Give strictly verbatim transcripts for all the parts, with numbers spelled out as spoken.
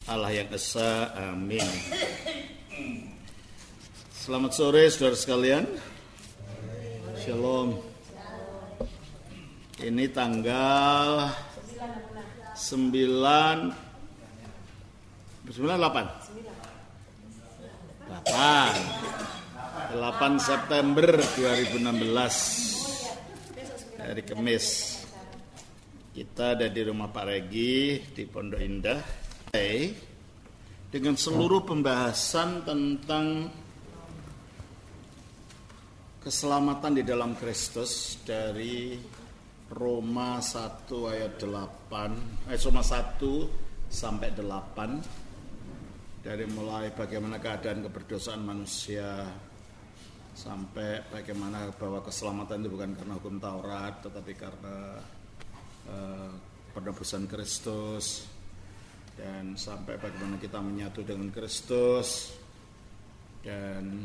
Allah yang Esa, amin. Selamat sore saudara sekalian. Shalom. Ini tanggal sembilan sembilan delapan delapan delapan September dua ribu enam belas, hari Kamis. Kita ada di rumah Pak Regi di Pondok Indah dengan seluruh pembahasan tentang keselamatan di dalam Kristus dari Roma satu ayat delapan, eh, Roma satu sampai delapan, dari mulai bagaimana keadaan keberdosaan manusia sampai bagaimana bahwa keselamatan itu bukan karena hukum Taurat tetapi karena uh, penebusan Kristus, dan sampai bagaimana kita menyatu dengan Kristus dan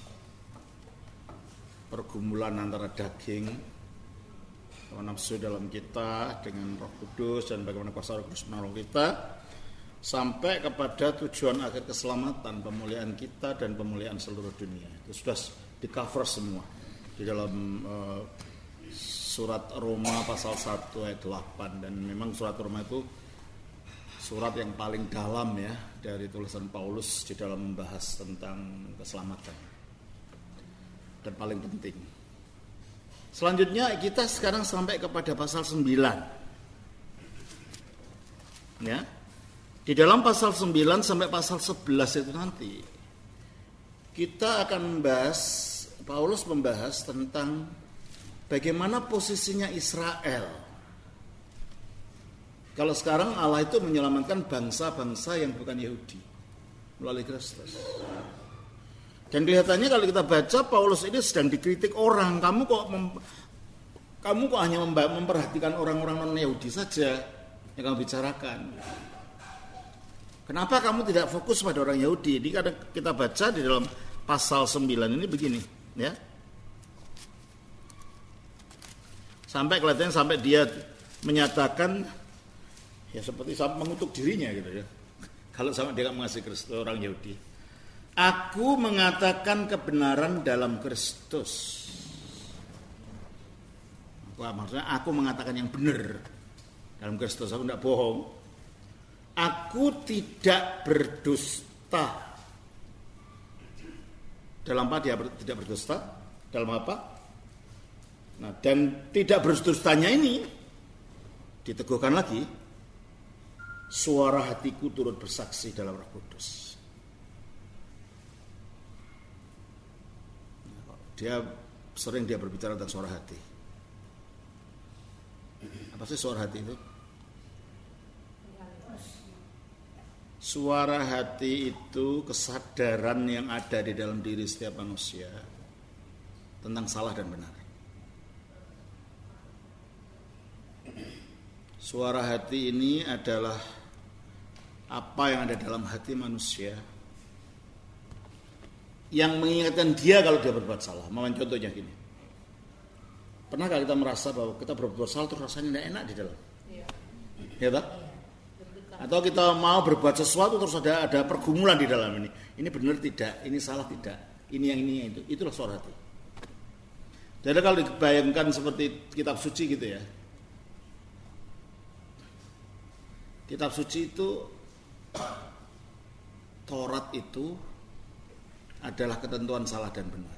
pergumulan antara daging nafsu dalam kita dengan Roh Kudus dan bagaimana kuasa Roh Kudus menolong kita sampai kepada tujuan akhir keselamatan, pemulihan kita dan pemulihan seluruh dunia. Itu sudah di-cover semua di dalam uh, surat Roma pasal satu ayat delapan, dan memang surat Roma itu surat yang paling dalam ya dari tulisan Paulus di dalam membahas tentang keselamatan dan paling penting. Selanjutnya kita sekarang sampai kepada pasal sembilan. Ya. Di dalam pasal sembilan sampai pasal sebelas itu nanti kita akan membahas, Paulus membahas tentang bagaimana posisinya Israel. Kalau sekarang Allah itu menyelamatkan bangsa-bangsa yang bukan Yahudi melalui Kristus. Dan kelihatannya kalau kita baca, Paulus ini sedang dikritik orang. Kamu kok mem, kamu kok hanya memperhatikan orang-orang non-Yahudi saja yang kamu bicarakan. Kenapa kamu tidak fokus pada orang Yahudi? Ini kadang kita baca di dalam pasal sembilan ini begini, ya. Sampai kelihatannya sampai dia menyatakan ya seperti mengutuk dirinya gitu ya. Kalau sama dia mengasihi Kristus, orang Yahudi. Aku mengatakan kebenaran dalam Kristus. Wah, maksudnya aku mengatakan yang benar dalam Kristus, aku tidak bohong. Aku tidak berdusta. Dalam apa dia ber, tidak berdusta? Dalam apa? Nah, dan tidak berdustanya ini diteguhkan lagi. Suara hatiku turut bersaksi dalam Roh Kudus. Dia sering dia berbicara tentang suara hati. Apa sih suara hati itu? Suara hati itu kesadaran yang ada di dalam diri setiap manusia tentang salah dan benar. Suara hati ini adalah apa yang ada dalam hati manusia yang mengingatkan dia kalau dia berbuat salah. Mau contohnya gini. Pernahkah kita merasa bahwa kita berbuat salah terus rasanya tidak enak di dalam? Iya. Ya tak? Atau kita mau berbuat sesuatu terus ada ada pergumulan di dalam ini. Ini benar tidak, ini salah tidak, ini yang ini yang itu. Itulah suara hati. Jadi kalau dibayangkan seperti kitab suci gitu ya. Kitab suci itu, Taurat itu adalah ketentuan salah dan benar.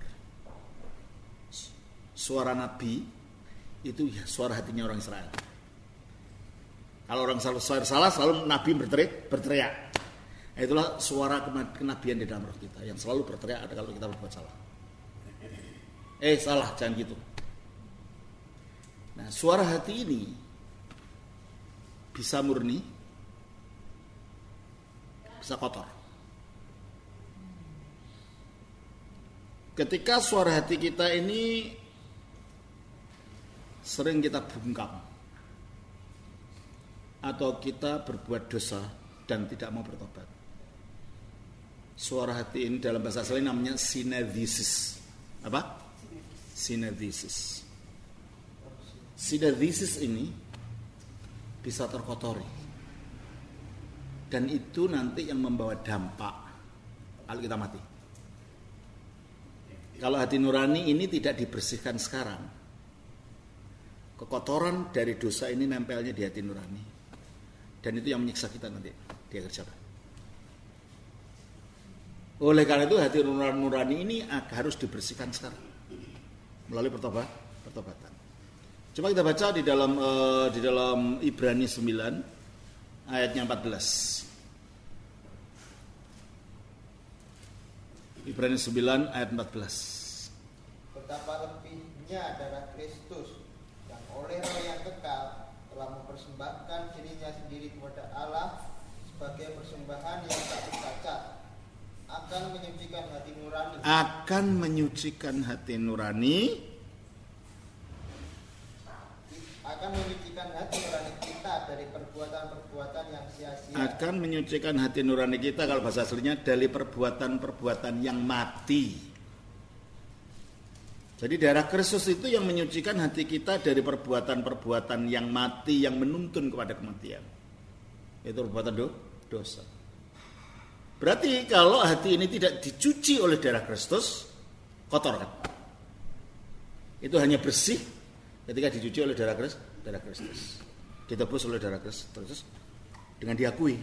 Suara Nabi itu ya suara hatinya orang Israel. Kalau orang salah, salah selalu Nabi berteriak, berteriak. Itulah suara kenabian di dalam roh kita yang selalu berteriak ada kalau kita berbuat salah. Eh salah, jangan gitu. Nah, suara hati ini bisa murni, bisa kotor. Ketika suara hati kita ini sering kita bungkam atau kita berbuat dosa dan tidak mau bertobat. Suara hati ini dalam bahasa asli namanya synedesis. Apa? Synedesis. Synedesis ini bisa terkotori. dan itu nanti yang membawa dampak kalau kita mati. Kalau hati nurani ini tidak dibersihkan sekarang, kekotoran dari dosa ini nempelnya di hati nurani, dan itu yang menyiksa kita nanti di akhir zaman. Oleh karena itu hati nurani ini harus dibersihkan sekarang melalui pertobat, pertobatan. Coba kita baca di dalam uh, di dalam Ibrani sembilan ayatnya empat belas. Ibrani sembilan ayat empat belas. Betapa lebihnya darah Kristus yang oleh Roh yang kekal telah mempersembahkan dirinya sendiri kepada Allah sebagai persembahan yang tak bercacat, akan menyucikan hati nurani. Akan menyucikan hati nurani. Akan menyucikan hati nurani kita dari perbuatan-perbuatan yang sia-sia. Akan menyucikan hati nurani kita, kalau bahasa aslinya, dari perbuatan-perbuatan yang mati. Jadi darah Kristus itu yang menyucikan hati kita dari perbuatan-perbuatan yang mati, yang menuntun kepada kematian. Itu perbuatan do, dosa. Berarti kalau hati ini tidak dicuci oleh darah Kristus, kotor kan? Itu hanya bersih ketika dicuci oleh darah Kristus, darah Kristus. Ditebus oleh darah Kristus dengan diakui.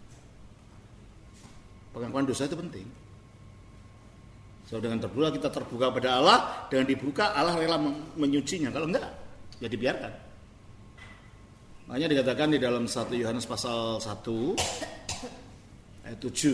Pengakuan dosa itu penting. So, dengan terbuka kita terbuka pada Allah, dengan dibuka Allah rela menyucinya. Kalau enggak, ya dibiarkan. Makanya dikatakan di dalam satu Yohanes pasal satu ayat tujuh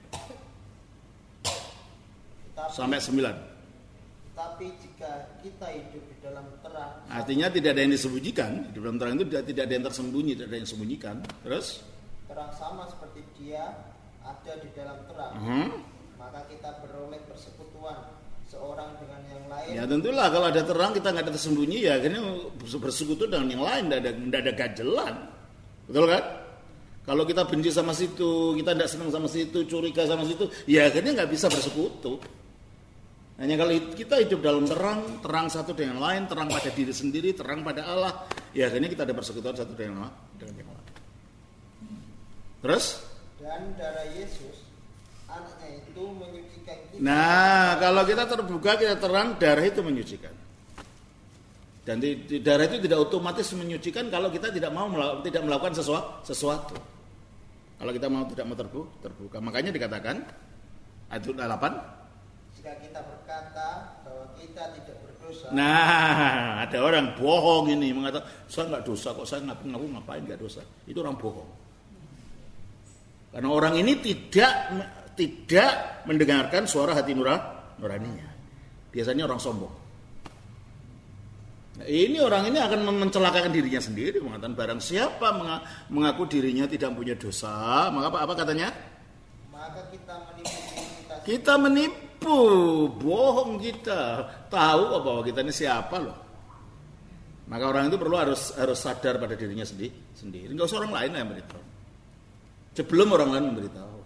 sampai sembilan. Tapi jika kita hidup di dalam terang, artinya tidak ada yang disembunyikan. Di dalam terang itu tidak ada yang tersembunyi, tidak ada yang disembunyikan. Terus terang sama seperti Dia ada di dalam terang. Uh-huh. Maka kita beroleh persekutuan seorang dengan yang lain. Ya tentulah kalau ada terang kita nggak ada tersembunyi, ya akhirnya bersekutu dengan yang lain, tidak ada tidak ada ganjelan, betul kan? Kalau kita benci sama situ, kita tidak senang sama situ, curiga sama situ, ya akhirnya nggak bisa bersekutu. Hanya kalau kita hidup dalam terang, terang satu dengan lain, terang pada diri sendiri, terang pada Allah, ya akhirnya kita ada persekutuan satu dengan dengan yang lain. Terus? Dan darah Yesus, anaknya itu menyucikan kita. Nah, kalau kita terbuka, kita terang, darah itu menyucikan. Dan di, di, darah itu tidak otomatis menyucikan kalau kita tidak mau melakukan, tidak melakukan sesuatu, sesuatu. Kalau kita mau tidak mau terbuka, terbuka. Makanya dikatakan ayat delapan. Jika kita berkata bahwa kita tidak berdosa. Nah, ada orang bohong ini mengatakan saya nggak dosa kok, saya ngapain ngapain nggak dosa. Itu orang bohong. Karena orang ini tidak tidak mendengarkan suara hati nuraninya. Biasanya orang sombong. Nah, ini orang ini akan mencelakakan dirinya sendiri, mengatakan barang siapa mengaku dirinya tidak punya dosa, maka apa, apa katanya? Maka kita menipu kita. Kita menipu, bohong kita, tahu bahwa kita ini siapa loh. Maka orang itu perlu harus harus sadar pada dirinya sendiri, sendiri. Enggak usah orang lain yang beritahu. Sebelum orang lain memberitahu.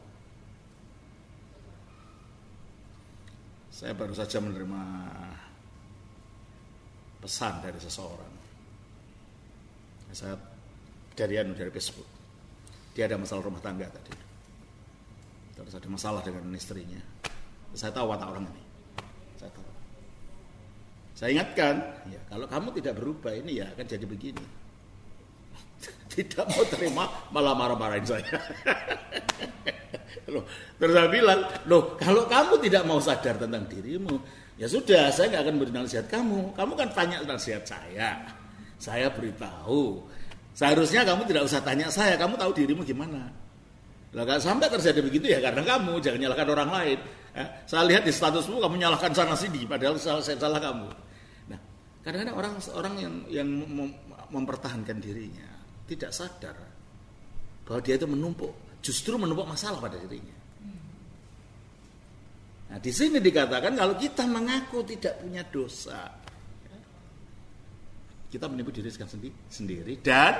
Saya baru saja menerima pesan dari seseorang. Saya dari dari Facebook. Dia ada masalah rumah tangga tadi. Terus ada masalah dengan istrinya. Saya tahu watak orang ini. Saya tahu. Saya ingatkan, ya kalau kamu tidak berubah ini ya akan jadi begini. Tidak mau terima, malah marah-marahin saya. Loh, terus saya bilang, loh kalau kamu tidak mau sadar tentang dirimu, ya sudah, saya nggak akan beri nasihat kamu. Kamu kan tanya nasihat saya, saya beritahu. Seharusnya kamu tidak usah tanya saya, kamu tahu dirimu gimana. Lah kalau sampai terjadi begitu ya karena kamu, jangan nyalahkan orang lain. Eh, saya lihat di statusmu kamu nyalahkan sana sini, padahal salah, salah kamu. Nah, kadang-kadang orang orang yang yang mempertahankan dirinya tidak sadar bahwa dia itu menumpuk, justru menumpuk masalah pada dirinya. Nah, di sini dikatakan kalau kita mengaku tidak punya dosa, kita menipu diri sendiri dan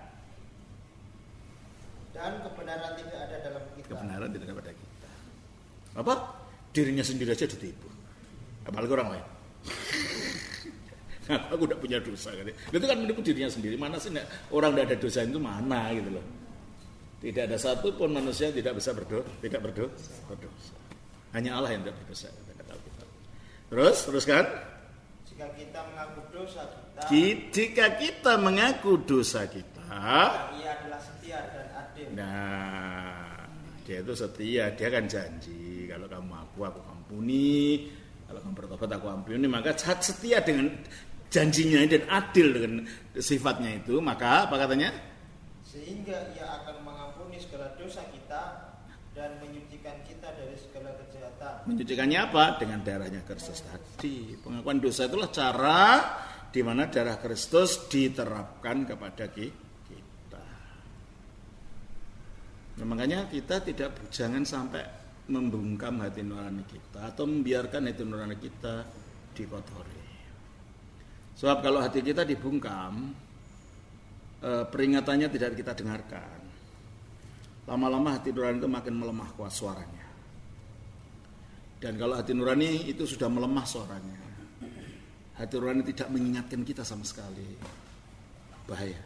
dan kebenaran tidak ada dalam kita. Kebenaran tidak ada pada kita. Apa? Dirinya sendiri aja ditipu. Apalagi orang lain. Aku tidak punya dosa. Itu kan menipu dirinya sendiri. Mana sih orang tidak ada dosa itu mana gitu loh. Tidak ada satu pun manusia yang tidak bisa berdosa, tidak berdosa, berdosa. Hanya Allah yang tidak berdosa, kata Alkitab. Terus, teruskan. Jika kita mengaku dosa kita, jika kita mengaku dosa kita, Ia adalah setia dan adil. Nah, Dia itu setia, Dia kan janji kalau kamu aku aku ampuni, kalau kamu bertobat aku ampuni, maka setia dengan janjinya dan adil dengan sifatnya itu, maka apa katanya? Sehingga Ia akan mengampuni segala dosa kita dan menyucikan kita dari segala kejahatan. Menyucikannya apa? Dengan darahnya Kristus tadi. Pengakuan dosa itulah cara di mana darah Kristus diterapkan kepada kita. Nah, makanya kita tidak jangan sampai membungkam hati nurani kita atau membiarkan hati nurani kita dikotori. Sebab kalau hati kita dibungkam, eh, peringatannya tidak kita dengarkan. Lama-lama hati nurani itu makin melemah kuat suaranya. Dan kalau hati nurani itu sudah melemah suaranya, hati nurani tidak mengingatkan kita sama sekali, bahaya.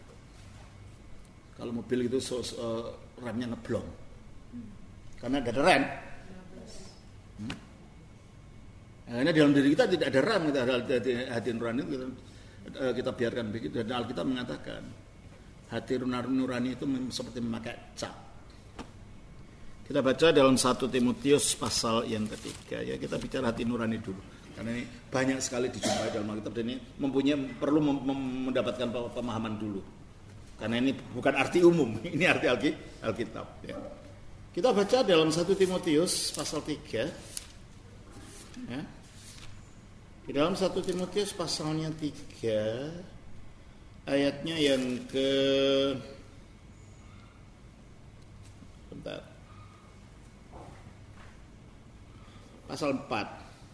Kalau mobil itu so, so, remnya ngeblong, karena ada rem. Hmm? Karena dalam diri kita tidak ada rem, kita ada hati, hati nurani kita, kita biarkan begitu. Dan Alkitab mengatakan hati nurani itu seperti memakai cap. Kita baca dalam satu Timotius pasal yang ketiga, ya kita bicara hati nurani dulu. Karena ini banyak sekali dijumpai dalam Alkitab dan ini mempunyai perlu mem- mem- mendapatkan pemahaman dulu. Karena ini bukan arti umum, ini arti Alkitab. Ya. Kita baca dalam satu Timotius pasal tiga. Ya. Di dalam satu Timotius pasalnya tiga, ayatnya yang ke bentar. Pasal empat.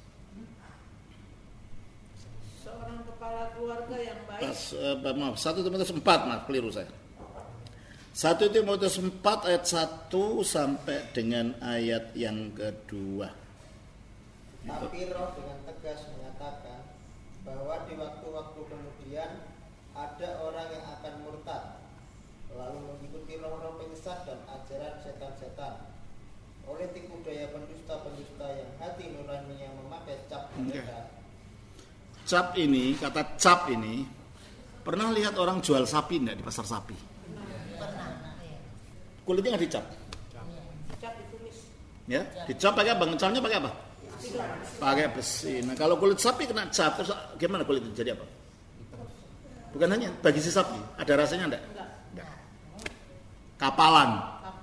Seorang kepala keluarga yang baik. Pas, uh, maaf, satu Timotius empat, maaf, keliru saya. satu Timotius empat ayat satu sampai dengan ayat yang kedua. Tapi Roh dengan tegas mengatakan bahwa di waktu-waktu kemudian ada orang yang akan murtad, lalu mengikuti roh-roh penyesat dan ajaran setan-setan, oleh tipu daya pendusta-pendusta yang hati nuraninya memakai cap mereka. Cap ini, kata cap ini, pernah lihat orang jual sapi enggak di pasar sapi? Pernah. Kulitnya nggak dicap? Cap ditulis. Ya, dicap pakai apa? Ngecapnya pakai apa? Pakai besi. Nah, kalau kulit sapi kena cap, terus gimana kulit itu jadi apa? Bukan hanya bagi si sapi, ada rasanya enggak? Enggak. Kapalan.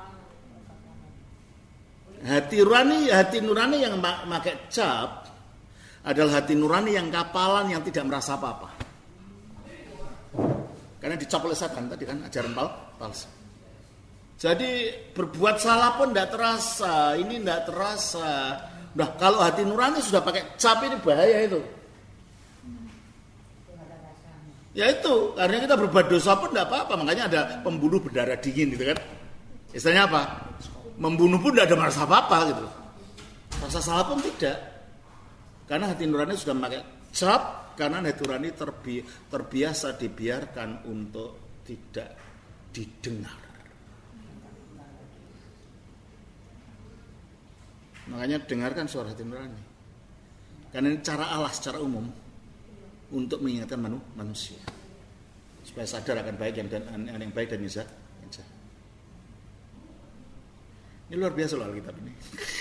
Hati nurani, hati nurani yang pakai cap adalah hati nurani yang kapalan, yang tidak merasa apa-apa. Karena dicap oleh setan tadi kan, ajaran palsu. Jadi berbuat salah pun tidak terasa, ini tidak terasa. Nah, kalau hati nurani sudah pakai cap ini bahaya itu. Ya itu, karena kita berbuat dosa pun tidak apa-apa. Makanya ada pembunuh berdarah dingin gitu kan. Istilahnya apa? Membunuh pun tidak ada merasa apa-apa gitu. Rasa salah pun tidak. Karena hati nurani sudah memakai cap, karena hati nurani terbi- terbiasa dibiarkan untuk tidak didengar. Makanya dengarkan suara hati nurani. Karena ini cara Allah secara umum untuk mengingatkan manu, manusia supaya sadar akan baik yang dan yang baik dan yang jahat. Ini luar biasa loh Alkitab ini.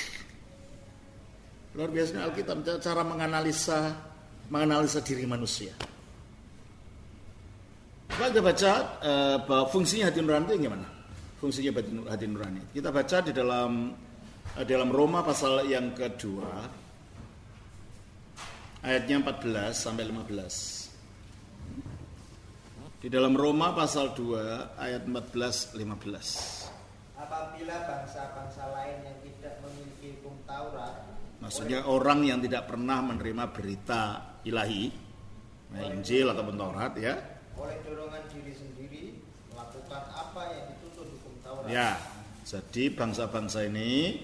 Luar biasa Alkitab cara menganalisa menganalisa diri manusia. Kita baca uh, bahwa fungsinya hati nurani itu gimana? Fungsinya hati nurani. Kita baca di dalam uh, dalam Roma pasal yang kedua ayatnya empat belas sampai lima belas. Di dalam Roma pasal dua ayat empat belas lima belas. Apabila bangsa-bangsa lain yang tidak memiliki hukum Taurat, maksudnya orang yang tidak pernah menerima berita ilahi, nah, Injil ataupun Taurat, ya, oleh dorongan diri sendiri melakukan apa yang dituntut hukum Taurat. Ya, jadi bangsa-bangsa ini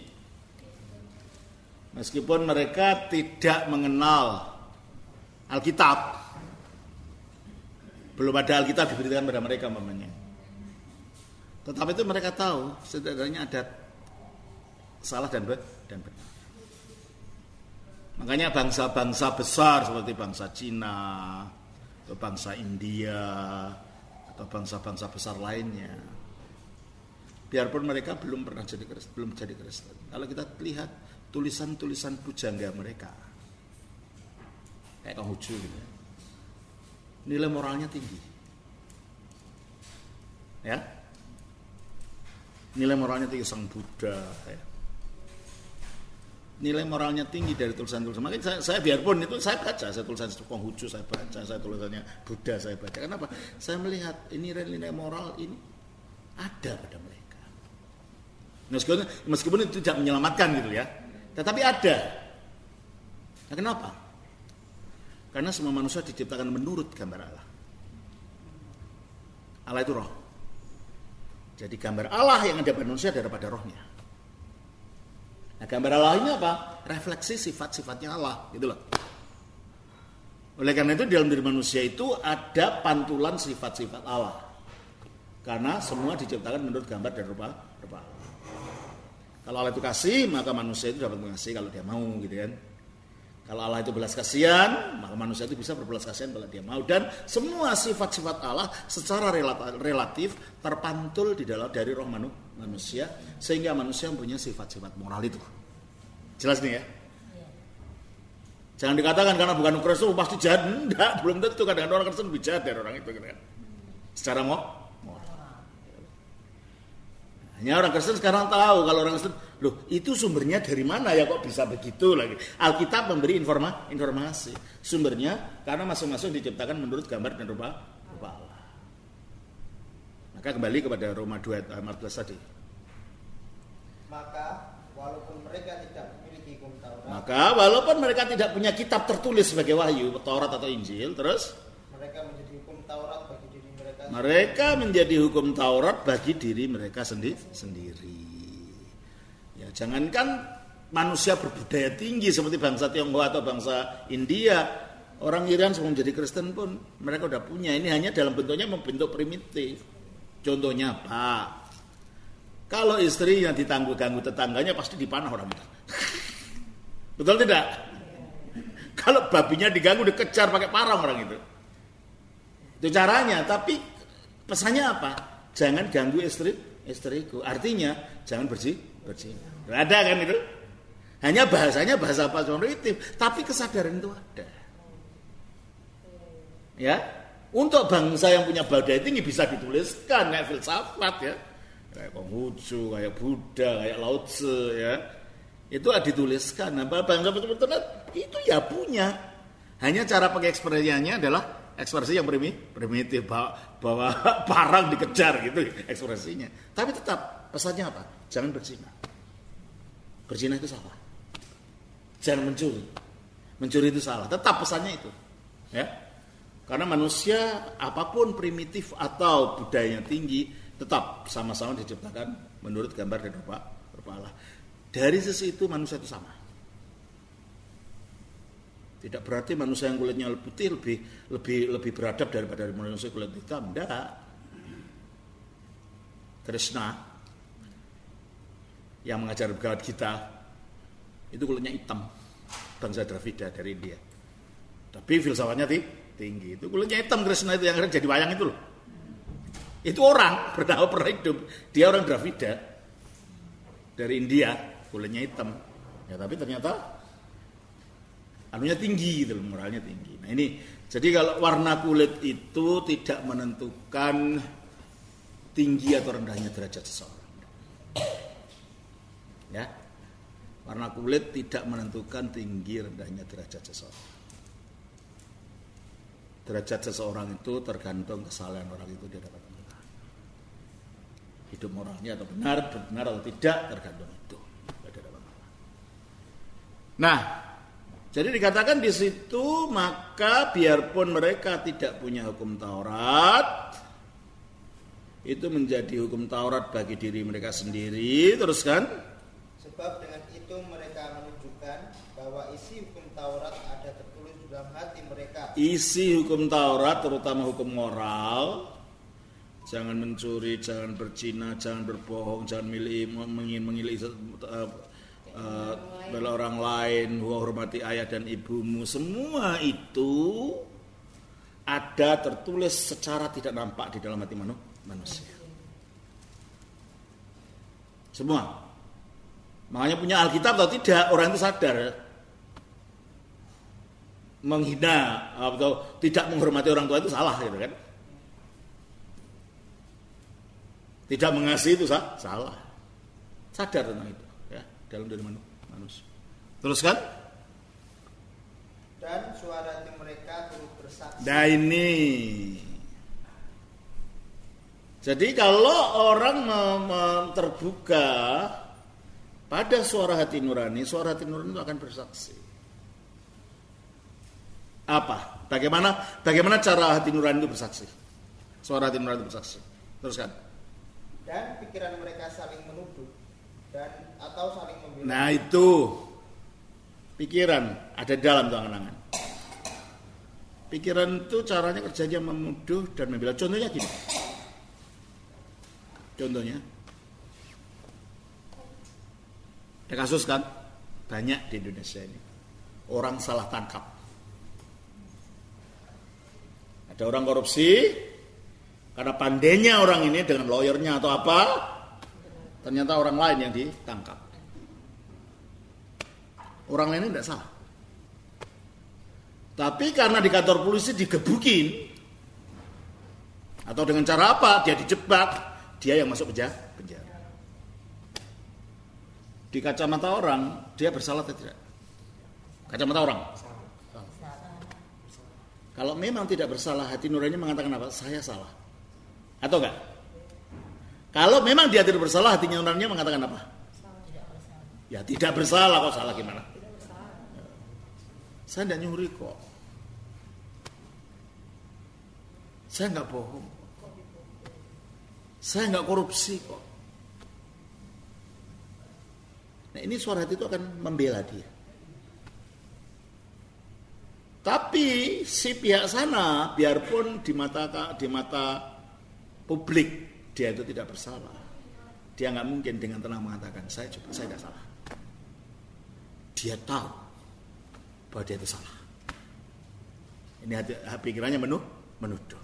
meskipun mereka tidak mengenal Alkitab, belum ada Alkitab diberitakan pada mereka umpamanya. Tetapi itu mereka tahu setidaknya ada salah dan benar. Makanya bangsa-bangsa besar seperti bangsa Cina, atau bangsa India, atau bangsa-bangsa besar lainnya, biarpun mereka belum pernah jadi Kristen, belum jadi Kristen. Kalau kita lihat tulisan-tulisan pujangga mereka, kayak Konghucu gitu, nilai moralnya tinggi, ya, nilai moralnya tinggi, Sang Buddha, ya. Nilai moralnya tinggi dari tulisan-tulisan. Makanya saya, saya biarpun itu saya baca, saya tulisan Konghucu saya baca, saya tulisannya Buddha saya baca. Kenapa? Saya melihat ini nilai moral ini ada pada mereka. Meskipun, meskipun itu tidak menyelamatkan gitu ya, tetapi ada. Nah, kenapa? Karena semua manusia diciptakan menurut gambar Allah. Allah itu roh. Jadi gambar Allah yang ada pada manusia daripada rohnya. Nah, gambar Allah ini apa? Refleksi sifat-sifatnya Allah, gitu loh. Oleh karena itu dalam diri manusia itu ada pantulan sifat-sifat Allah. Karena semua diciptakan menurut gambar dan rupa, rupa Allah. Kalau Allah itu kasih, maka manusia itu dapat mengasihi kalau dia mau, gitu kan. Kalau Allah itu belas kasihan, maka manusia itu bisa berbelas kasihan kalau dia mau. Dan semua sifat-sifat Allah secara relatif terpantul di dalam dari roh manusia, sehingga manusia mempunyai sifat-sifat moral itu. Jelas nih ya? Jangan dikatakan karena bukan Kristen pasti jahat. Enggak, belum tentu. Kadang-kadang orang Kristen lebih jahat dari orang itu, kan? Secara moral. Hanya orang Kristen sekarang tahu kalau orang Kristen, loh itu sumbernya dari mana ya kok bisa begitu lagi. Alkitab memberi informa, informasi. Sumbernya karena masing-masing diciptakan menurut gambar dan rupa, rupa Allah. Maka kembali kepada Roma dua ayat empat belas tadi. Maka walaupun mereka tidak memiliki hukum Taurat, Maka walaupun mereka tidak punya kitab tertulis sebagai wahyu, Taurat atau Injil, terus mereka menjadi hukum Taurat bagi diri mereka. Mereka menjadi hukum Taurat bagi diri mereka sendi- sendiri. Ya, jangankan manusia berbudaya tinggi seperti bangsa Tionghoa atau bangsa India, orang Iran sebelum jadi Kristen pun mereka udah punya. Ini hanya dalam bentuknya membentuk primitif. Contohnya apa? Kalau istri yang ditangguh-ganggu tetangganya pasti dipanah orang itu. Betul tidak? Kalau babinya diganggu dikejar pakai parang orang itu. Itu caranya, tapi pesannya apa? Jangan ganggu istri istriku. Artinya jangan bersih bersih. Ada kan itu? Hanya bahasanya bahasa primitif, tapi kesadaran itu ada. Ya, untuk bangsa yang punya budaya tinggi bisa dituliskan kayak filsafat ya, kayak Konghucu, kayak Buddha, kayak Lao Tzu ya. Itu dituliskan. Nah, bangsa betul-betul itu ya punya. Hanya cara pakai ekspresinya adalah ekspresi yang primitif, bahwa, bahwa parang dikejar gitu ekspresinya. Tapi tetap pesannya apa? Jangan berzina. Berzina itu salah. Jangan mencuri. Mencuri itu salah. Tetap pesannya itu. Ya. Karena manusia apapun primitif atau budayanya tinggi, tetap sama-sama diciptakan menurut gambar dan rupa, rupa Allah. Dari sisi itu manusia itu sama. Tidak berarti manusia yang kulitnya putih lebih lebih lebih beradab daripada manusia kulit hitam. Tidak. Krishna yang mengajar Bhagavad Gita itu kulitnya hitam, bangsa Dravida dari India. Tapi filsafatnya tinggi. Itu kulitnya hitam Krishna itu yang jadi wayang itu loh. Itu orang bernama pernah hidup. Dia orang Dravida dari India, kulitnya hitam. Ya tapi ternyata anunya tinggi gitu, moralnya tinggi. Nah ini, jadi kalau warna kulit itu tidak menentukan tinggi atau rendahnya derajat seseorang. Ya, warna kulit tidak menentukan tinggi rendahnya derajat seseorang. Derajat seseorang itu tergantung kesalahan orang itu di hadapan Allah. Hidup moralnya atau benar, benar atau tidak tergantung itu di hadapan Allah. Nah, jadi dikatakan di situ, maka biarpun mereka tidak punya hukum Taurat, itu menjadi hukum Taurat bagi diri mereka sendiri. Terus kan? Sebab dengan itu mereka menunjukkan bahwa isi hukum Taurat ada tertulis di dalam hati mereka. Isi hukum Taurat, terutama hukum moral, Jangan mencuri, jangan berzina, jangan berbohong, jangan milih, mengingin mengilih uh, uh, bela orang lain, hormati ayah dan ibumu. Semua itu ada tertulis secara tidak nampak di dalam hati manusia. Semua. Makanya punya Alkitab atau tidak, orang itu sadar menghina atau tidak menghormati orang tua itu salah gitu kan. Tidak mengasihi itu sah, salah. Sadar tentang itu ya, dalam diri manusia. Teruskan. Dan suara hati mereka turut bersaksi. Nah ini. Jadi kalau orang mem- mem- terbuka pada suara hati nurani, suara hati nurani itu akan bersaksi. Apa? Bagaimana? Bagaimana cara hati nurani itu bersaksi? Suara hati nurani itu bersaksi. Teruskan. Dan pikiran mereka saling menuduh dan atau saling membela. Nah itu pikiran ada di dalam tuh angan-angan. Pikiran itu caranya kerjanya menuduh dan membela. Contohnya gini. Contohnya ada kasus kan banyak di Indonesia ini orang salah tangkap. Ada orang korupsi. Karena pandainya orang ini dengan lawyernya atau apa, ternyata orang lain yang ditangkap. Orang lainnya tidak salah. Tapi karena di kantor polisi digebukin, atau dengan cara apa, dia dijebak, dia yang masuk penjara. Di kacamata orang, dia bersalah atau tidak? Kacamata orang. Kalau memang tidak bersalah, hati nurani mengatakan apa? Saya salah. Atau enggak? Kalau memang dia tidak bersalah, hatinya nuraninya mengatakan apa? Tidak bersalah. Ya tidak bersalah, kok salah gimana? Tidak bersalah. Saya tidak nyuri kok. Saya enggak bohong. Saya enggak korupsi kok. Nah ini suara hati itu akan membela dia. Tapi si pihak sana, biarpun di mata di mata publik dia itu tidak bersalah, dia nggak mungkin dengan tenang mengatakan saya coba saya tidak salah. Dia tahu bahwa dia itu salah. Ini hati, pikirannya menuh menuduh.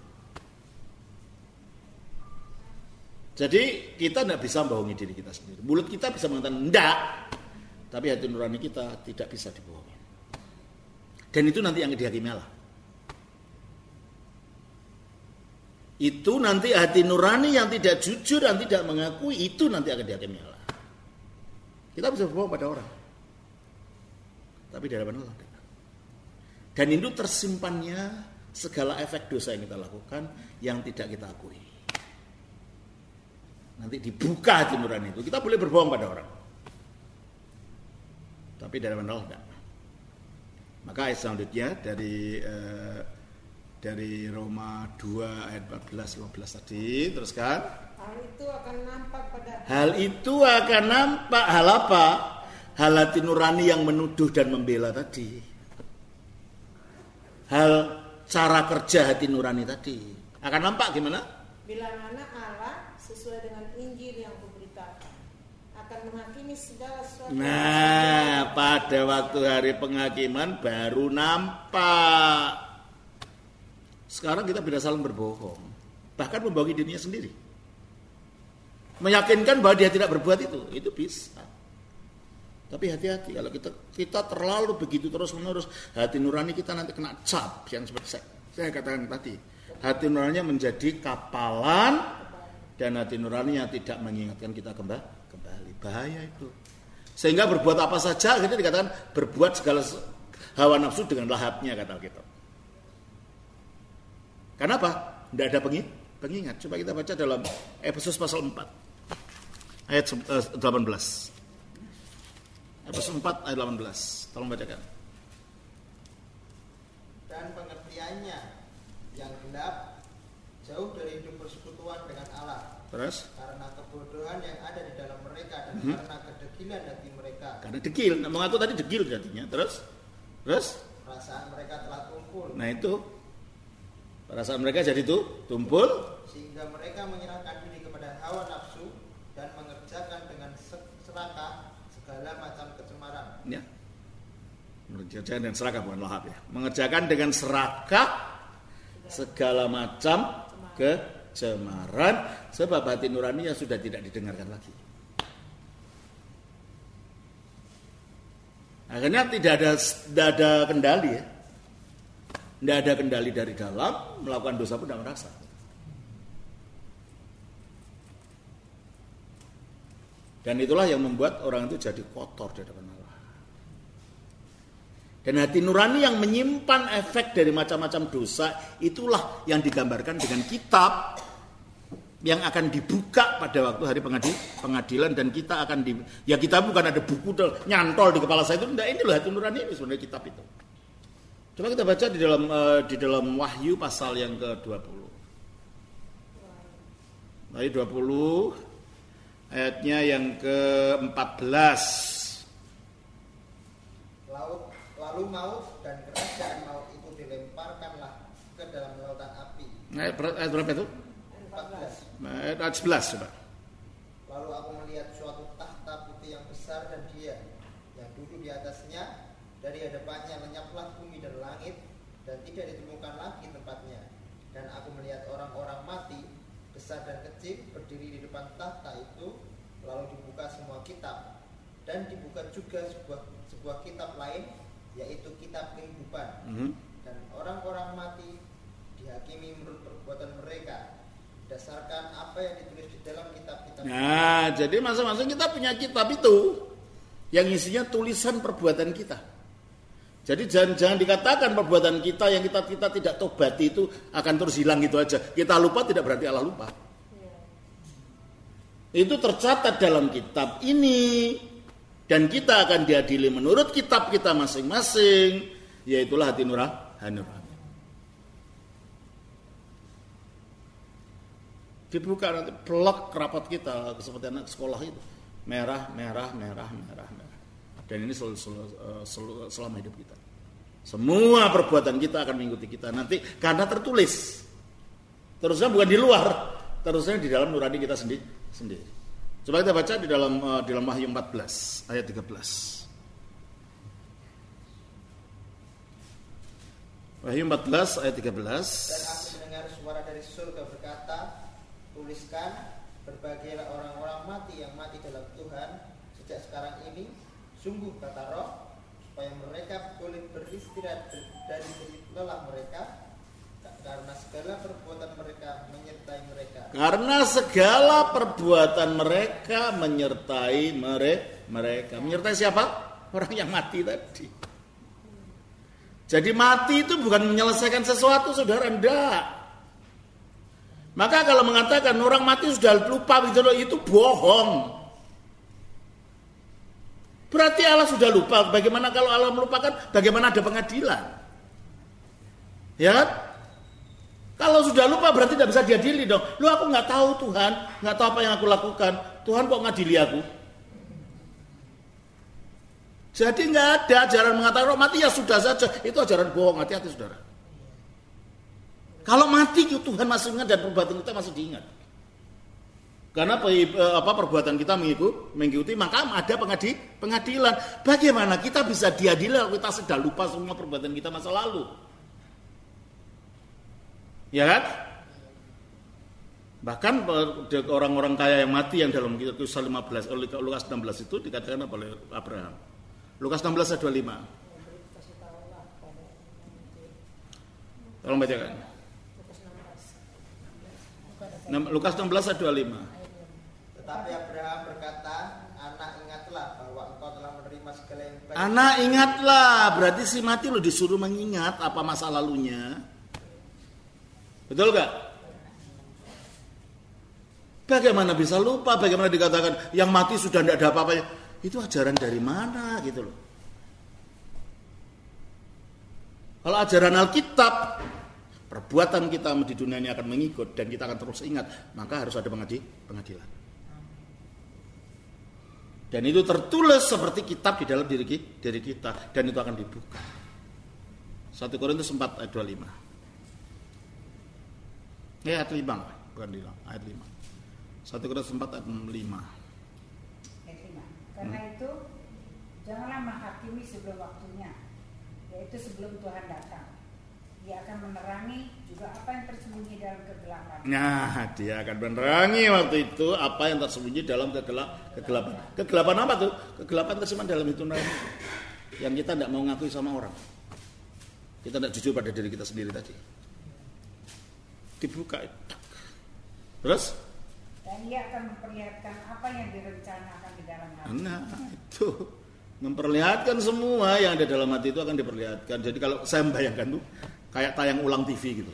Jadi kita tidak bisa membohongi diri kita sendiri. Mulut kita bisa mengatakan enggak, tapi hati nurani kita tidak bisa dibohongi. Dan itu nanti yang dihakimi Allah. Itu nanti hati nurani yang tidak jujur dan tidak mengakui, itu nanti akan dihakimi Allah. Kita bisa berbohong pada orang, tapi di hadapan Allah tidak. Dan itu tersimpannya segala efek dosa yang kita lakukan yang tidak kita akui. Nanti dibuka hati nurani itu, kita boleh berbohong pada orang, tapi di hadapan Allah tidak. Maka ayat selanjutnya dari eh, dari Roma dua ayat empat belas lima belas tadi, teruskan. Hal itu akan nampak pada Hal itu akan nampak hal apa? Hal hati nurani yang menuduh dan membela tadi. Hal cara kerja hati nurani tadi akan nampak gimana? bila mana Allah sesuai dengan Injil yang kuberitakan akan menghakimi segala sesuatu. Nah, pada waktu hari penghakiman baru nampak. Sekarang kita bisa saling berbohong, bahkan membohongi dirinya sendiri, meyakinkan bahwa dia tidak berbuat itu, itu bisa. Tapi hati-hati kalau kita kita terlalu begitu terus menerus, hati nurani kita nanti kena cap yang seperti saya, saya katakan tadi. Hati nuraninya menjadi kapalan dan hati nuraninya tidak mengingatkan kita kembali, kembali. Bahaya itu. Sehingga berbuat apa saja kita dikatakan berbuat segala hawa nafsu dengan lahapnya kata Alkitab. Kenapa? Tidak ada pengingat. Coba kita baca dalam Efesus pasal empat ayat delapan belas. Efesus empat ayat delapan belas. Tolong bacakan. Dan pengertiannya yang gelap jauh dari hidup persekutuan dengan Allah. Terus? Karena kebodohan yang ada di dalam mereka dan hmm. karena kedegilan hati mereka. Karena degil. Mengaku tadi degil jadinya. Terus? Terus? Perasaan mereka telah tumpul. Nah itu Perasaan mereka jadi itu tumpul, sehingga mereka menyerahkan diri kepada hawa nafsu dan mengerjakan dengan serakah segala macam kecemaran. Ya. Mengerjakan dengan serakah bukan lahap ya. Mengerjakan dengan serakah segala macam kecemaran, sebab hati nurani yang sudah tidak didengarkan lagi. Akhirnya tidak ada tidak ada kendali ya. Tidak ada kendali dari dalam, melakukan dosa pun tidak merasa. Dan itulah yang membuat orang itu jadi kotor di hadapan Allah. Dan hati nurani yang menyimpan efek dari macam-macam dosa, itulah yang digambarkan dengan kitab yang akan dibuka pada waktu hari pengadilan, dan kita akan di, ya kita bukan ada buku nyantol di kepala saya itu, enggak, ini loh hati nurani ini sebenarnya kitab itu. Coba kita baca di dalam uh, di dalam Wahyu pasal yang ke dua puluh. Wahyu dua puluh ayatnya yang ke empat belas. Laut, lalu maut dan kerajaan maut itu dilemparkanlah ke dalam lautan api. Ayat berapa itu? empat belas. Ayat sebelas coba. Lalu aku melihat suatu tahta putih yang besar dan dia yang duduk di atasnya. Dari hadapannya lenyaplah bumi dan langit, dan tidak ditemukan lagi tempatnya. Dan aku melihat orang-orang mati, besar dan kecil, berdiri di depan tahta itu. Lalu dibuka semua kitab, dan dibuka juga sebuah sebuah kitab lain, yaitu kitab kehidupan. Mm-hmm. Dan orang-orang mati dihakimi menurut perbuatan mereka, berdasarkan apa yang ditulis di dalam kitab-kitab. Nah, jadi masing-masing kita punya kitab itu yang isinya tulisan perbuatan kita. Jadi jangan, jangan dikatakan perbuatan kita yang kita kita tidak tobati itu akan terus hilang gitu aja. Kita lupa tidak berarti Allah lupa. Itu tercatat dalam kitab ini, dan kita akan diadili menurut kitab kita masing-masing, yaitulah hati nurani. Dibuka nanti pelak rapat kita seperti anak sekolah itu, merah, merah, merah, merah, merah. Dan ini selalu, selalu, selalu, selama hidup kita. Semua perbuatan kita akan mengikuti kita nanti karena tertulis. Terusnya bukan di luar, terusnya di dalam nurani kita sendiri. sendiri. Coba kita baca di dalam uh, di dalam Wahyu empat belas ayat tiga belas. Wahyu empat belas ayat tiga belas. Dan aku mendengar suara dari surga berkata, tuliskan, berbahagialah orang-orang mati yang mati dalam Tuhan sejak sekarang ini. Sungguh kata Roh, supaya mereka boleh beristirahat dari lelah mereka, karena segala perbuatan mereka menyertai mereka. Karena segala perbuatan mereka menyertai mereka. Menyertai siapa? Orang yang mati tadi. Jadi mati itu bukan menyelesaikan sesuatu, saudara, enggak. Maka kalau mengatakan orang mati sudah lupa itu bohong. Berarti Allah sudah lupa. Bagaimana kalau Allah melupakan? Bagaimana ada pengadilan? Ya kan? Kalau sudah lupa berarti tidak bisa diadili dong. Lu aku nggak tahu Tuhan, nggak tahu apa yang aku lakukan. Tuhan kok ngadili aku? Jadi nggak ada ajaran mengatakan roh mati ya sudah saja. Itu ajaran bohong. Hati-hati saudara. Kalau mati Tuhan masih ingat dan perbuatan kita masih diingat. Karena apa perbuatan kita mengikuti, mengikuti maka ada pengadi, pengadilan. Bagaimana kita bisa diadili kalau kita sudah lupa semua perbuatan kita masa lalu? Ya kan? Bahkan orang-orang kaya yang mati yang dalam kisah lima belas, Lukas enam belas itu dikatakan oleh Abraham. Lukas enam belas ayat dua puluh lima. Tolong bacakan. Lukas enam belas ayat dua puluh lima. Tetapi Abraham berkata, anak ingatlah bahwa engkau telah menerima segala yang baik. Anak ingatlah, berarti si mati lo disuruh mengingat apa masa lalunya. Betul gak? Bagaimana bisa lupa? Bagaimana dikatakan yang mati sudah tidak ada apa-apanya? Itu ajaran dari mana gitu loh. Kalau ajaran Alkitab, perbuatan kita di dunia ini akan mengikut dan kita akan terus ingat, maka harus ada pengadilan. Dan itu tertulis seperti kitab di dalam diri, diri kita, dan itu akan dibuka. satu Korintus empat ayat dua puluh lima. Ya, ayat lima, bukan lima, ayat lima. satu Korintus empat ayat lima. Ayat lima. Karena hmm. itu janganlah menghakimi sebelum waktunya, yaitu sebelum Tuhan datang. Dia akan menerangi juga apa yang tersembunyi dalam kegelapan. Nah, dia akan menerangi waktu itu apa yang tersembunyi dalam kegelap, kegelapan. Kegelapan apa tuh? Kegelapan tersimpan dalam itu nurani. Yang kita tidak mau ngakui sama orang. Kita tidak jujur pada diri kita sendiri tadi. Dibuka. Terus? Dan dia akan memperlihatkan apa yang direncanakan di dalam hati. Nah, itu. Memperlihatkan semua yang ada dalam hati itu akan diperlihatkan. Jadi kalau saya membayangkan tuh kayak tayang ulang T V gitu.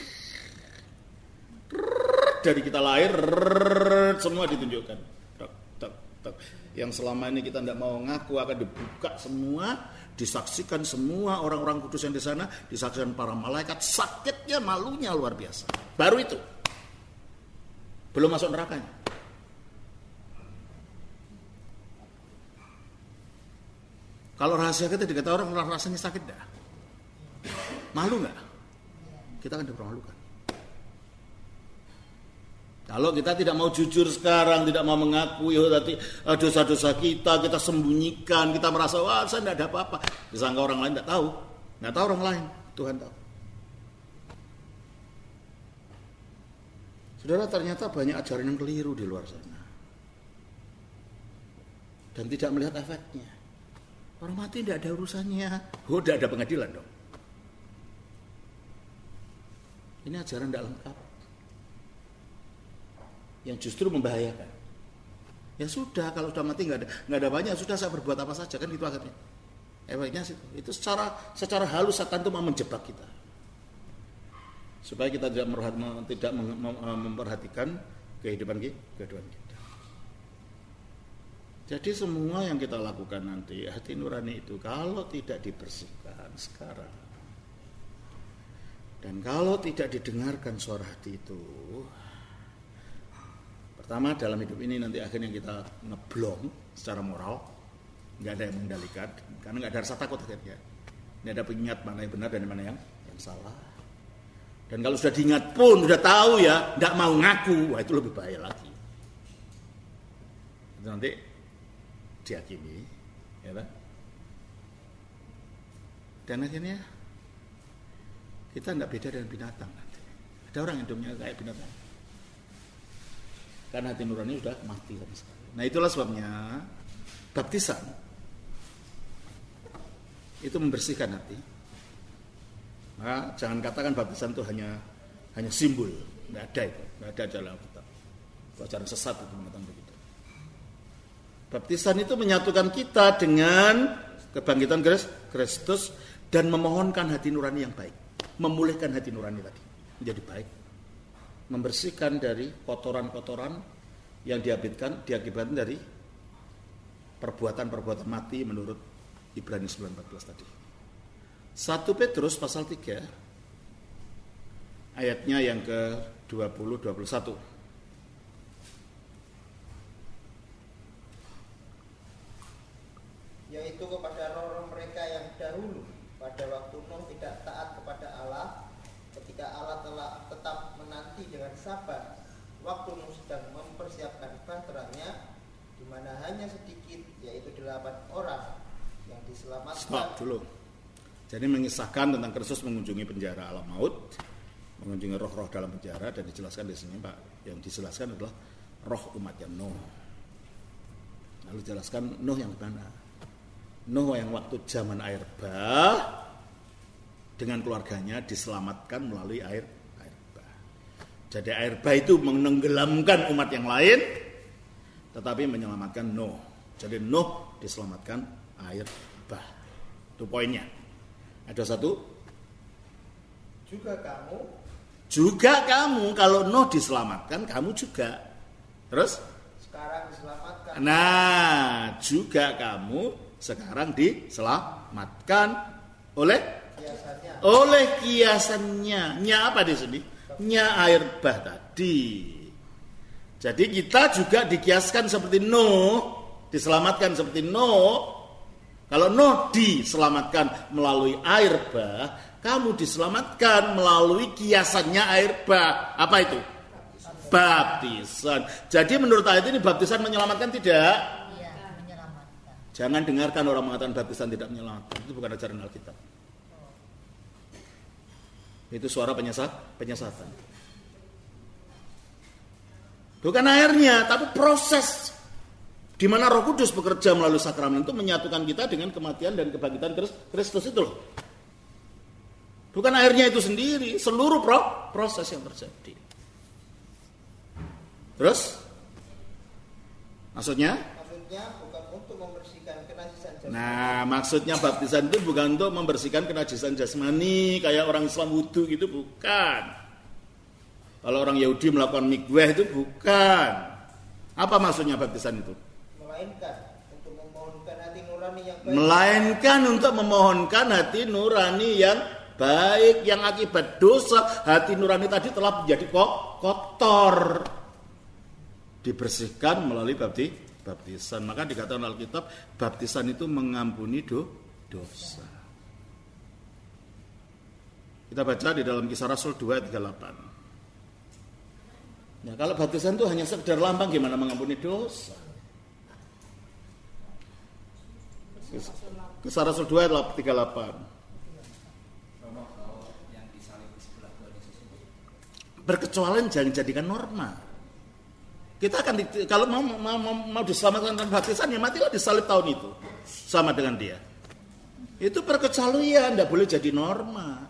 Dari kita lahir semua ditunjukkan. Tok, tok, tok. Yang selama ini kita tidak mau ngaku akan dibuka semua, disaksikan semua orang-orang kudus yang di sana, disaksikan para malaikat. Sakitnya, malunya luar biasa. Baru itu. Belum masuk nerakanya. Kalau rahasia kita dikatakan orang rasanya sakit dah. Malu nggak? Kita akan dipermalukan. Kalau kita tidak mau jujur sekarang, tidak mau mengakui oh, tadi dosa-dosa kita, kita sembunyikan, kita merasa wah saya tidak ada apa-apa. Disangka orang lain tidak tahu, nggak tahu orang lain, Tuhan tahu. Saudara, ternyata banyak ajaran yang keliru di luar sana dan tidak melihat efeknya. Orang mati tidak ada urusannya, oh tidak ada pengadilan dong. Ini ajaran tidak lengkap, yang justru membahayakan. Ya sudah, kalau sudah mati nggak ada nggak ada banyak, sudah saya berbuat apa saja kan itu akhirnya. Efeknya sih itu secara secara halus setan itu mau menjebak kita supaya kita tidak merhati, tidak memperhatikan kehidupan kehidupan kita. Jadi semua yang kita lakukan nanti hati nurani itu kalau tidak dibersihkan sekarang dan kalau tidak didengarkan suara hati itu, pertama dalam hidup ini nanti akhirnya kita ngeblong secara moral, nggak ada yang mengendalikan karena nggak ada rasa takut akhirnya, nggak ada pengingat mana yang benar dan mana yang, yang salah. Dan kalau sudah diingat pun sudah tahu ya, nggak mau ngaku, wah itu lebih bahaya lagi. Itu nanti dihakimi, ya kan? Dan akhirnya kita tidak beda dengan binatang nanti. Ada orang yang hidupnya kayak binatang. Karena hati nurani sudah mati sama sekali. Nah itulah sebabnya baptisan itu membersihkan hati. Nah, jangan katakan baptisan itu hanya hanya simbol, nggak ada itu, nggak ada dalam Alkitab. Itu ajaran sesat itu mengatakan begitu. Baptisan itu menyatukan kita dengan kebangkitan Kristus dan memohonkan hati nurani yang baik, memulihkan hati nurani tadi menjadi baik, membersihkan dari kotoran-kotoran yang diakibatkan diakibatkan dari perbuatan-perbuatan mati menurut Ibrani sembilan empat belas tadi. satu Petrus pasal tiga ayatnya yang ke dua puluh dua puluh satu. Yaitu kepada roh-roh mereka yang dahulu pada waktu Nuh tidak taat kepada Allah, ketika Allah telah tetap menanti dengan sabar waktu Nuh sedang mempersiapkan bahteranya, di mana hanya sedikit, yaitu delapan orang yang diselamatkan. Stop dulu. Jadi mengisahkan tentang Kristus mengunjungi penjara alam maut, mengunjungi roh-roh dalam penjara, dan dijelaskan di sini Pak, yang dijelaskan adalah roh umatnya Nuh. Lalu jelaskan Nuh yang mana? Nuh yang waktu zaman air bah dengan keluarganya diselamatkan melalui air air bah. Jadi air bah itu menenggelamkan umat yang lain, tetapi menyelamatkan Nuh. Jadi Nuh diselamatkan air bah. Itu poinnya. Ada satu. Juga kamu. Juga kamu. Kalau Nuh diselamatkan, kamu juga. Terus? Sekarang diselamatkan. Nah, juga kamu sekarang diselamatkan oleh kiasannya. Oleh kiasannya. Nya apa di sini? Nya air bah tadi. Jadi kita juga dikiaskan seperti Nuh, diselamatkan seperti Nuh. Kalau Nuh diselamatkan melalui air bah, Kamu diselamatkan melalui kiasannya air bah. Apa itu? Baptisan. Jadi menurut ayat ini baptisan menyelamatkan tidak? Iya, menyelamatkan. Jangan dengarkan orang mengatakan baptisan tidak menyelamatkan. Itu bukan ajaran Alkitab. Itu suara penyesat, penyesatan. Bukan airnya, tapi proses di mana Roh Kudus bekerja melalui sakramen itu menyatukan kita dengan kematian dan kebangkitan Kristus itu loh. Bukan airnya itu sendiri, seluruh pro, proses yang terjadi. Terus? Maksudnya? Maksudnya bukan untuk membersihkan kenajatan jasmani. Nah, maksudnya baptisan itu bukan untuk membersihkan kenajatan jasmani kayak orang Islam wudu gitu, bukan. Kalau orang Yahudi melakukan mikvah itu bukan. Apa maksudnya baptisan itu? Melainkan untuk memohonkan hati nurani yang baik. Melainkan untuk memohonkan hati nurani yang baik, yang akibat dosa hati nurani tadi telah menjadi kotor, dibersihkan melalui bapti, baptisan. Maka dikatakan Alkitab baptisan itu mengampuni do, dosa. Kita baca di dalam Kisah Rasul dua ayat tiga puluh delapan. Ya, kalau baptisan itu hanya sekedar lambang, gimana mengampuni dosa? Kisah Rasul dua ayat tiga puluh delapan. Berkecualian jangan jadikan norma. Kita akan di, kalau mau, mau, mau, mau diselamatkan tanpa baptisan, ya matilah disalib tahun itu sama dengan dia. Itu perkecualian, tidak boleh jadi norma.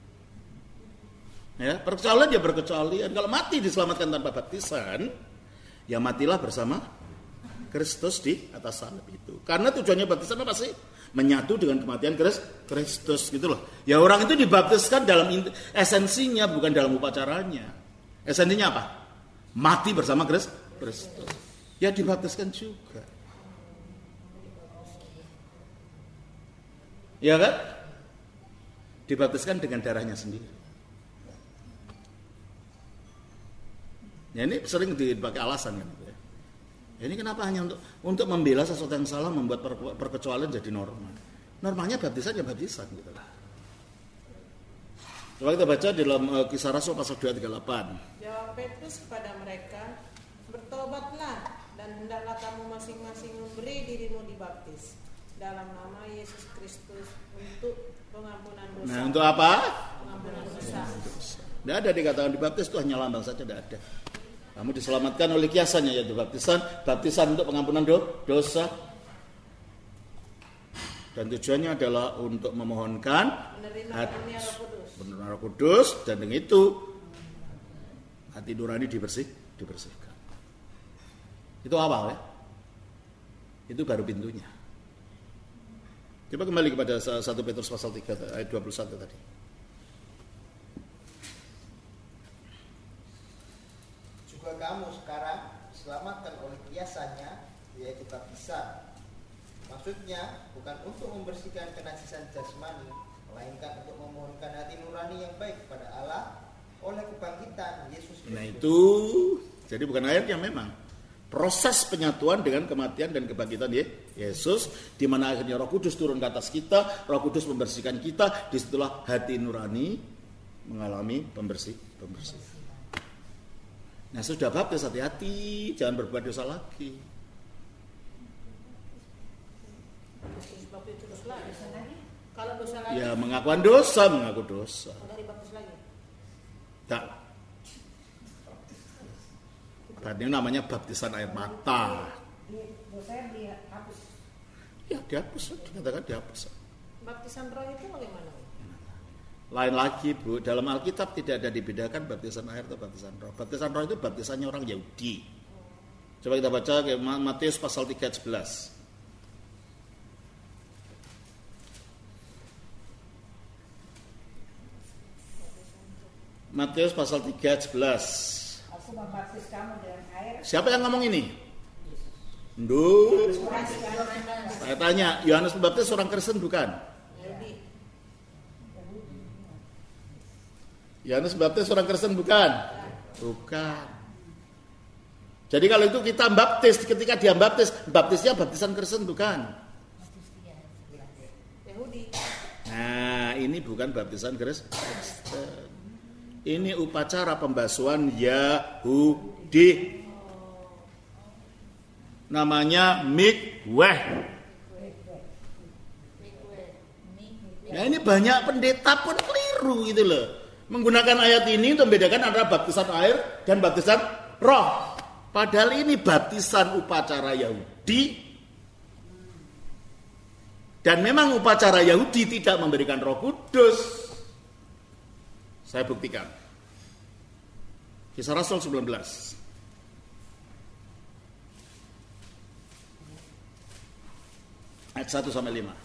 Ya, perkecualian ya perkecualian. Kalau mati diselamatkan tanpa baptisan, ya matilah bersama Kristus di atas salib itu. Karena tujuannya baptisan apa sih? Menyatu dengan kematian Kristus gitu loh. Ya orang itu dibaptiskan dalam esensinya, bukan dalam upacaranya. Esensinya apa? Mati bersama Kristus. Ya dibaptiskan juga. Ya kan? Dibaptiskan dengan darahnya sendiri. Ya ini sering dipakai alasan kan. Ini kenapa hanya untuk untuk membela sesuatu yang salah, membuat perkecualian jadi norma. Normanya baptisan ya baptisan gitu lah. Coba kita baca di dalam uh, Kisah Rasul pasal dua ayat tiga puluh delapan. Jawab Petrus kepada mereka, bertobatlah dan hendaklah kamu masing-masing memberi dirimu dibaptis dalam nama Yesus Kristus untuk pengampunan dosa. Nah, untuk apa? Pengampunan dosa. Tidak ada dikatakan dibaptis, itu hanya lambang saja, tidak ada. Kamu diselamatkan oleh kiasannya, yaitu baptisan, baptisan untuk pengampunan do, dosa. Dan tujuannya adalah untuk memohonkan menerima Roh Kudus. Menerima Roh Kudus, dan dengan itu hati nurani dibersih, dibersihkan. Itu awal ya. Itu baru pintunya. Coba kembali kepada satu Petrus pasal tiga ayat dua puluh satu tadi. Juga kamu sekarang diselamatkan oleh kiasannya, yaitu baptisan. Maksudnya bukan untuk membersihkan kenajisan jasmani, melainkan untuk memohonkan hati nurani yang baik kepada Allah oleh kebangkitan Yesus Kristus. Nah itu, jadi bukan airnya memang. Proses penyatuan dengan kematian dan kebangkitan Yesus, di mana akhirnya Roh Kudus turun ke atas kita, Roh Kudus membersihkan kita, disitulah hati nurani mengalami pembersih, pembersih. Nah sudah baptis, hati-hati, jangan berbuat dosa lagi. Kalau dosa lagi, Ya mengakuan dosa, mengaku dosa. enggak dibaptis lagi. Tak. Berarti namanya baptisan air mata. Dosanya dihapus. Ya dihapus, dikatakan dihapus. Baptisan roh itu bagaimana? Lain lagi Bu, dalam Alkitab tidak ada dibedakan baptisan air atau baptisan roh. Baptisan roh itu baptisannya orang Yahudi. Coba kita baca ke Matius pasal tiga ayat sebelas. Matius pasal tiga ayat sebelas. Aku membaptis kamu dengan air. Siapa yang ngomong ini? Duh. Saya tanya, Yohanes Pembaptis orang Kristen bukan? Yohanes Pembaptis orang Kristen bukan? Bukan. Jadi kalau itu kita baptis, ketika dia baptis, baptisnya baptisan Kristen bukan? Yahudi. Nah, ini bukan baptisan Kristen. Ini upacara pembasuhan Yahudi. Namanya mikveh. Ya, ini banyak pendeta pun keliru gitu loh. Menggunakan ayat ini untuk membedakan antara baptisan air dan baptisan roh. Padahal ini baptisan upacara Yahudi. Dan memang upacara Yahudi tidak memberikan Roh Kudus. Saya buktikan. Kisah Rasul sembilan belas. Ayat satu sampai lima.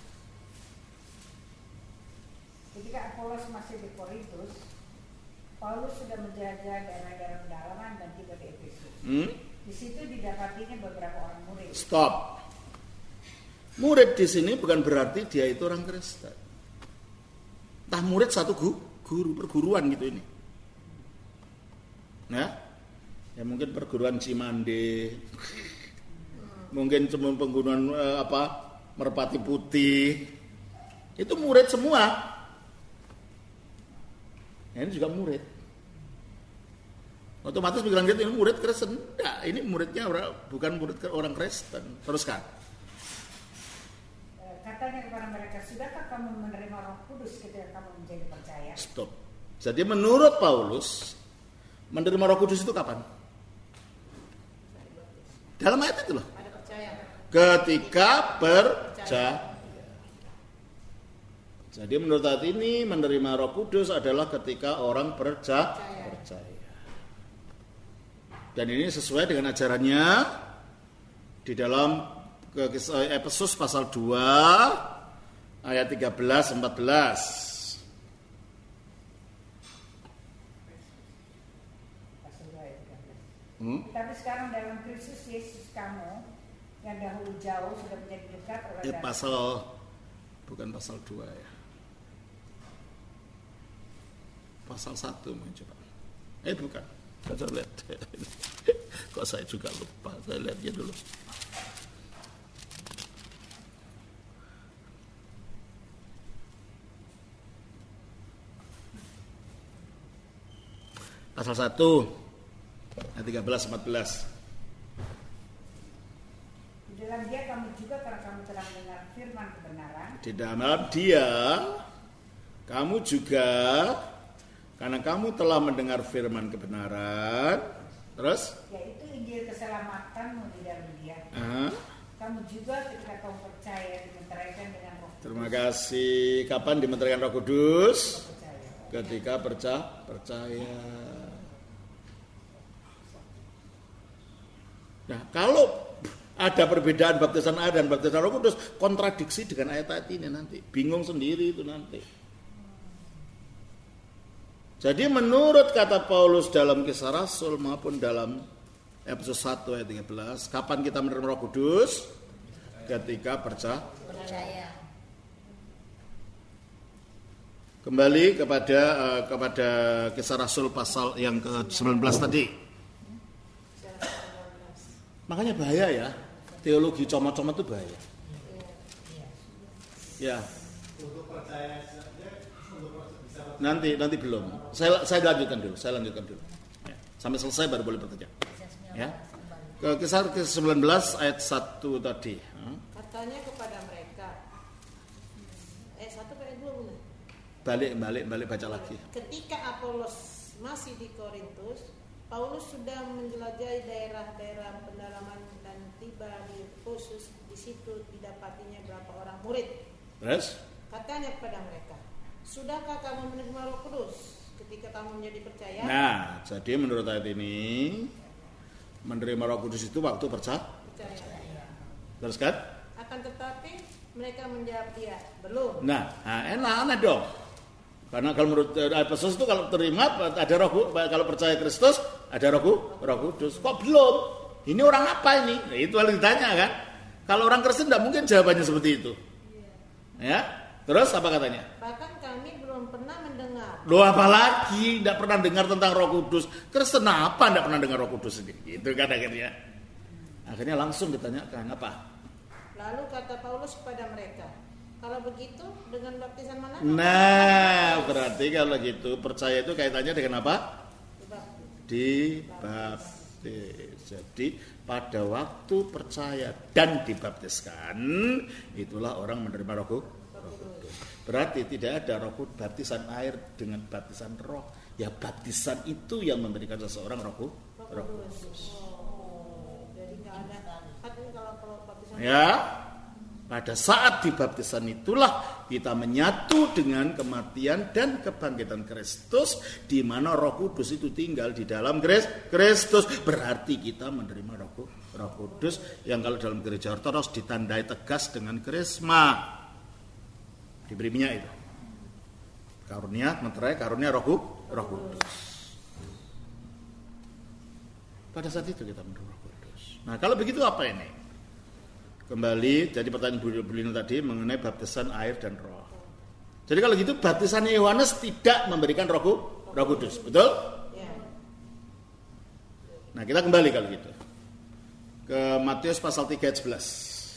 Ketika Apolos masih di Korintus, Paulus sudah menjelajah daerah-daerah pedalaman dan tiba di Efesus. Hmm? Di situ didapatinya beberapa orang murid. Stop. Murid di sini bukan berarti dia itu orang Kristen. Entah murid satu guru, perguruan gitu ini. Nah, ya mungkin perguruan Cimande, mungkin cuma penggunaan eh, apa Merpati Putih, itu murid semua. Nah, ini juga murid. Otomatis bilang gitu ini murid Kristen. Enggak, ini muridnya orang, bukan murid orang Kristen. Teruskan. Katanya kepada mereka, sudahkah kamu menerima Roh Kudus ketika kamu menjadi percaya? Stop. Jadi menurut Paulus, menerima Roh Kudus itu kapan? Dalam ayat itu loh. Ketika percaya. Jadi menurut ayat ini menerima Roh Kudus adalah ketika orang percaya. percaya. Dan ini sesuai dengan ajarannya di dalam Efesus pasal dua ayat tiga belas empat belas. Hmm? Tapi sekarang dalam Kristus Yesus kamu yang dahulu jauh sudah menjadi dekat oleh Eh, pasal bukan pasal dua ya. Pasal satu mungkin coba. Eh bukan. Saya lihat. Kok saya juga lupa. Saya lihatnya dulu. Pasal satu ayat tiga belas empat belas. Di dalam dia kamu juga karena kamu telah mendengar firman kebenaran. Di dalam dia kamu juga karena kamu telah mendengar firman kebenaran. Terus? Yaitu Injil keselamatanmu di dalam dia. Uh-huh. Kamu juga ketika kamu percaya dimenteraikan dengan Roh Kudus. Terima kasih. Kapan dimenteraikan Roh Kudus? Percaya. Ketika percaya. percaya. Nah, kalau ada perbedaan baptisan air dan baptisan Roh Kudus, kontradiksi dengan ayat-ayat ini nanti. Bingung sendiri itu nanti. Jadi menurut kata Paulus dalam Kisah Rasul maupun dalam Efesus satu ayat tiga belas, kapan kita menerima Roh Kudus? Ketika percaya. Percaya. Kembali kepada uh, kepada Kisah Rasul pasal yang ke sembilan belas tadi. Makanya bahaya ya, teologi comot-comot itu bahaya. Ya. Nanti nanti belum. Saya saya lanjutkan dulu. Saya lanjutkan dulu. Ya. Sampai selesai baru boleh bertanya. Ya. Ke Kisah ke sembilan belas ayat satu tadi. Katanya kepada mereka. Eh satu ayat dua benar. Balik balik balik baca lagi. Ketika Apolos masih di Korintus, Paulus sudah menjelajahi daerah-daerah pedalaman dan tiba di Efesus. Di situ didapatinya beberapa orang murid. Terus? Katanya kepada mereka, sudahkah kamu menerima Roh Kudus ketika kamu menjadi percaya? Nah, jadi menurut ayat ini menerima Roh Kudus itu waktu percaya. Percaya. Terus kan? Akan tetapi mereka menjawab dia, belum. Nah, nah enak aneh dong. Karena kalau menurut Efesus itu kalau terima ada Roh, kalau percaya Kristus ada Roh, Roh Kudus. Kok belum? Ini orang apa ini? Nah, itu yang ditanya kan. Kalau orang Kristen tidak mungkin jawabannya seperti itu. Ya, terus apa katanya? Bahkan kami belum pernah mendengar. Loh apalagi tidak pernah dengar tentang Roh Kudus. Kristen apa tidak pernah dengar Roh Kudus ini? Gitu kan akhirnya. Akhirnya langsung ditanyakan apa? Lalu kata Paulus kepada mereka, Kalau begitu dengan baptisan mana? Nah, berarti kalau gitu percaya itu kaitannya dengan apa? Dibaptis. Dibaptis. Jadi pada waktu percaya dan dibaptiskan, itulah orang menerima roh kudus. Berarti tidak ada roh kudus, baptisan air dengan baptisan roh. Ya baptisan itu yang memberikan seseorang roh kudus. Roh kudus. Oh, jadi nggak ada. Kan kalau kalau baptisan. Ya, pada saat dibaptisan itulah kita menyatu dengan kematian dan kebangkitan Kristus, di mana Roh Kudus itu tinggal di dalam Kristus. Berarti kita menerima Roh, Roh Kudus yang kalau dalam gereja Ortodoks ditandai tegas dengan krisma. Diberi minyak itu. Karunia, meterai karunia Roh, Roh Kudus. Pada saat itu kita menerima Roh Kudus. Nah, kalau begitu apa ini? Kembali, jadi pertanyaan Bu Lino tadi mengenai baptisan air dan roh. Jadi kalau gitu baptisannya Yohanes tidak memberikan roh, roh kudus, betul? Ya. Nah kita kembali kalau gitu ke Matius pasal tiga ayat sebelas.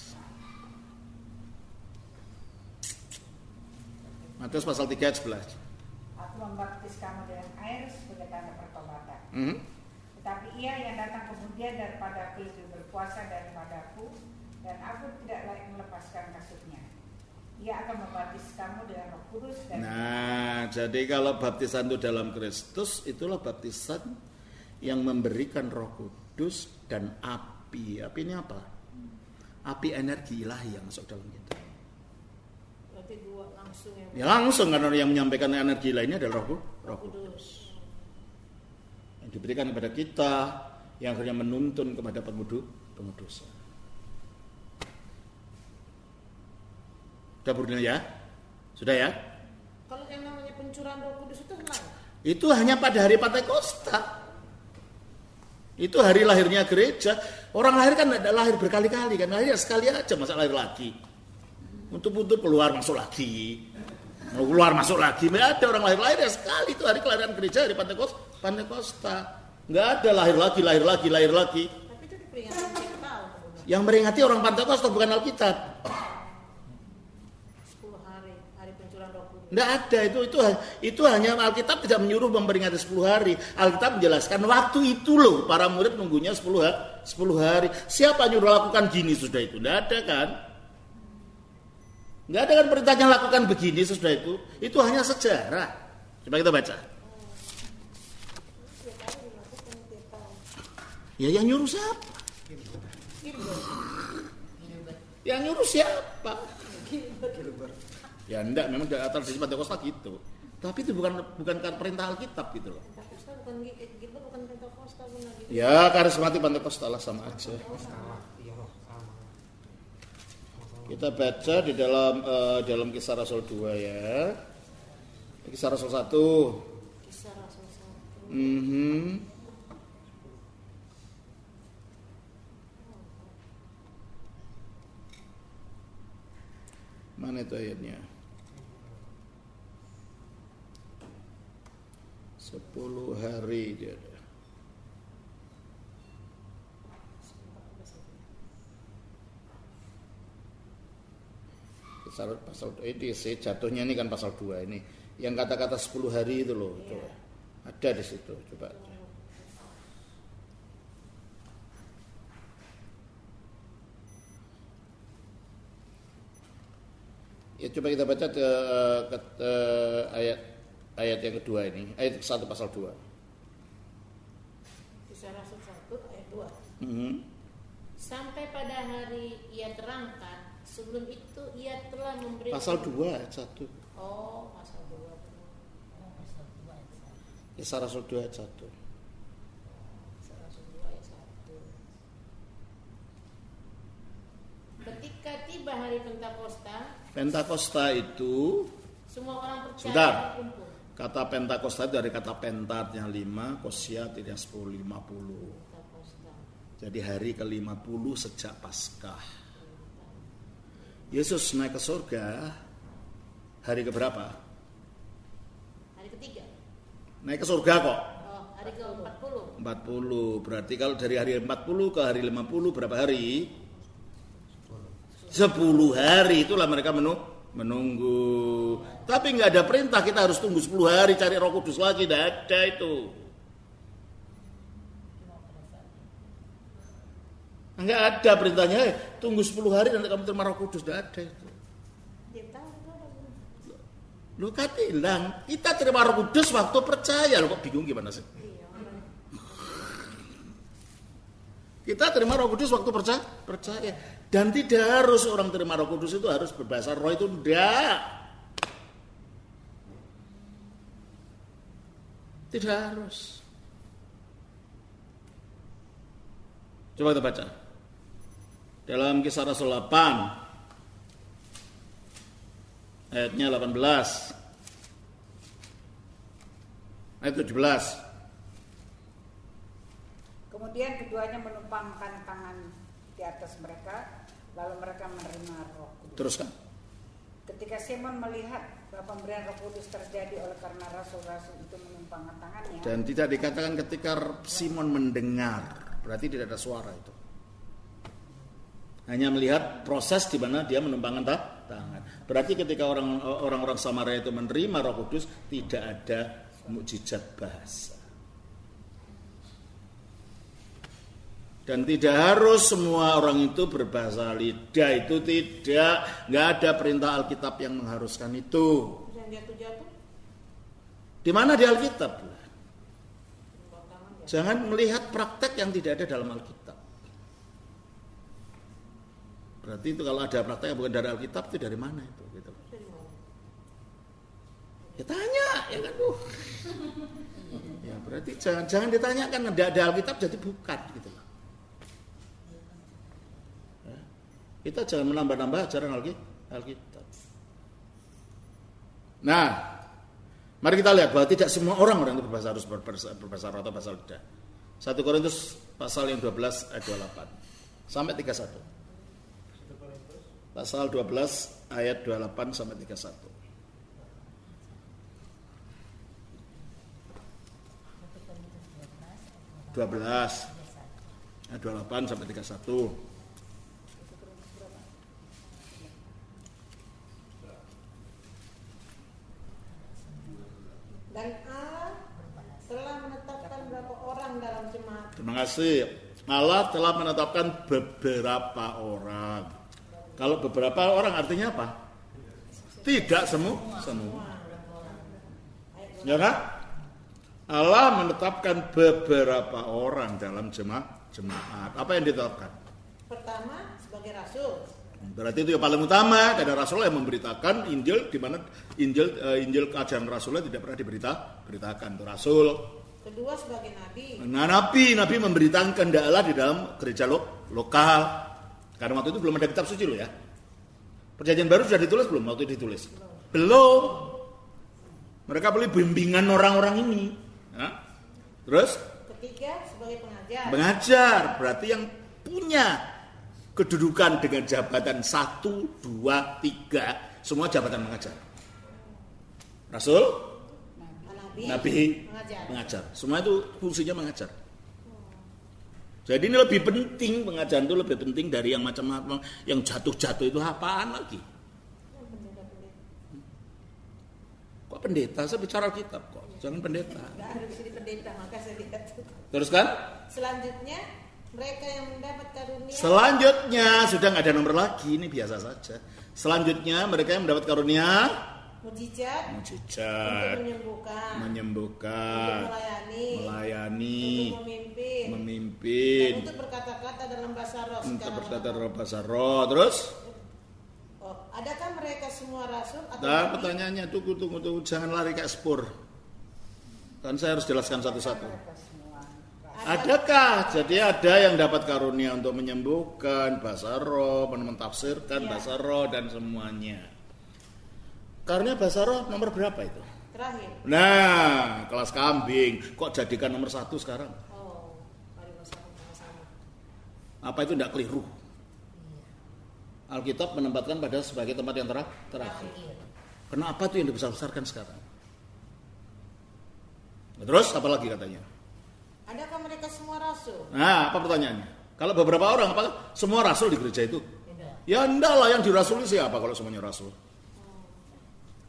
Matius pasal tiga ayat sebelas. Aku membaptis kamu dengan air sebagai tanda pertobatan. Mm-hmm. Tetapi ia yang datang kemudian daripada aku lebih berkuasa daripadaku, dan aku tidak layak melepaskan kasutnya. Ia akan membaptis kamu dengan Roh Kudus dan Nah, jadi kalau baptisan itu dalam Kristus, itulah baptisan yang memberikan Roh Kudus dan api. Api ini apa? Api energi ilahi yang masuk dalam kita. Berarti dua langsung yang. Ya langsung, karena yang menyampaikan energi ilahinya adalah Roh, Roh Kudus. Yang diberikan kepada kita, yang akhirnya menuntun kepada pengudu, pengudusan. Sudah berdua ya? Sudah ya? Kalau yang namanya pencurahan Roh Kudus itu hilang. Itu hanya pada hari Pentakosta. Itu hari lahirnya gereja. Orang lahir kan tidak lahir berkali-kali kan, lahir sekali aja, masa lahir lagi. Untuk-untuk keluar masuk lagi. Mau keluar masuk lagi. Tidak ada orang lahir-lahir ya sekali, itu hari kelahiran gereja, hari Pentakosta. Pentakosta. Enggak ada lahir lagi, lahir lagi, lahir lagi. Tapi itu diperingati tiap tahun. Yang meringati orang Pentakosta bukan Alkitab. Tidak ada, itu itu itu hanya Alkitab tidak menyuruh memperingati sepuluh hari. Alkitab menjelaskan waktu itu loh para murid nunggunya sepuluh hari. Siapa nyuruh lakukan gini sudah itu? Tidak ada kan? Tidak ada kan perintahnya lakukan begini sudah itu. Itu hanya sejarah. Coba kita baca. Ya yang nyuruh siapa? Yang nyuruh siapa? Ya enggak, memang dari atas tradisi Pentakosta gitu. Tapi itu bukan bukan perintah Alkitab gitu loh. Pentakosta bukan gitu, bukan Pentakosta benar gitu. Ya, karismatik Pentakosta lah sama aja. Kita baca di dalam uh, dalam Kisah Rasul dua ya. Kisah Rasul satu. Kisah Rasul satu. Mhm. Mana itu ayatnya? Sepuluh hari dia ada. Pasal pasal ini sih jatuhnya ini kan pasal dua ini. Yang kata-kata sepuluh hari itu loh, itu ada di situ. Coba. Ya coba kita baca ke, ke, ke ayat ayat yang kedua ini, ayat satu pasal dua. Kisah Rasul satu ayat dua. Mm-hmm. Sampai pada hari ia terangkat, sebelum itu ia telah memberi. Pasal dua ayat satu. Oh, pasal dua. Oh, pasal dua ayat satu. Kisah Rasul dua ayat satu. Kisah Rasul dua ayat satu. Ketika tiba hari Pentakosta, Pentakosta itu semua orang percaya Sebentar. berkumpul. Kata Pentakosta itu dari kata pentatnya lima, kosia tidak sepuluh, lima puluh. Pentakosta. Jadi hari ke lima puluh sejak Paskah. Yesus naik ke surga hari ke berapa? Hari ketiga. Naik ke surga kok. Oh, hari ke empat puluh. empat puluh. Berarti kalau dari hari empat puluh ke hari lima puluh berapa hari? sepuluh hari, itulah mereka menu, Menunggu. Tapi nggak ada perintah kita harus tunggu sepuluh hari cari Roh Kudus lagi, tidak ada itu. Nggak ada perintahnya, eh, tunggu sepuluh hari nanti kamu terima Roh Kudus, tidak ada itu. Lu kata hilang, kita terima Roh Kudus waktu percaya. Lu kok bingung gimana sih? Kita terima Roh Kudus waktu percaya, percaya. Dan tidak harus orang terima Roh Kudus itu harus berbahasa roh, itu tidak. Tidak harus. Coba kita baca. Dalam Kisah Rasul delapan ayatnya delapan belas. Ayat tujuh belas. Kemudian keduanya menumpangkan tangan di atas mereka, lalu mereka menerima Roh Kudus. Teruskan. Ketika Simon melihat bahwa pemberian Roh Kudus terjadi oleh karena rasul-rasul itu menumpangkan tangannya. Dan tidak dikatakan ketika Simon mendengar, berarti tidak ada suara itu. Hanya melihat proses di mana dia menumpangkan tangan. Berarti ketika orang orang-orang Samaria itu menerima Roh Kudus, tidak ada mukjizat bahasa. Dan tidak harus semua orang itu berbahasa lidah, itu tidak, nggak ada perintah Alkitab yang mengharuskan itu. Yang jatuh-jatuh? Di mana di Alkitab? Jangan melihat praktek yang tidak ada dalam Alkitab. Berarti itu kalau ada praktek yang bukan dari Alkitab, itu dari mana itu? Gitu. Ya tanya, ya kan? Uh. Ya berarti jangan jangan ditanyakan ada ada Alkitab jadi bukan gitu. Kita jangan menambah-nambah ajaran Alkitab. Nah, mari kita lihat bahwa tidak semua orang orang itu berbahasa harus berbahasa, berbahasa roh atau bahasa lidah. satu Korintus pasal yang dua belas ayat dua puluh delapan sampai tiga puluh satu. Pasal dua belas ayat dua puluh delapan sampai tiga puluh satu. dua belas ayat dua puluh delapan sampai tiga puluh satu. Dan Allah telah menetapkan berapa orang dalam jemaat. Terima kasih. Allah telah menetapkan beberapa orang. Kalau beberapa orang artinya apa? Tidak semua, semua. Ya kan? Allah menetapkan beberapa orang dalam jemaat. Jemaat. Apa yang ditetapkan? Pertama sebagai rasul. Berarti itu yang paling utama, karena Rasul yang memberitakan Injil, di mana Injil uh, Injil ajaran Rasulnya tidak pernah diberita, beritakan itu Rasul. Kedua sebagai nabi. Nah, nabi, nabi memberitakan kehendak Allah di dalam gereja lo, lokal. Karena waktu itu belum ada kitab suci lo ya. Perjanjian baru sudah ditulis belum waktu itu ditulis? Belum. belum. Mereka perlu bimbingan orang-orang ini. Ya. Terus? Ketiga sebagai pengajar. Pengajar, berarti yang punya kedudukan dengan jabatan satu, dua, tiga, semua jabatan mengajar. Rasul, nabi, nabi mengajar. mengajar. Semua itu fungsinya mengajar. Jadi ini lebih penting, pengajaran itu lebih penting dari yang macam-macam, yang jatuh-jatuh itu apaan lagi? Kok pendeta? Saya bicara Alkitab kok, jangan pendeta. Nggak harus jadi pendeta, maka saya lihat. Terus kan? Selanjutnya mereka yang mendapat karunia. Selanjutnya sudah nggak ada nomor lagi, ini biasa saja. Selanjutnya mereka yang mendapat karunia mujizat, mujizat, untuk menyembuhkan, menyembuhkan, untuk melayani, melayani, untuk memimpin, memimpin, dan untuk berkata-kata dalam bahasa roh. untuk berkata dalam bahasa roh. Terus? Oh, adakah mereka semua rasul atau Dan nabi? pertanyaannya tunggu tunggu tunggu jangan lari kayak spur. Kan saya harus jelaskan satu-satu. Adakah? Jadi ada yang dapat karunia untuk menyembuhkan bahasa roh, mentafsirkan ya. bahasa roh dan semuanya. Karunia bahasa roh nomor berapa itu? Terakhir. Nah, kelas kambing. Kok jadikan nomor satu sekarang? Oh, mari bersama-sama. Apa itu tidak keliru? Alkitab menempatkan pada sebagai tempat yang ter- terakhir. Kenapa itu yang dibesar-besarkan sekarang? Terus apa lagi katanya? Adakah mereka semua rasul? Nah, apa pertanyaannya? Kalau beberapa orang, apa semua rasul di gereja itu? Ya enggak lah, yang dirasuli siapa kalau semuanya rasul?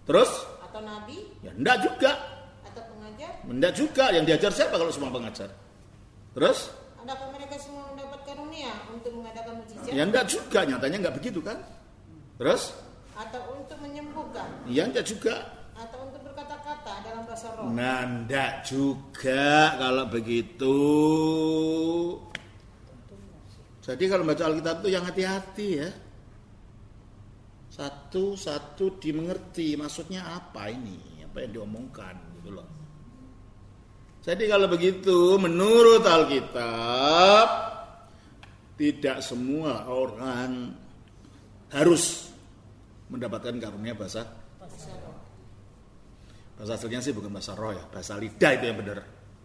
Terus? Atau nabi? Ya enggak juga. Atau pengajar? Enggak juga. Yang diajar siapa kalau semua pengajar? Terus? Adakah mereka semua mendapat karunia untuk mengadakan mujizat? Ya enggak juga. Nyatanya enggak begitu kan? Terus? Atau untuk menyembuhkan? Ya enggak juga. Atau untuk berkata-kata dalam bahasa roh? Nah, enggak juga kalau begitu. Jadi kalau baca Alkitab itu yang hati-hati ya. Satu-satu dimengerti maksudnya apa ini, apa yang diomongkan gitu loh. Jadi kalau begitu menurut Alkitab tidak semua orang harus mendapatkan karunia bahasa Bahasa roh. bahasa aslinya sih bukan bahasa roh ya, bahasa lidah itu yang benar.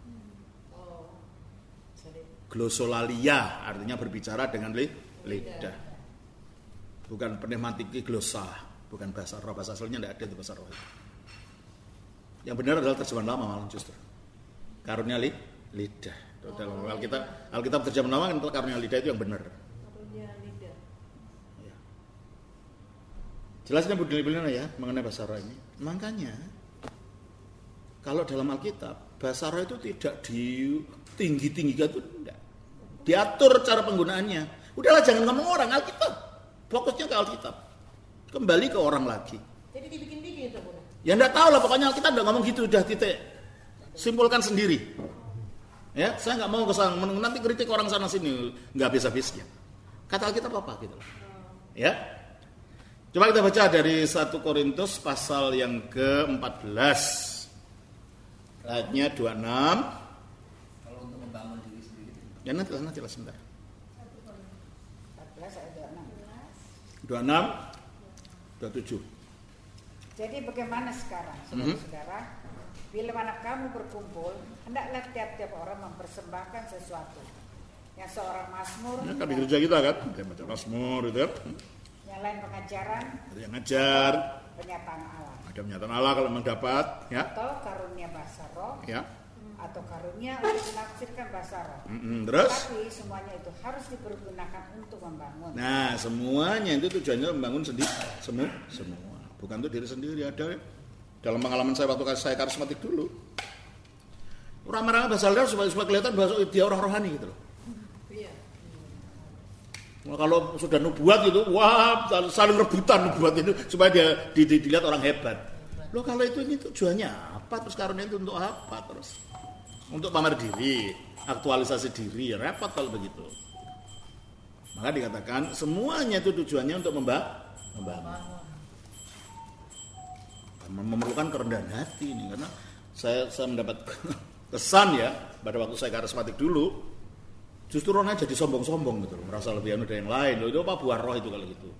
Oh. Sorry. Glosolalia artinya berbicara dengan li, lidah. Bukan pneumatiki glosa, bukan bahasa roh, bahasa aslinya tidak ada itu bahasa roh. Yang benar adalah terjemahan lama malah justru. Karunia li, lidah. Dalam Alkitab, Alkitab terjemahan lama kan karunia lidah itu yang benar. Karunia lidah. Ya. Jelasnya Bu Dili ya mengenai bahasa roh ini. Makanya kalau dalam Alkitab bahasa roh itu tidak ditinggi-tinggikan itu tidak. Diatur cara penggunaannya. Udahlah jangan ngomong orang Alkitab. Fokusnya ke Alkitab. Kembali ke orang lagi. Jadi dibikin-bikin itu, Bu. Ya enggak tahu lah pokoknya Alkitab enggak ngomong gitu udah titik. Simpulkan sendiri. Ya, saya enggak mau kesana nanti kritik orang sana sini enggak habis-habisnya. Kata Alkitab apa gitu loh. Ya. Coba kita baca dari satu Korintus pasal yang ke empat belas. Ayatnya dua puluh enam. Kalau untuk membangun diri sendiri. Ya nanti lah nanti lah sebentar. empat belas ayat dua puluh enam. dua puluh enam dua puluh tujuh. Jadi bagaimana sekarang, saudara-saudara? Bila mana kamu berkumpul, hendaklah tiap-tiap orang mempersembahkan sesuatu. Yang seorang mazmur, Ya, kan di gereja kita kan, dia baca Mazmur itu kan. yang lain pengajaran, Ada yang ngajar, penyataan Allah, ada pernyataan Allah kalau memang dapat, ya. atau karunia bahasa roh, Ya. atau karunia untuk menafsirkan bahasa roh. Mm-mm, terus? Tapi semuanya itu harus dipergunakan untuk membangun. Nah, semuanya itu tujuannya membangun sendiri, semua, semua. Bukan untuk diri sendiri. Ada dalam pengalaman saya waktu saya karismatik dulu. Orang-orang bahasa lidah supaya, supaya kelihatan bahasa dia orang rohani gitu loh. Iya. Nah, kalau sudah nubuat gitu, wah saling rebutan nubuat itu supaya dia di, di, dilihat orang hebat. Loh kalau itu ini tujuannya apa? Terus karunia itu untuk apa? Terus untuk pamer diri, aktualisasi diri, repot kalau begitu. Maka dikatakan semuanya itu tujuannya untuk memba- membangun. Memerlukan kerendahan hati ini karena saya saya mendapat kesan ya pada waktu saya karismatik dulu justru orangnya jadi sombong-sombong gitu loh, merasa lebih anu dari yang lain. Loh, itu apa buah roh itu kalau gitu?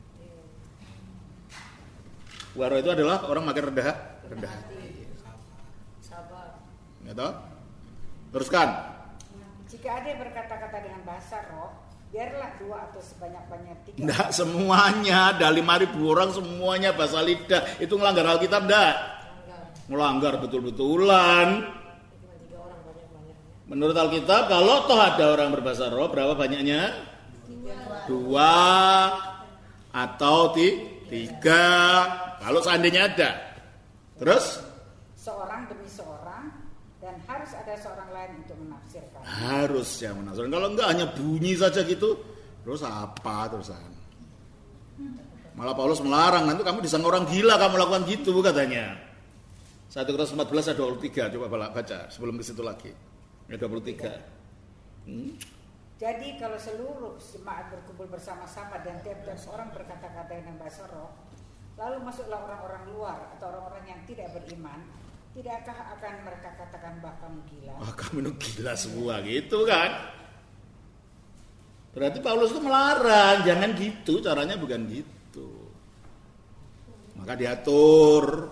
Buah roh itu adalah orang makin rendah rendah hati. Sabar. Ya toh? Teruskan. Jika ada yang berkata-kata dengan bahasa roh, biarlah dua atau sebanyak-banyak tiga. Enggak semuanya, ada lima ribu orang semuanya bahasa lidah. Itu ngelanggar Alkitab enggak? Melanggar betul-betulan. Cuma tiga orang banyak-banyaknya. Menurut Alkitab kalau toh ada orang berbahasa roh, berapa banyaknya? Dua atau ti- tiga. Kalau seandainya ada. Terus? Seorang demi seorang, dan harus ada seorang lain untuk menafsirkan. Harus yang menafsirkan. Kalau enggak hanya bunyi saja gitu, terus apa terusan? Malah Paulus melarang, nanti kamu disangka orang gila kamu lakukan gitu katanya. satu Korintus empat belas ayat dua puluh tiga, coba baca sebelum ke situ lagi. Ayat dua puluh tiga. Hmm. Jadi kalau seluruh jemaat berkumpul bersama-sama dan tiap-tiap orang berkata-kata dengan bahasa roh, lalu masuklah orang-orang luar atau orang-orang yang tidak beriman, tidakkah akan mereka katakan bahwa kamu gila? Wah kamu itu gila semua gitu kan? Berarti Paulus itu melarang, jangan gitu, caranya bukan gitu. Maka diatur.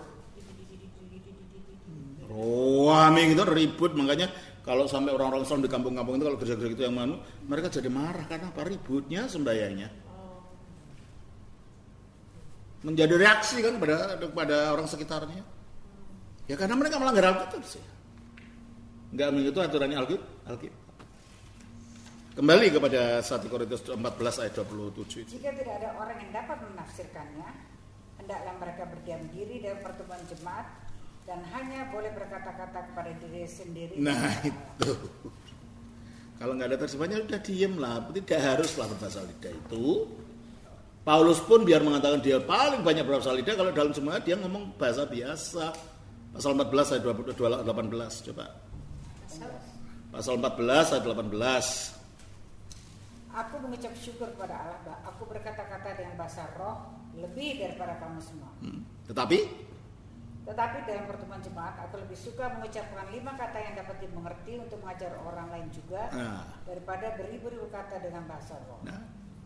Roaming itu ribut, makanya kalau sampai orang-orang Islam di kampung-kampung itu kalau gereja-gereja itu yang manu, mereka jadi marah karena apa? Ributnya sembayangnya. Menjadi reaksi kan pada pada orang sekitarnya. Ya karena mereka melanggar Alkitab sih. Enggak mengikuti aturannya Alkitab. Kembali kepada satu Korintus empat belas ayat dua puluh tujuh itu. Jika tidak ada orang yang dapat menafsirkannya, hendaklah mereka berdiam diri dalam pertemuan jemaat dan hanya boleh berkata-kata kepada diri sendiri. Nah itu. Kalau nggak ada terjemahannya udah diem lah, tidak haruslah berbahasa lidah itu. Paulus pun biar mengatakan dia paling banyak berbahasa lidah, kalau dalam jemaat dia ngomong bahasa biasa. Pasal empat belas ayat delapan belas coba. Pasal empat belas ayat delapan belas. Aku mengucap syukur kepada Allah bahwa aku berkata-kata dengan bahasa roh lebih daripada kamu semua. Hmm. Tetapi Tetapi dalam pertemuan jemaat aku lebih suka mengucapkan lima kata yang dapat dimengerti untuk mengajar orang lain juga nah. daripada beribu-ribu kata dengan bahasa roh. Nah.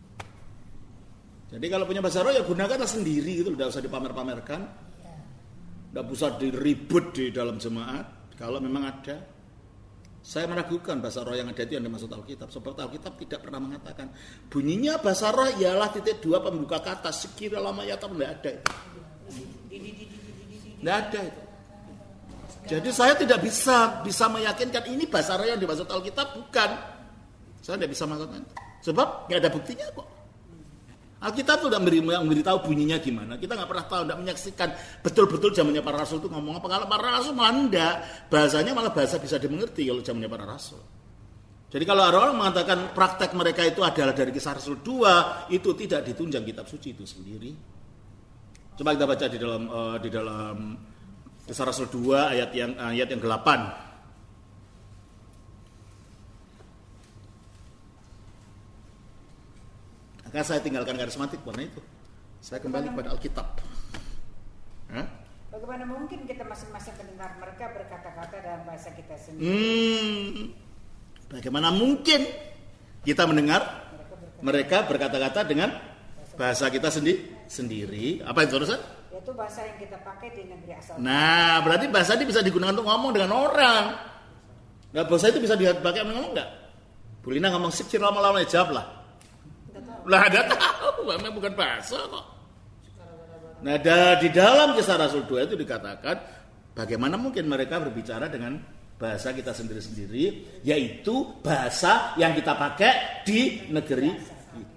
Jadi kalau punya bahasa roh ya gunakanlah sendiri gitu, tidak usah dipamer-pamerkan, tidak usah diribut di dalam jemaat. Kalau memang ada, saya meragukan bahasa roh yang ada itu yang dimaksud Alkitab. Sebab Alkitab tidak pernah mengatakan bunyinya bahasa roh ialah titik dua pembuka kata sekira lama ya tidak ada. Tidak ada itu. Jadi saya tidak bisa bisa meyakinkan ini bahasa roh yang dimaksud Alkitab, bukan. Saya tidak bisa mengatakan. Sebab nggak ada buktinya kok. Alkitab sudah memberitahu bunyinya gimana. Kita nggak pernah tahu, tidak menyaksikan betul-betul zamannya para rasul itu ngomong apa. Kalau para rasul malah enggak, bahasanya malah bahasa bisa dimengerti kalau zamannya para rasul. Jadi kalau orang mengatakan praktek mereka itu adalah dari Kisah Rasul dua, itu tidak ditunjang kitab suci itu sendiri. Coba kita baca di dalam uh, di dalam Kisah Rasul dua ayat yang ayat yang delapan. Maka saya tinggalkan karismatik warna itu. Saya kembali kepada Alkitab. Hah? Bagaimana mungkin kita masing-masing mendengar mereka berkata-kata dalam bahasa kita sendiri? Hmm, bagaimana mungkin kita mendengar mereka berkata-kata dengan bahasa kita sendiri? Sendiri, apa itu saudara? Yaitu bahasa yang kita pakai di negeri asal. Nah, berarti bahasa ini bisa digunakan untuk ngomong dengan orang. Nah, bahasa itu bisa dipakai untuk ngomong nggak? Bu Lina ngomong sikir lama-lama jawab lah. Lah, ada tahu, memang bukan bahasa kok. Nah, di dalam Kisah Rasul dua itu dikatakan bagaimana mungkin mereka berbicara dengan bahasa kita sendiri-sendiri, yaitu bahasa yang kita pakai di negeri.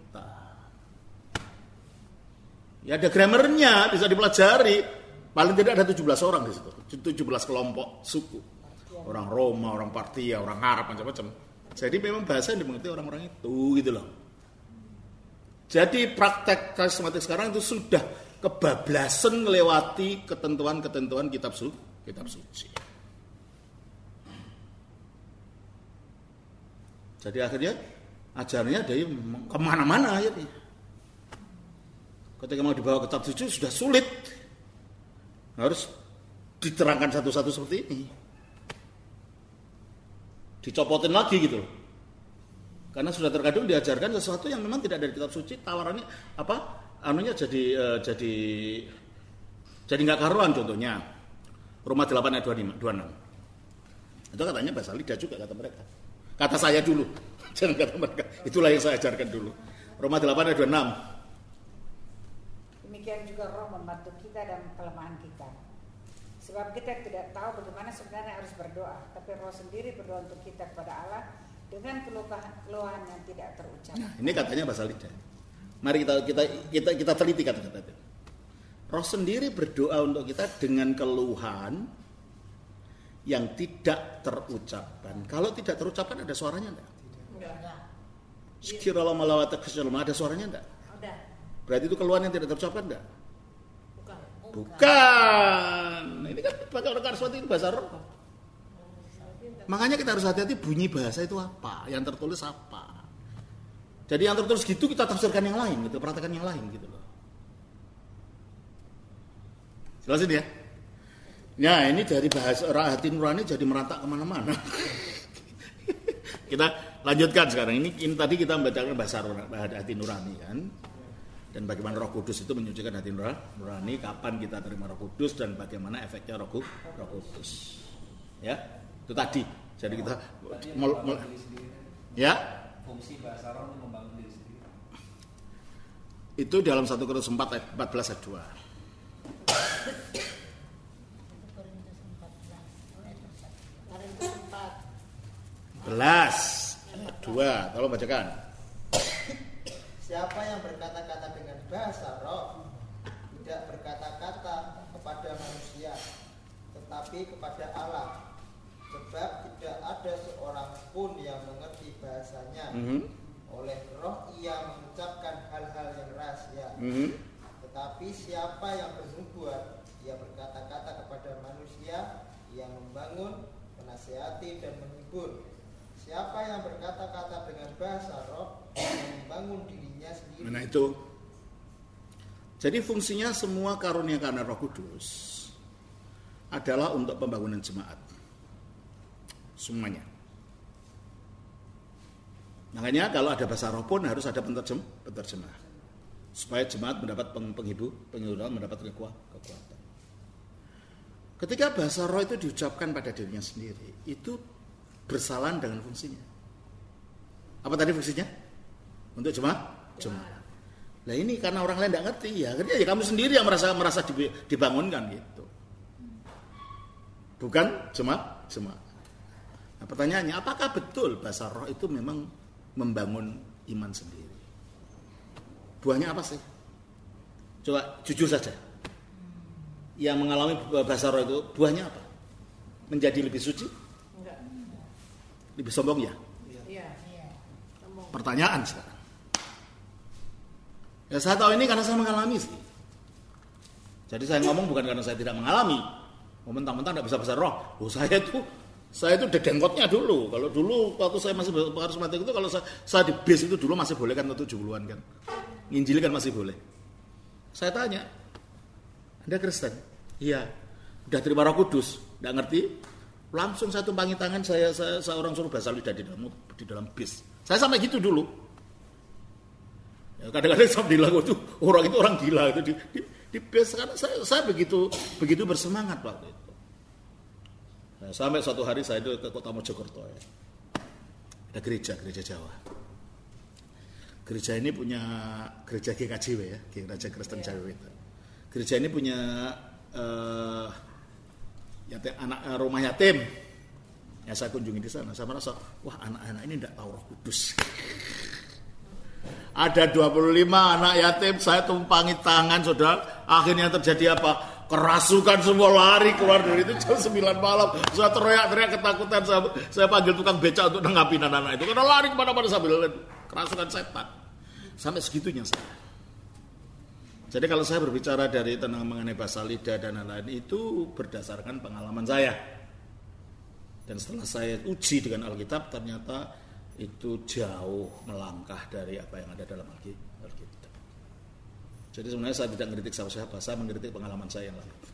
Ya ada grammarnya, bisa dipelajari. Paling tidak ada tujuh belas orang di situ. tujuh belas kelompok suku. Orang Roma, orang Partia, orang Arab, macam-macam. Jadi memang bahasa yang dimengerti orang-orang itu gitu loh. Jadi praktek karismatik sekarang itu sudah kebablasan melewati ketentuan-ketentuan kitab suci, kitab suci. Jadi akhirnya ajarannya dari kemana-mana akhirnya. Ketika mau dibawa ke kitab suci sudah sulit. Harus diterangkan satu-satu seperti ini. Dicopotin lagi gitu. Karena sudah terkadang diajarkan sesuatu yang memang tidak dari kitab suci, tawarannya apa? Anunya jadi uh, jadi jadi enggak karuan contohnya. Roma delapan ayat dua puluh enam. Itu katanya bahasa lidah juga kata mereka. Kata saya dulu. Jangan kata mereka. Itulah yang saya ajarkan dulu. Roma delapan ayat dua puluh enam. Demikian juga Roh membantu kita dalam kelemahan kita. Sebab kita tidak tahu bagaimana sebenarnya harus berdoa, tapi Roh sendiri berdoa untuk kita kepada Allah dengan keluhan yang tidak terucap. Nah, ini katanya bahasa lidah. Mari kita kita kita kita teliti kata-kata itu. Roh sendiri berdoa untuk kita dengan keluhan yang tidak terucapkan. Kalau tidak terucapkan ada suaranya enggak? Enggak. Sekiranya malawat keselama ada suaranya enggak? Ada. Berarti itu keluhan yang tidak terucapkan enggak? Bukan. Bukan. Ini kan pakai orang karismatik itu bahasa roh. Makanya kita harus hati-hati bunyi bahasa itu apa, yang tertulis apa. Jadi yang tertulis gitu kita tafsirkan yang lain, gitu, perhatikan yang lain gitu loh. Jelasin ya. Ya ini dari bahasa hati nurani jadi merantak kemana-mana. Kita lanjutkan sekarang. Ini, ini tadi kita membacakan bahasa hati nurani kan. Dan bagaimana Roh Kudus itu menyucikan hati nurani, kapan kita terima Roh Kudus dan bagaimana efeknya Roh, Roh Kudus. Ya, itu tadi. Jadi kita mel, mel, ya. Fungsi bahasa roh itu membangun diri sendiri. Itu dalam satu Korintus empat ayat empat belas ayat dua. Belas ayat dua. Tolong bacakan. Siapa yang berkata-kata dengan bahasa roh, tidak berkata-kata kepada manusia, tetapi kepada Allah. Sebab tidak ada seorang pun yang mengerti bahasanya. Mm-hmm. Oleh roh ia mengucapkan hal-hal yang rahasia. Mm-hmm. Tetapi siapa yang bernubuat, ia berkata-kata kepada manusia, ia membangun, menasihati dan menghibur. Siapa yang berkata-kata dengan bahasa roh, ia membangun dirinya sendiri. Nah itu. Jadi fungsinya semua karunia karena Roh Kudus adalah untuk pembangunan jemaat. Semuanya. Makanya kalau ada bahasa roh pun harus ada penterjem, penterjemah. Supaya jemaat mendapat penghibur, penghiburan, mendapat kekuatan. Ketika bahasa roh itu diucapkan pada dirinya sendiri, itu bersalahan dengan fungsinya. Apa tadi fungsinya? Untuk jemaat? Jemaat. Nah ini karena orang lain tidak ngerti ya, akhirnya ya kamu sendiri yang merasa merasa dibangunkan gitu. Bukan jemaat, jemaat. Nah, pertanyaannya, apakah betul bahasa roh itu memang membangun iman sendiri? Buahnya apa sih? Coba jujur saja. Yang mengalami bahasa roh itu buahnya apa? Menjadi lebih suci? Enggak. Lebih sombong ya? Iya. Pertanyaan sekarang. Ya saya tahu ini karena saya mengalami sih. Jadi saya ngomong bukan karena saya tidak mengalami. Mentang-mentang tidak bisa bahasa roh. Oh, saya itu saya itu dedengkotnya dulu. Kalau dulu waktu saya masih karismatik itu, kalau saya, saya di bis itu dulu masih boleh kan tujuh puluhan kan. Nginjil kan masih boleh. Saya tanya, Anda Kristen? Iya. Udah terima Roh Kudus? Tidak ngerti? Langsung saya tumpangi tangan, saya, saya, saya orang suruh bahasa lidah di dalam, di dalam bis. Saya sampai gitu dulu. Ya, kadang-kadang saya bilang itu orang itu orang gila itu di, di, di bis. Karena saya, saya begitu begitu bersemangat waktu itu. Nah, sampai suatu hari saya itu ke kota Mojokerto ya. Ada gereja, gereja Jawa. Gereja ini punya gereja G K J W ya, Gereja Kristen Jawa itu. Gereja ini punya uh, yatim, anak uh, rumah yatim. Ya saya kunjungi di sana, saya merasa wah anak-anak ini tidak tahu Roh Kudus. Ada dua puluh lima anak yatim, saya tumpangi tangan saudara. Akhirnya terjadi apa? Kerasukan semua lari keluar dari itu jam sembilan malam. Saya teriak-teriak ketakutan, saya, saya panggil tukang beca untuk nenggapin anak-anak itu. Karena lari kemana-mana sambil kerasukan setan. Sampai segitunya saya. Jadi kalau saya berbicara dari tentang mengenai bahasa lidah dan lain-lain itu berdasarkan pengalaman saya. Dan setelah saya uji dengan Alkitab, ternyata itu jauh melangkah dari apa yang ada dalam Alkitab. Jadi sebenarnya saya tidak mengkritik siapa-siapa, saya mengkritik pengalaman saya yang lalu.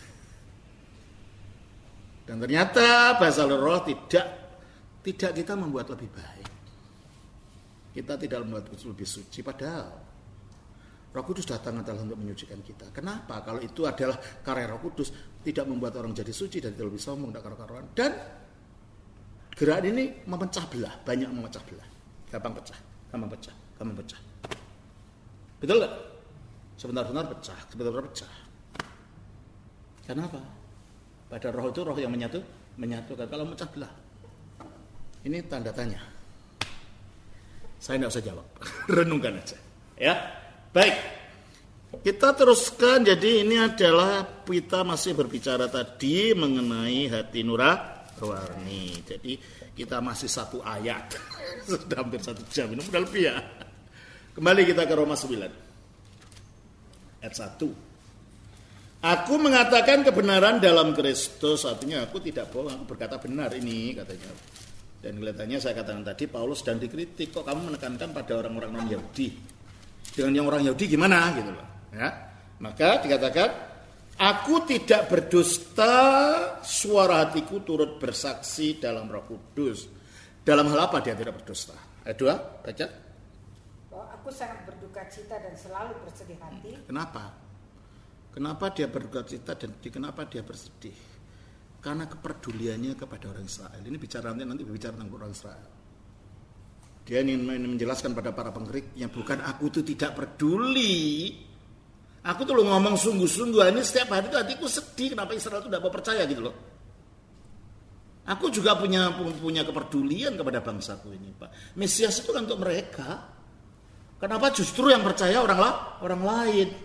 Dan ternyata bahasa roh tidak tidak kita membuat lebih baik. Kita tidak membuat lebih suci, padahal Roh Kudus datang adalah untuk menyucikan kita. Kenapa? Kalau itu adalah karya Roh Kudus, tidak membuat orang jadi suci dan tidak lebih sombong, tidak karu-karuan. Dan gerakan ini memecah belah, banyak memecah belah. Gampang pecah, gampang pecah, gampang pecah. Betul nggak? Sebentar-bentar pecah, sebentar-bentar pecah. Kenapa? Pada roh itu roh yang menyatu, menyatukan. Kalau memecah belah, ini tanda tanya. Saya tidak usah jawab, renungkan aja. Ya, baik. Kita teruskan. Jadi ini adalah kita masih berbicara tadi mengenai hati nurani. Jadi kita masih satu ayat, sudah hampir satu jam. Ini udah lebih ya. Kembali kita ke Roma sembilan ayat satu. Aku mengatakan kebenaran dalam Kristus, artinya aku tidak bohong, aku berkata benar ini katanya. Dan kelihatannya saya katakan tadi Paulus sedang dikritik, kok kamu menekankan pada orang-orang non-Yahudi. Dengan yang orang Yahudi gimana gitu loh, ya. Maka dikatakan, aku tidak berdusta, suara hatiku turut bersaksi dalam Roh Kudus. Dalam hal apa dia tidak berdusta? Ayat dua, baca. Bahwa aku sangat berduka cita dan selalu bersedih hati. Kenapa? Kenapa dia berduka cita dan kenapa dia bersedih? Karena kepeduliannya kepada orang Israel. Ini bicara nanti, nanti berbicara tentang orang Israel. Dia ingin menjelaskan pada para penggeriknya, bukan aku itu tidak peduli. Aku tuh lo ngomong sungguh-sungguh, ini setiap hari itu hatiku sedih, kenapa Israel itu tidak mau percaya gitu loh. Aku juga punya punya kepedulian kepada bangsaku ini, Pak. Mesias itu kan untuk mereka. Kenapa justru yang percaya orang lah, orang lain?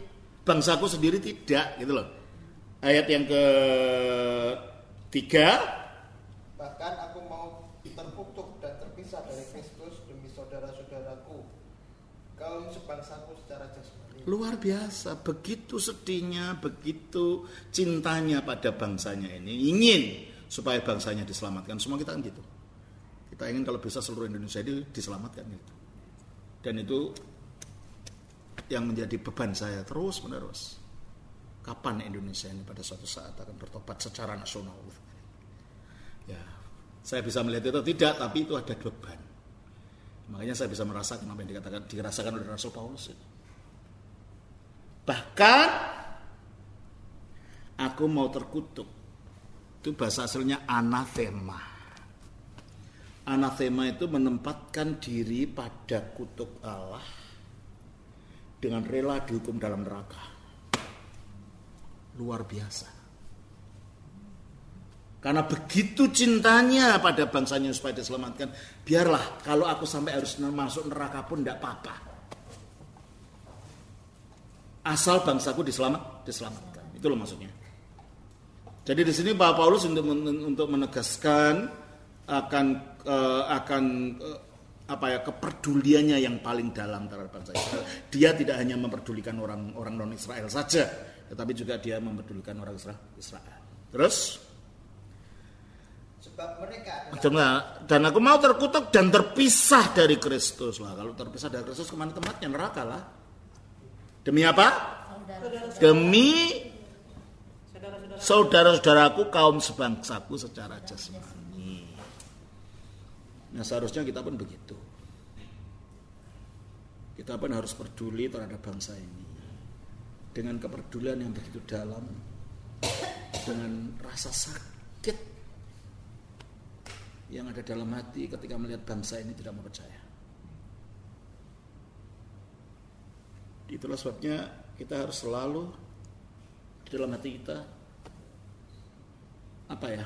bangsaku sendiri tidak, gitu loh. Ayat yang ketiga, bahkan aku mau terkutuk dan terpisah dari Kristus demi saudara-saudaraku, kaum sebangsaku secara jasmani. Luar biasa, begitu sedihnya, begitu cintanya pada bangsanya ini, ingin supaya bangsanya diselamatkan. Semua kita kan gitu. Kita ingin kalau bisa seluruh Indonesia itu diselamatkan gitu. Dan itu yang menjadi beban saya terus menerus. Kapan Indonesia ini pada suatu saat akan bertobat secara nasional? Ya, saya bisa melihat itu tidak, tapi itu ada beban. Makanya saya bisa merasakan apa yang dikatakan dirasakan oleh Rasul Paulus itu. Bahkan aku mau terkutuk. Itu bahasa aslinya anathema. Anathema itu menempatkan diri pada kutuk Allah dengan rela dihukum dalam neraka. Luar biasa. Karena begitu cintanya pada bangsanya supaya diselamatkan, biarlah kalau aku sampai harus masuk neraka pun tidak apa-apa. Asal bangsaku diselamat, diselamatkan. Itu loh maksudnya. Jadi di sini Pak Paulus untuk untuk menegaskan akan uh, akan uh, apa ya kepeduliannya yang paling dalam terhadap bangsa Israel. Dia tidak hanya memperdulikan orang-orang non Israel saja, tetapi juga dia memperdulikan orang Israel. Terus, sebab mereka adalah, dan aku mau terkutuk dan terpisah dari Kristus lah. Kalau terpisah dari Kristus kemana tempatnya? Neraka lah. Demi apa? Demi saudara-saudaraku kaum sebangsaku secara jasmani. Nah seharusnya kita pun begitu. Kita pun harus peduli terhadap bangsa ini dengan kepedulian yang begitu dalam, dengan rasa sakit yang ada dalam hati ketika melihat bangsa ini tidak mau percaya. Itulah sebabnya kita harus selalu di dalam hati kita apa ya?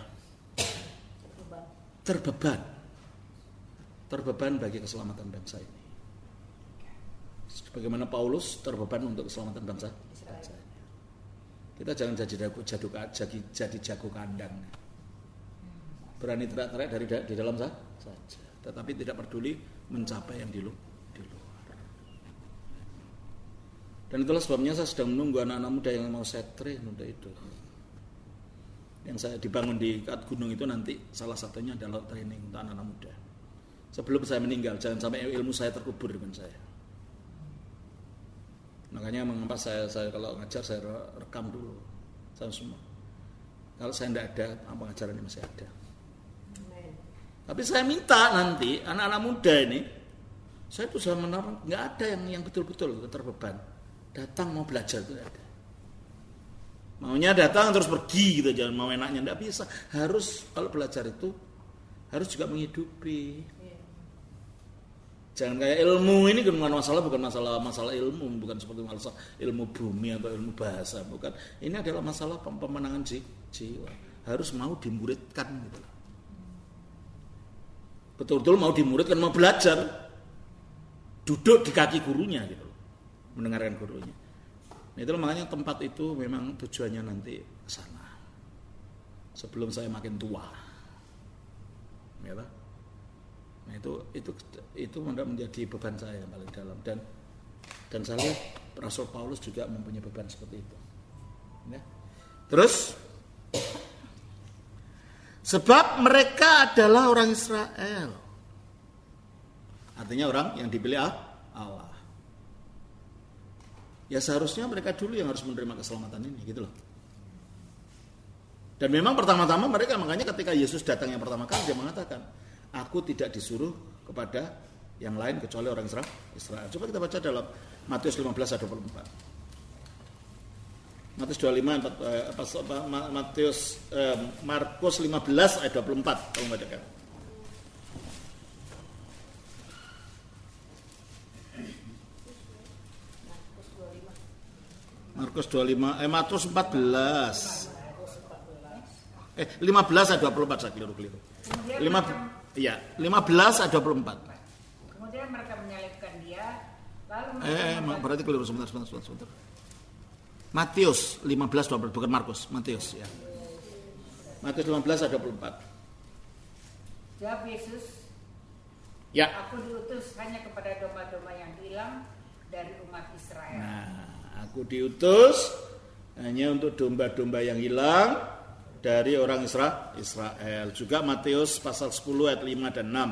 Terbeban. Terbeban bagi keselamatan bangsa ini. Bagaimana Paulus terbeban untuk keselamatan bangsa? bangsa ini. Kita jangan jadi jago, jadi, jadi, jadi jago kandang. Berani teriak-teriak dari di dalam saja, tetapi tidak peduli mencapai yang di luar. Dan itulah sebabnya saya sedang menunggu anak-anak muda yang mau saya train untuk itu. Yang saya dibangun di gunung itu nanti salah satunya adalah training untuk anak-anak muda. Sebelum saya meninggal, jangan sampai ilmu saya terkubur dengan saya. Makanya mengapa saya, saya kalau ngajar saya rekam dulu, saya semua. Kalau saya tidak ada, pengajaran ini masih ada. Amen. Tapi saya minta nanti anak-anak muda ini, saya tuh sudah menaruh, nggak ada yang yang betul-betul terbeban. Datang mau belajar itu ada. Maunya datang terus pergi gitu, jangan mau enaknya, tidak bisa. Harus kalau belajar itu harus juga menghidupi. Jangan kayak ilmu ini bukan masalah, bukan masalah masalah ilmu, bukan seperti masalah ilmu bumi atau ilmu bahasa, bukan. Ini adalah masalah pemenangan jiwa. Harus mau dimuridkan gitu. Betul-betul mau dimuridkan, mau belajar. Duduk di kaki gurunya gitu. Mendengarkan gurunya. Nah, itulah makanya tempat itu memang tujuannya nanti ke sana. Sebelum saya makin tua. Ya, nah itu itu itu menjadi beban saya yang paling dalam, dan dan saya lihat Rasul Paulus juga mempunyai beban seperti itu. Ya. Terus sebab mereka adalah orang Israel. Artinya orang yang dipilih Allah. Ya seharusnya mereka dulu yang harus menerima keselamatan ini gitu loh. Dan memang pertama-tama mereka, makanya ketika Yesus datang yang pertama kali dia mengatakan, aku tidak disuruh kepada yang lain kecuali orang Israel. Coba kita baca dalam Matius lima belas ayat dua puluh empat. Matius dua puluh lima apa, apa Matius eh, Markus lima belas ayat dua puluh empat kalau membacakan. Markus dua puluh lima eh Markus empat belas. Eh lima belas ayat dua puluh empat saya keliru-keliru. lima iya, lima belas ayat dua puluh empat. Kemudian mereka menyalibkan dia, lalu Eh, eh berarti keliru sebentar sebentar sebentar. sebentar. Matius lima belas dua puluh, bukan Markus, Matius ya. Matius lima belas ayat dua puluh empat. Jawab Yesus, Ya. aku diutus hanya kepada domba-domba yang hilang dari umat Israel. Nah, aku diutus hanya untuk domba-domba yang hilang dari orang Isra- Israel. Juga Matius pasal sepuluh ayat lima dan enam.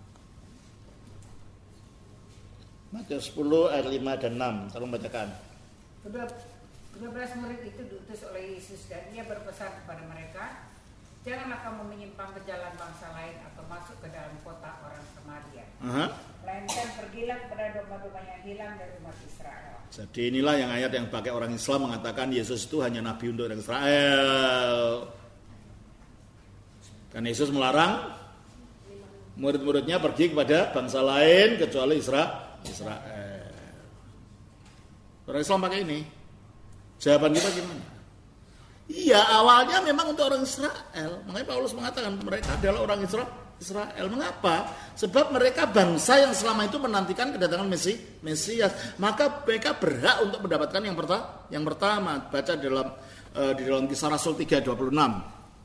Matius sepuluh ayat lima dan enam. Tolong bacakan. Kedua, kedua belas murid itu diutus oleh Yesus dan ia berpesan kepada mereka, janganlah kamu menyimpang ke jalan bangsa lain atau masuk ke dalam kota orang Samaria. Aha. Melainkan pergilah kepada domba-domba yang hilang dari umat Israel. Jadi inilah yang ayat yang pakai orang Islam mengatakan Yesus itu hanya nabi untuk orang Israel. Kan Yesus melarang murid-muridnya pergi kepada bangsa lain kecuali Isra- Israel. Orang Islam pakai ini. Jawaban kita gimana? Iya, awalnya memang untuk orang Israel. Makanya Paulus mengatakan mereka adalah orang Isra- Israel. Mengapa? Sebab mereka bangsa yang selama itu menantikan kedatangan Mesi, Mesias. Maka mereka berhak untuk mendapatkan yang pertama. Yang pertama, baca dalam uh, di dalam Kisah Rasul tiga dua puluh enam.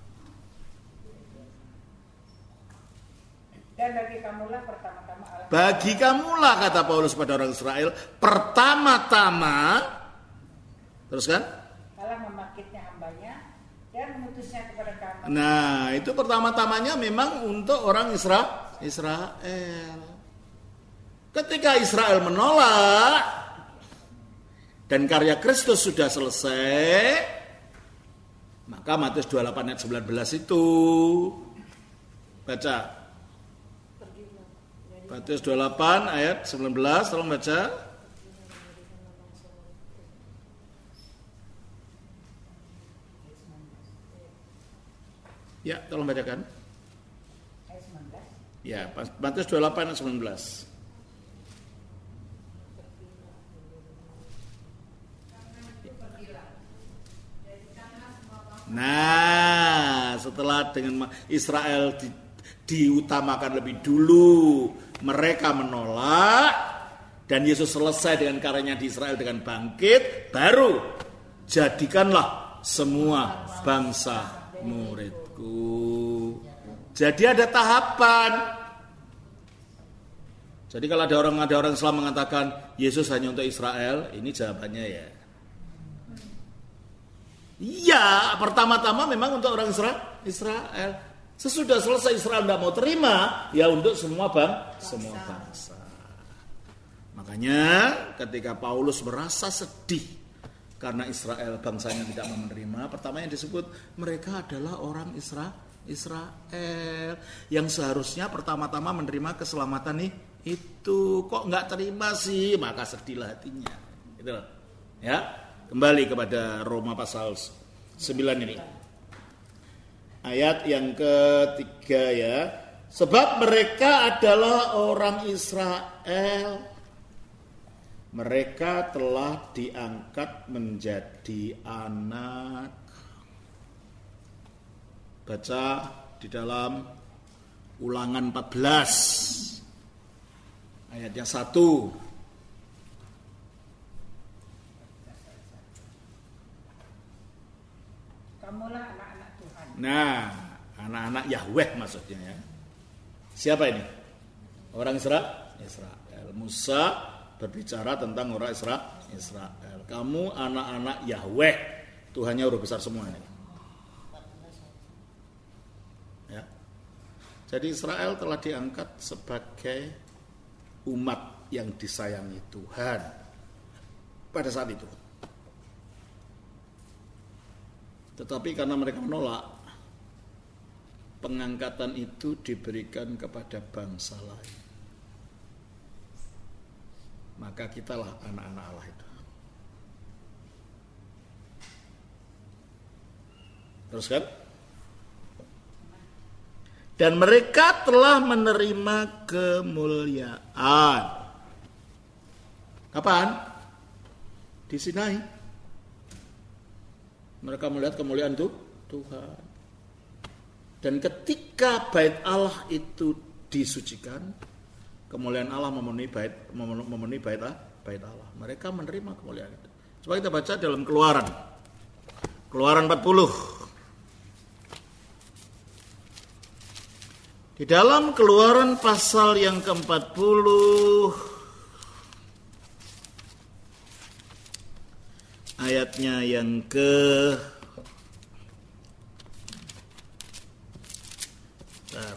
Dan bagi kamulah pertama-tama Allah. Bagi kamulah, kata Paulus pada orang Israel, pertama-tama, terus kan? Allah memakitnya hambanya dan mengutusnya kepada kamu. Nah, itu pertama-tamanya memang untuk orang Isra- Israel. Ketika Israel menolak dan karya Kristus sudah selesai, maka Matius dua puluh delapan ayat sembilan belas itu baca. Matius dua puluh delapan ayat sembilan belas, tolong baca. Ya, tolong bacakan. Ayat sembilan belas. Ya, Matius dua puluh delapan ayat sembilan belas. Nah, setelah dengan Israel di, diutamakan lebih dulu, mereka menolak dan Yesus selesai dengan karyanya di Israel dengan bangkit, baru jadikanlah semua bangsa muridku. Jadi ada tahapan. Jadi kalau ada orang ada orang Islam mengatakan Yesus hanya untuk Israel, ini jawabannya ya. Iya, pertama-tama memang untuk orang Isra- Israel. Sesudah selesai Israel tidak mau terima, ya untuk semua bang, semua bangsa. Makanya ketika Paulus merasa sedih karena Israel bangsanya tidak mau menerima, pertama yang disebut mereka adalah orang Isra- Israel yang seharusnya pertama-tama menerima keselamatan nih itu kok nggak terima sih, maka sedihlah hatinya. Gitu loh. Ya. Kembali kepada Roma pasal sembilan ini. Ayat yang ketiga ya. Sebab mereka adalah orang Israel. Mereka telah diangkat menjadi anak. Baca di dalam Ulangan empat belas. Ayatnya satu. Kamulah anak-anak Tuhan. Nah, anak-anak Yahweh maksudnya ya. Siapa ini? Orang Isra- Israel. Musa berbicara tentang orang Isra- Israel. Kamu anak-anak Yahweh. Tuhannya huruf besar semua ini. Ya. Jadi Israel telah diangkat sebagai umat yang disayangi Tuhan pada saat itu. Tetapi karena mereka menolak, pengangkatan itu diberikan kepada bangsa lain. Maka kitalah anak-anak Allah itu. Teruskan. Dan mereka telah menerima kemuliaan. Kapan? Di Sinai. Mereka melihat kemuliaan itu Tuhan. Dan ketika bait Allah itu disucikan, kemuliaan Allah memenuhi bait memenuhi bait Allah, bait Allah. Mereka menerima kemuliaan itu. Coba kita baca dalam Keluaran. Keluaran empat puluh. Di dalam Keluaran pasal yang keempat puluh, ayatnya yang ke Bentar.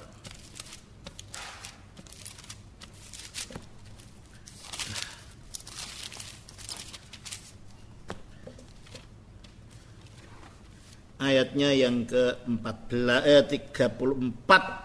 Ayatnya yang ke empat belas eh tiga puluh empat.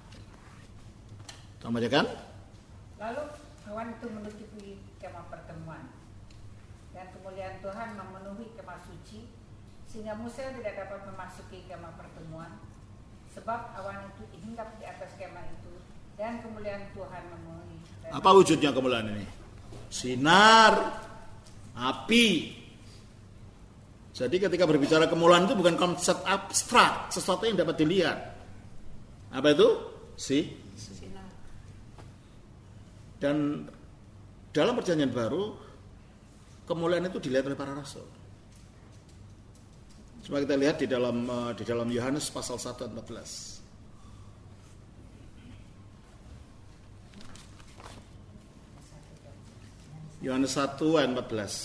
Kamu bacakan? Lalu awan itu menutupi kemah pertemuan, dan kemuliaan Tuhan memenuhi kemah suci, sehingga Musa tidak dapat memasuki kemah pertemuan, sebab awan itu hinggap di atas kemah itu, dan kemuliaan Tuhan memenuhi. Apa wujudnya kemuliaan ini? Sinar, api. Jadi ketika berbicara kemuliaan itu bukan konsep abstrak, sesuatu yang dapat dilihat. Apa itu? Si Dan dalam perjanjian baru, kemuliaan itu dilihat oleh para rasul. Coba kita lihat di dalam di dalam Yohanes pasal satu ayat empat belas. Yohanes satu ayat empat belas.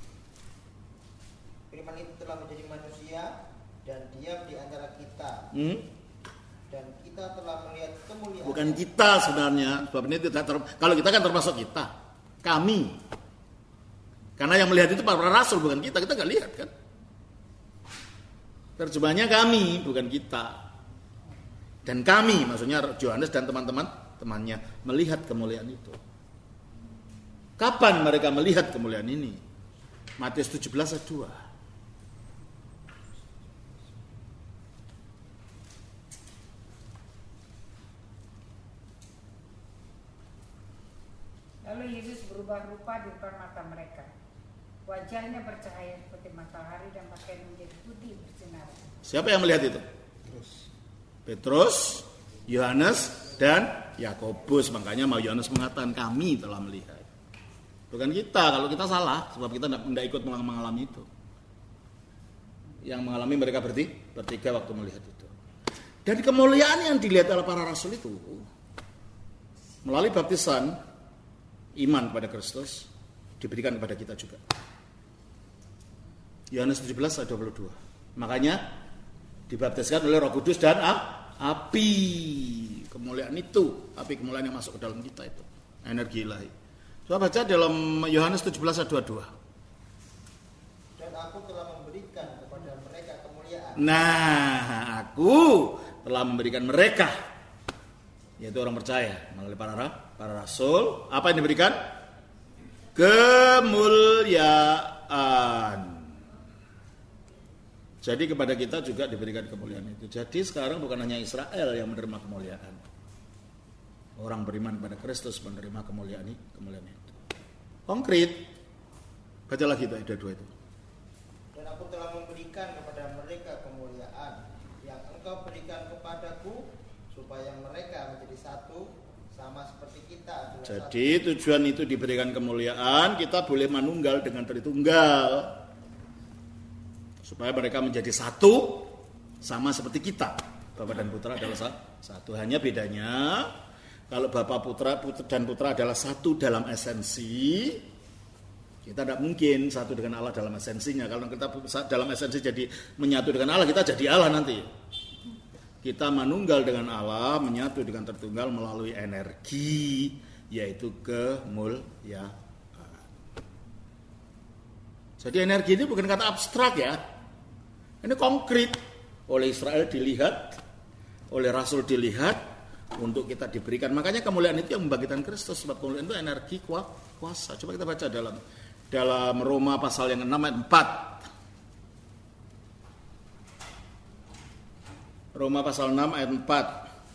Firman itu telah menjadi manusia dan diam di antara kita. Hmm? Dan kita telah melihat kemuliaan. Bukan kita sebenarnya, sebab ini tidak ter, kalau kita kan termasuk kita, kami. Karena yang melihat itu para rasul, bukan kita, kita nggak lihat kan. Terjemahnya kami, bukan kita. Dan kami, maksudnya Yohanes dan teman-teman temannya melihat kemuliaan itu. Kapan mereka melihat kemuliaan ini? Matius tujuh belas ayat dua. Lalu Yesus berubah rupa di depan mata mereka. Wajahnya bercahaya seperti matahari dan pakaian menjadi putih bersinar. Siapa yang melihat itu? Petrus, Yohanes, dan Yakobus. Makanya mau Yohanes mengatakan kami telah melihat. Bukan kita, kalau kita salah, sebab kita tidak ikut mengalami itu. Yang mengalami mereka berarti bertiga waktu melihat itu. Dan kemuliaan yang dilihat oleh para rasul itu melalui baptisan iman kepada Kristus diberikan kepada kita juga. Yohanes tujuh belas ayat dua puluh dua. Makanya dibaptiskan oleh Roh Kudus dan api. Kemuliaan itu, api kemuliaan yang masuk ke dalam kita itu, energi ilahi. Coba baca dalam Yohanes tujuh belas ayat dua puluh dua. Dan aku telah memberikan kepada mereka kemuliaan. Nah, aku telah memberikan mereka, yaitu orang percaya melalui para para rasul, apa yang diberikan? Kemuliaan. Jadi kepada kita juga diberikan kemuliaan itu. Jadi sekarang bukan hanya Israel yang menerima kemuliaan. Orang beriman kepada Kristus menerima kemuliaan ini, kemuliaan itu. Konkret. Baca lagi itu ayat dua itu. Dan aku telah memberikan kepada mereka kemuliaan yang engkau berikan kepadaku, supaya mereka menjadi satu, sama seperti kita adalah Jadi satu. tujuan itu diberikan kemuliaan, kita boleh manunggal dengan Tritunggal, supaya mereka menjadi satu, sama seperti kita. Bapa dan Putra adalah satu. Hanya bedanya, kalau Bapa Putra, Putra dan Putra adalah satu dalam esensi, kita tidak mungkin satu dengan Allah dalam esensinya. Kalau kita dalam esensi jadi menyatu dengan Allah, kita jadi Allah nanti. Kita manunggal dengan Allah, menyatu dengan Tritunggal melalui energi, yaitu kemuliaan. Jadi energi ini bukan kata abstrak ya. Ini konkret. Oleh Israel dilihat, oleh Rasul dilihat, untuk kita diberikan. Makanya kemuliaan itu yang membangkitkan Kristus. Sebab kemuliaan itu energi, kuasa. Coba kita baca dalam dalam Roma pasal yang enam ayat empat. Roma pasal enam ayat empat.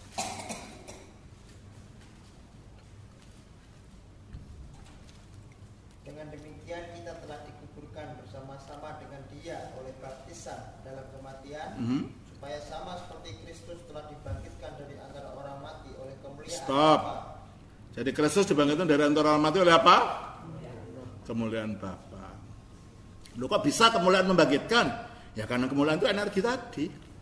Dengan demikian kita telah dikuburkan bersama-sama dengan Dia oleh baptisan dalam kematian, Mm-hmm. supaya sama seperti Kristus telah dibangkitkan dari antara orang mati oleh kemuliaan Stop. Bapa. Jadi Kristus dibangkitkan dari antara orang mati oleh apa? Kemuliaan Bapa. Loh kok bisa kemuliaan membangkitkan? Ya karena kemuliaan itu energi tadi.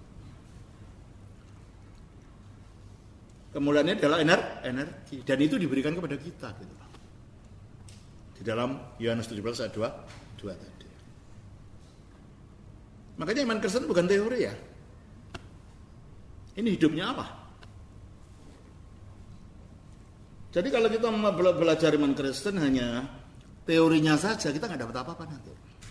Kemuliaannya adalah energi dan itu diberikan kepada kita gitu. Di dalam Yohanes tujuh belas ayat dua, dua tadi. Makanya iman Kristen bukan teori ya. Ini hidupnya Allah. Jadi kalau kita belajar iman Kristen hanya teorinya saja, kita nggak dapat apa-apa nanti.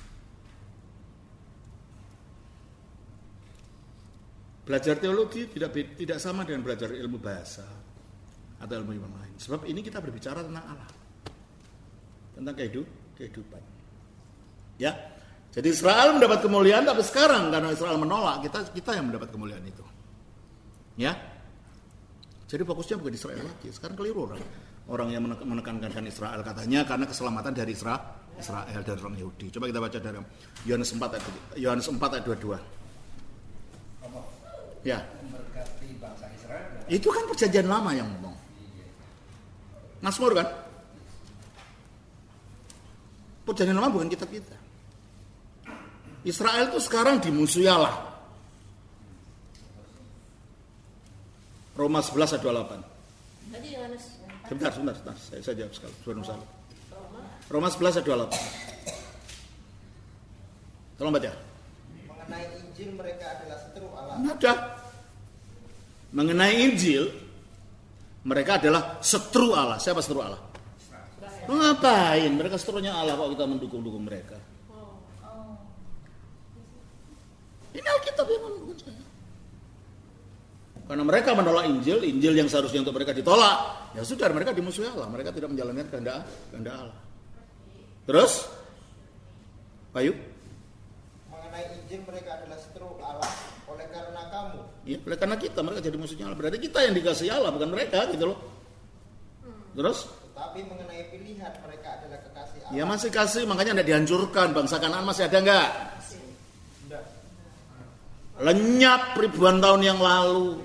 Belajar teologi tidak tidak sama dengan belajar ilmu bahasa atau ilmu yang lain. Sebab ini kita berbicara tentang Allah, tentang kehidupan. Ya, jadi Israel mendapat kemuliaan, tapi sekarang karena Israel menolak, kita kita yang mendapat kemuliaan itu. Ya, jadi fokusnya bukan Israel lagi. Sekarang keliru orang orang yang menekankan Israel katanya karena keselamatan dari Israel, Israel dari orang Yahudi. Coba kita baca dari Yohanes empat ayat Yohanes empat ayat dua puluh dua. Ya. Memberkati bangsa Israel. Itu kan perjanjian lama yang ngomong. Mazmur kan? Perjanjian lama bukan kitab kita. Israel itu sekarang dimusuhi Allah. Roma sebelas ayat dua puluh delapan. Tadi Yohanes. Sebentar, sebentar, sebentar. Saya, saya jawab sekali. Sebelum salah. Roma sebelas ayat dua puluh delapan. Tolong baca. Mengenai Injil mereka adalah seteru Allah. Ada. Mengenai Injil mereka adalah setru Allah. Siapa setru Allah? Ngapain? Mereka seterunya Allah kok kita mendukung-dukung mereka. Ini Alkitab yang mendukung saya. Karena mereka menolak Injil, Injil yang seharusnya untuk mereka ditolak. Ya sudah, mereka dimusuhi Allah. Mereka tidak menjalankan kehendak kehendak Allah. Terus? Bayu? Mengenai Injil mereka adalah seteru Allah oleh karena kamu. Ya, oleh karena kita mereka jadi musuhnya Allah. Berarti kita yang dikasihi Allah, bukan mereka gitu loh. Terus? Tetapi mengenai pilihan mereka adalah kekasih Allah. Ya masih kasih, makanya tidak dihancurkan. Bangsa Kanaan masih ada enggak? Tidak. Lenyap ribuan tahun yang lalu.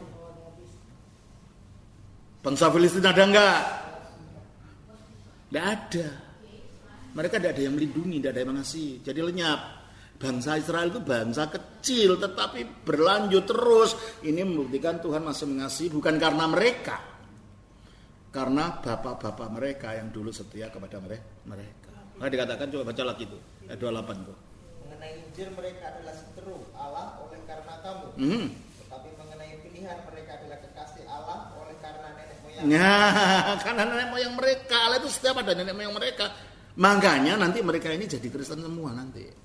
Bangsa Filistin ada enggak? Tidak ada. Mereka tidak ada yang melindungi, tidak ada yang mengasihi. Jadi lenyap. Bangsa Israel itu bangsa kecil tetapi berlanjut terus. Ini membuktikan Tuhan masih mengasihi bukan karena mereka. Karena bapak-bapak mereka yang dulu setia kepada mereka. Nah dikatakan coba baca lagi itu ayat dua puluh delapan tuh. Mengenai Injil mereka adalah seteru Allah oleh karena kamu. Hmm. Tetapi mengenai pilihan mereka adalah kekasih Allah oleh karena nenek moyang. Nah, karena nenek moyang mereka. Allah itu setiap ada nenek moyang mereka. Makanya nanti mereka ini jadi Kristen semua nanti.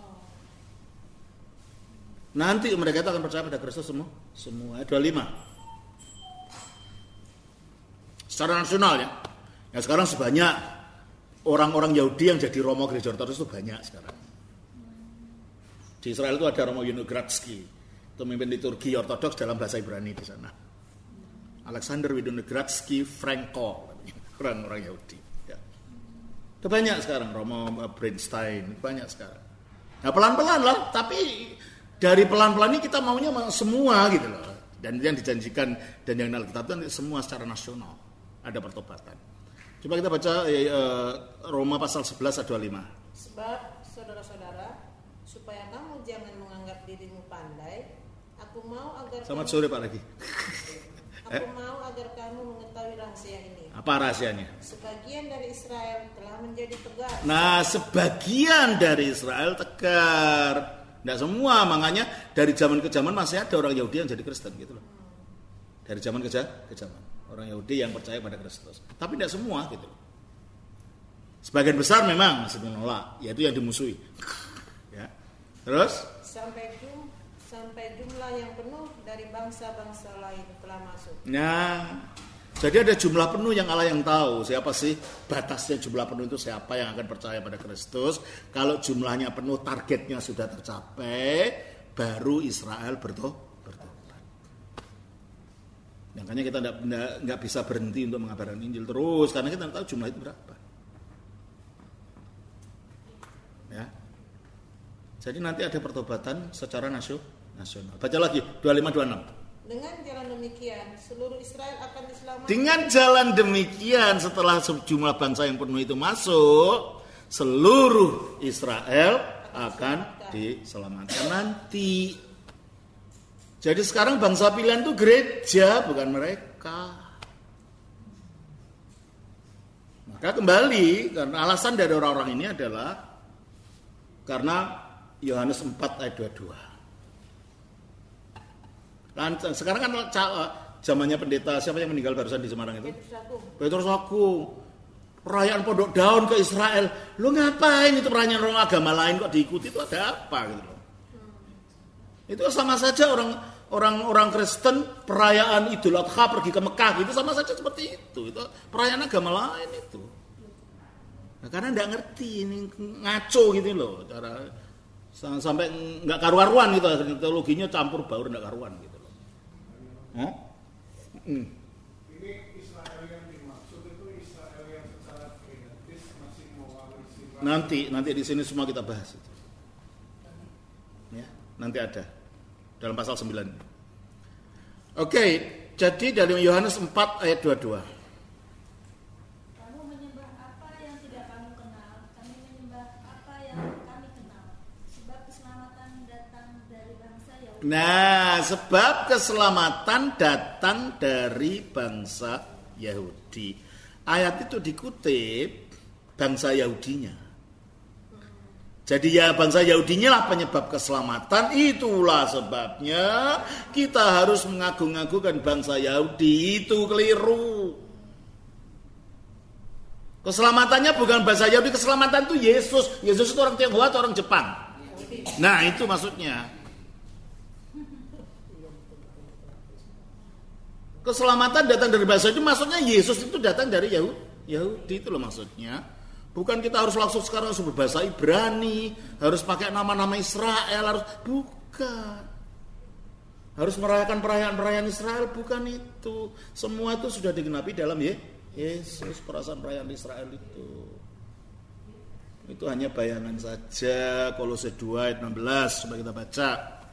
Nanti mereka itu akan percaya pada Kristus semua. Semua. Ayat dua puluh lima. Secara nasional ya. Ya sekarang sebanyak orang-orang Yahudi yang jadi Romo Gereja Ortodoks itu banyak sekarang. Di Israel itu ada Romo Winogradsky. Itu memimpin liturgi Ortodoks dalam bahasa Ibrani di sana. Alexander Winogradsky Franco. Orang-orang Yahudi. Ya. Itu banyak sekarang. Romo Bernstein. Banyak sekarang. Nah pelan-pelan lah. Tapi dari pelan-pelan ini kita maunya semua gitu loh. Dan yang dijanjikan dan yang Alkitab itu semua secara nasional ada pertobatan. Coba kita baca eh, Roma pasal sebelas ayat dua puluh lima. Sebab saudara-saudara, supaya kamu jangan menganggap dirimu pandai, aku mau agar Selamat kamu, sore Pak Lagi. Aku eh? mau agar kamu mengetahui rahasia ini. Apa rahasianya? Sebagian dari Israel telah menjadi tegar. Nah, sebagian dari Israel tegar. Tidak semua, makanya dari zaman ke zaman masih ada orang Yahudi yang jadi Kristen gitu loh. Dari zaman ke zaman orang Yahudi yang percaya pada Kristus. Tapi tidak semua gitu loh. Sebagian besar memang masih menolak, yaitu yang dimusuhi. Ya. Terus sampai jum, sampai jumlah yang penuh dari bangsa-bangsa lain telah masuk. Nah, jadi ada jumlah penuh yang Allah yang tahu. Siapa sih batasnya jumlah penuh itu, siapa yang akan percaya pada Kristus. Kalau jumlahnya penuh, targetnya sudah tercapai, baru Israel bertobat. Makanya kita nggak bisa berhenti untuk mengabarkan Injil terus, karena kita tidak tahu jumlah itu berapa. Ya. Jadi nanti ada pertobatan secara nasional. Baca lagi dua puluh lima dua puluh enam. Dengan jalan demikian, seluruh Israel akan diselamatkan. Dengan jalan demikian, setelah jumlah bangsa yang penuh itu masuk, seluruh Israel akan diselamatkan nanti. Jadi sekarang bangsa pilihan itu gereja, bukan mereka. Maka kembali, karena alasan dari orang-orang ini adalah karena Yohanes empat ayat dua puluh dua. Kan sekarang kan zamannya pendeta siapa yang meninggal barusan di Semarang itu? Petrus Agung. Perayaan Pondok Daun ke Israel. Lu ngapain itu perayaan orang agama lain kok diikuti, itu ada apa gitu loh. Itu sama saja orang orang orang Kristen perayaan Idul Adha pergi ke Mekah gitu sama saja seperti itu. Itu perayaan agama lain itu. Nah, karena enggak ngerti ini ngaco gitu loh cara sampai enggak karu-karuan gitu, teologinya campur baur enggak karuan gitu loh. Hah? Hmm. Ini Israel yang dimaksud itu Israel yang secara genetis masih mewarisi. Nanti nanti di sini semua kita bahas itu. Ya, nanti ada dalam pasal sembilan. Oke, jadi dari Yohanes empat ayat dua puluh dua. Kamu menyembah apa yang tidak kamu kenal, kami menyembah apa yang kami kenal. Sebab keselamatan datang dari bangsa Yahudi. Nah, sebab keselamatan datang dari bangsa Yahudi. Ayat itu dikutip bangsa Yahudinya. Jadi ya bangsa Yahudinya lah penyebab keselamatan. Itulah sebabnya kita harus mengagung-agungkan bangsa Yahudi. Itu keliru. Keselamatannya bukan bangsa Yahudi, keselamatan itu Yesus. Yesus itu orang Tionghoa atau orang Jepang? Nah itu maksudnya. Keselamatan datang dari bangsa itu maksudnya Yesus itu datang dari Yahudi. Yahudi itu loh maksudnya. Bukan kita harus langsung sekarang harus berbahasa Ibrani, harus pakai nama-nama Israel, harus bukan. Harus merayakan perayaan-perayaan Israel, bukan itu. Semua itu sudah digenapi dalam ya Yesus, perasaan perayaan Israel itu. Itu hanya bayangan saja. Kolose dua ayat enam belas coba kita baca.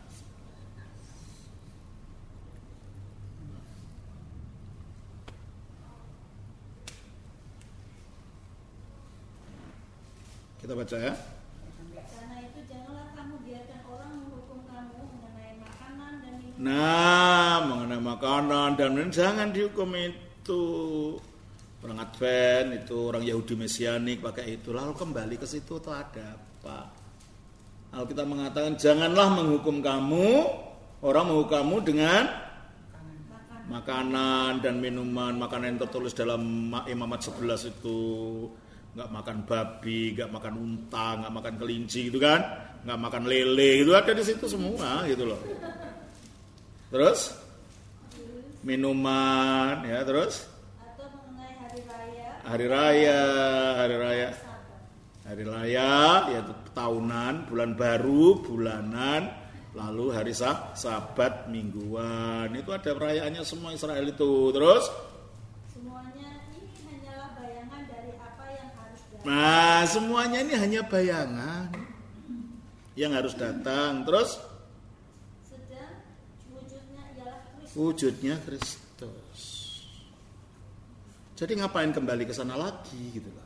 Kita baca ya. Karena itu janganlah kamu biarkan orang menghukum kamu mengenai makanan dan minuman. Nah, mengenai makanan dan minuman jangan dihukum itu. Orang Advent itu orang Yahudi Mesianik pakai itu. Lalu kembali ke situ tuh ada apa? Lalu kita mengatakan janganlah menghukum kamu, orang menghukum kamu dengan makanan, makanan dan minuman. Makanan yang tertulis dalam Imamat sebelas itu. Nggak makan babi, nggak makan unta, nggak makan kelinci gitu kan, nggak makan lele itu ada di situ semua gitu loh. Terus minuman ya terus atau mengenai hari raya, hari raya, hari raya, hari raya yaitu tahunan, bulan baru, bulanan, lalu hari sah, sabat, mingguan itu ada perayaannya semua Israel itu. Terus nah, semuanya ini hanya bayangan yang harus datang. Terus sedang wujudnya ialah Kristus. Wujudnya Kristus. Jadi ngapain kembali ke sana lagi gitu loh.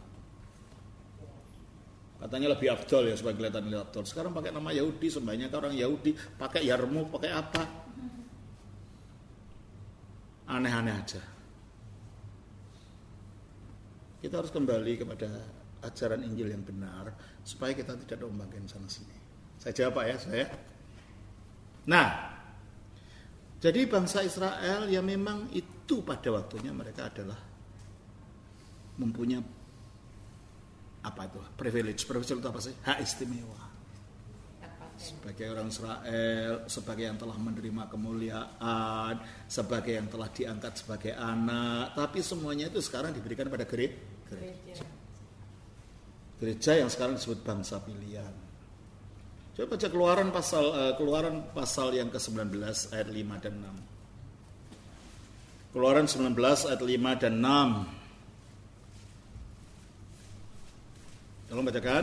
Katanya lebih afdol ya, sebagai kelihatan lebih afdol. Sekarang pakai nama Yahudi, sembahnya ke orang Yahudi, pakai yarmuk, pakai apa? Aneh-aneh aja. Kita harus kembali kepada ajaran Injil yang benar supaya kita tidak diombangkan sana sini. Saya jawab Pak ya, saya. Nah, jadi bangsa Israel ya memang itu pada waktunya mereka adalah mempunyai apa itu? Privilege. Privilege itu apa sih? Hak istimewa. Sebagai orang Israel, sebagai yang telah menerima kemuliaan, sebagai yang telah diangkat sebagai anak, tapi semuanya itu sekarang diberikan pada gereja. Gereja yang sekarang disebut bangsa pilihan. Coba baca Keluaran pasal uh, Keluaran pasal yang ke sembilan belas ayat lima dan enam. Keluaran sembilan belas ayat lima dan enam. Tolong bacakan.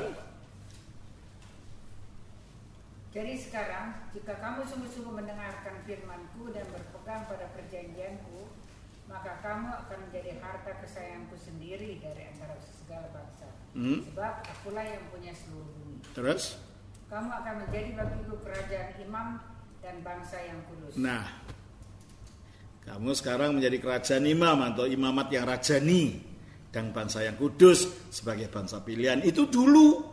Jadi sekarang, jika kamu sungguh-sungguh mendengarkan firman-Ku dan berpegang pada perjanjian-Ku, maka kamu akan menjadi harta kesayanganku sendiri dari antara segala bangsa. Hmm. Sebab akulah yang punya seluruh bumi. Terus? kamu akan menjadi bagiku kerajaan imam dan bangsa yang kudus. Nah, kamu sekarang menjadi kerajaan imam atau imamat yang rajani dan bangsa yang kudus sebagai bangsa pilihan. Itu dulu.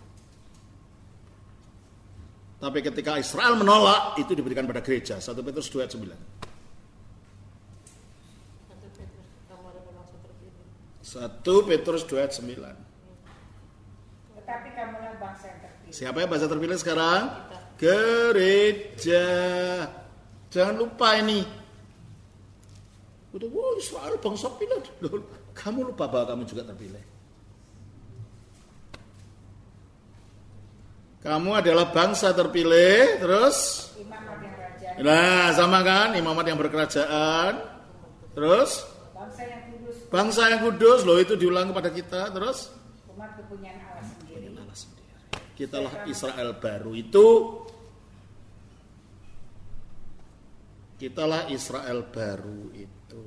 Tapi ketika Israel menolak, itu diberikan pada gereja. satu Petrus dua ayat sembilan. satu Petrus dua ayat sembilan. Tetapi kamulah bangsa yang terpilih. Siapa yang bangsa terpilih sekarang? Gereja. Jangan lupa ini. Udah, wah Israel bangsa pilih. Kamu lupa bahwa kamu juga terpilih. Kamu adalah bangsa terpilih, terus? Imamat yang raja. Nah, sama kan? Imamat yang berkerajaan. Terus? Bangsa yang kudus. Bangsa yang kudus, loh itu diulang kepada kita, terus? Umat kepunyaan Allah sendiri. Allah sendiri. Kitalah Israel baru itu. Kitalah Israel baru itu.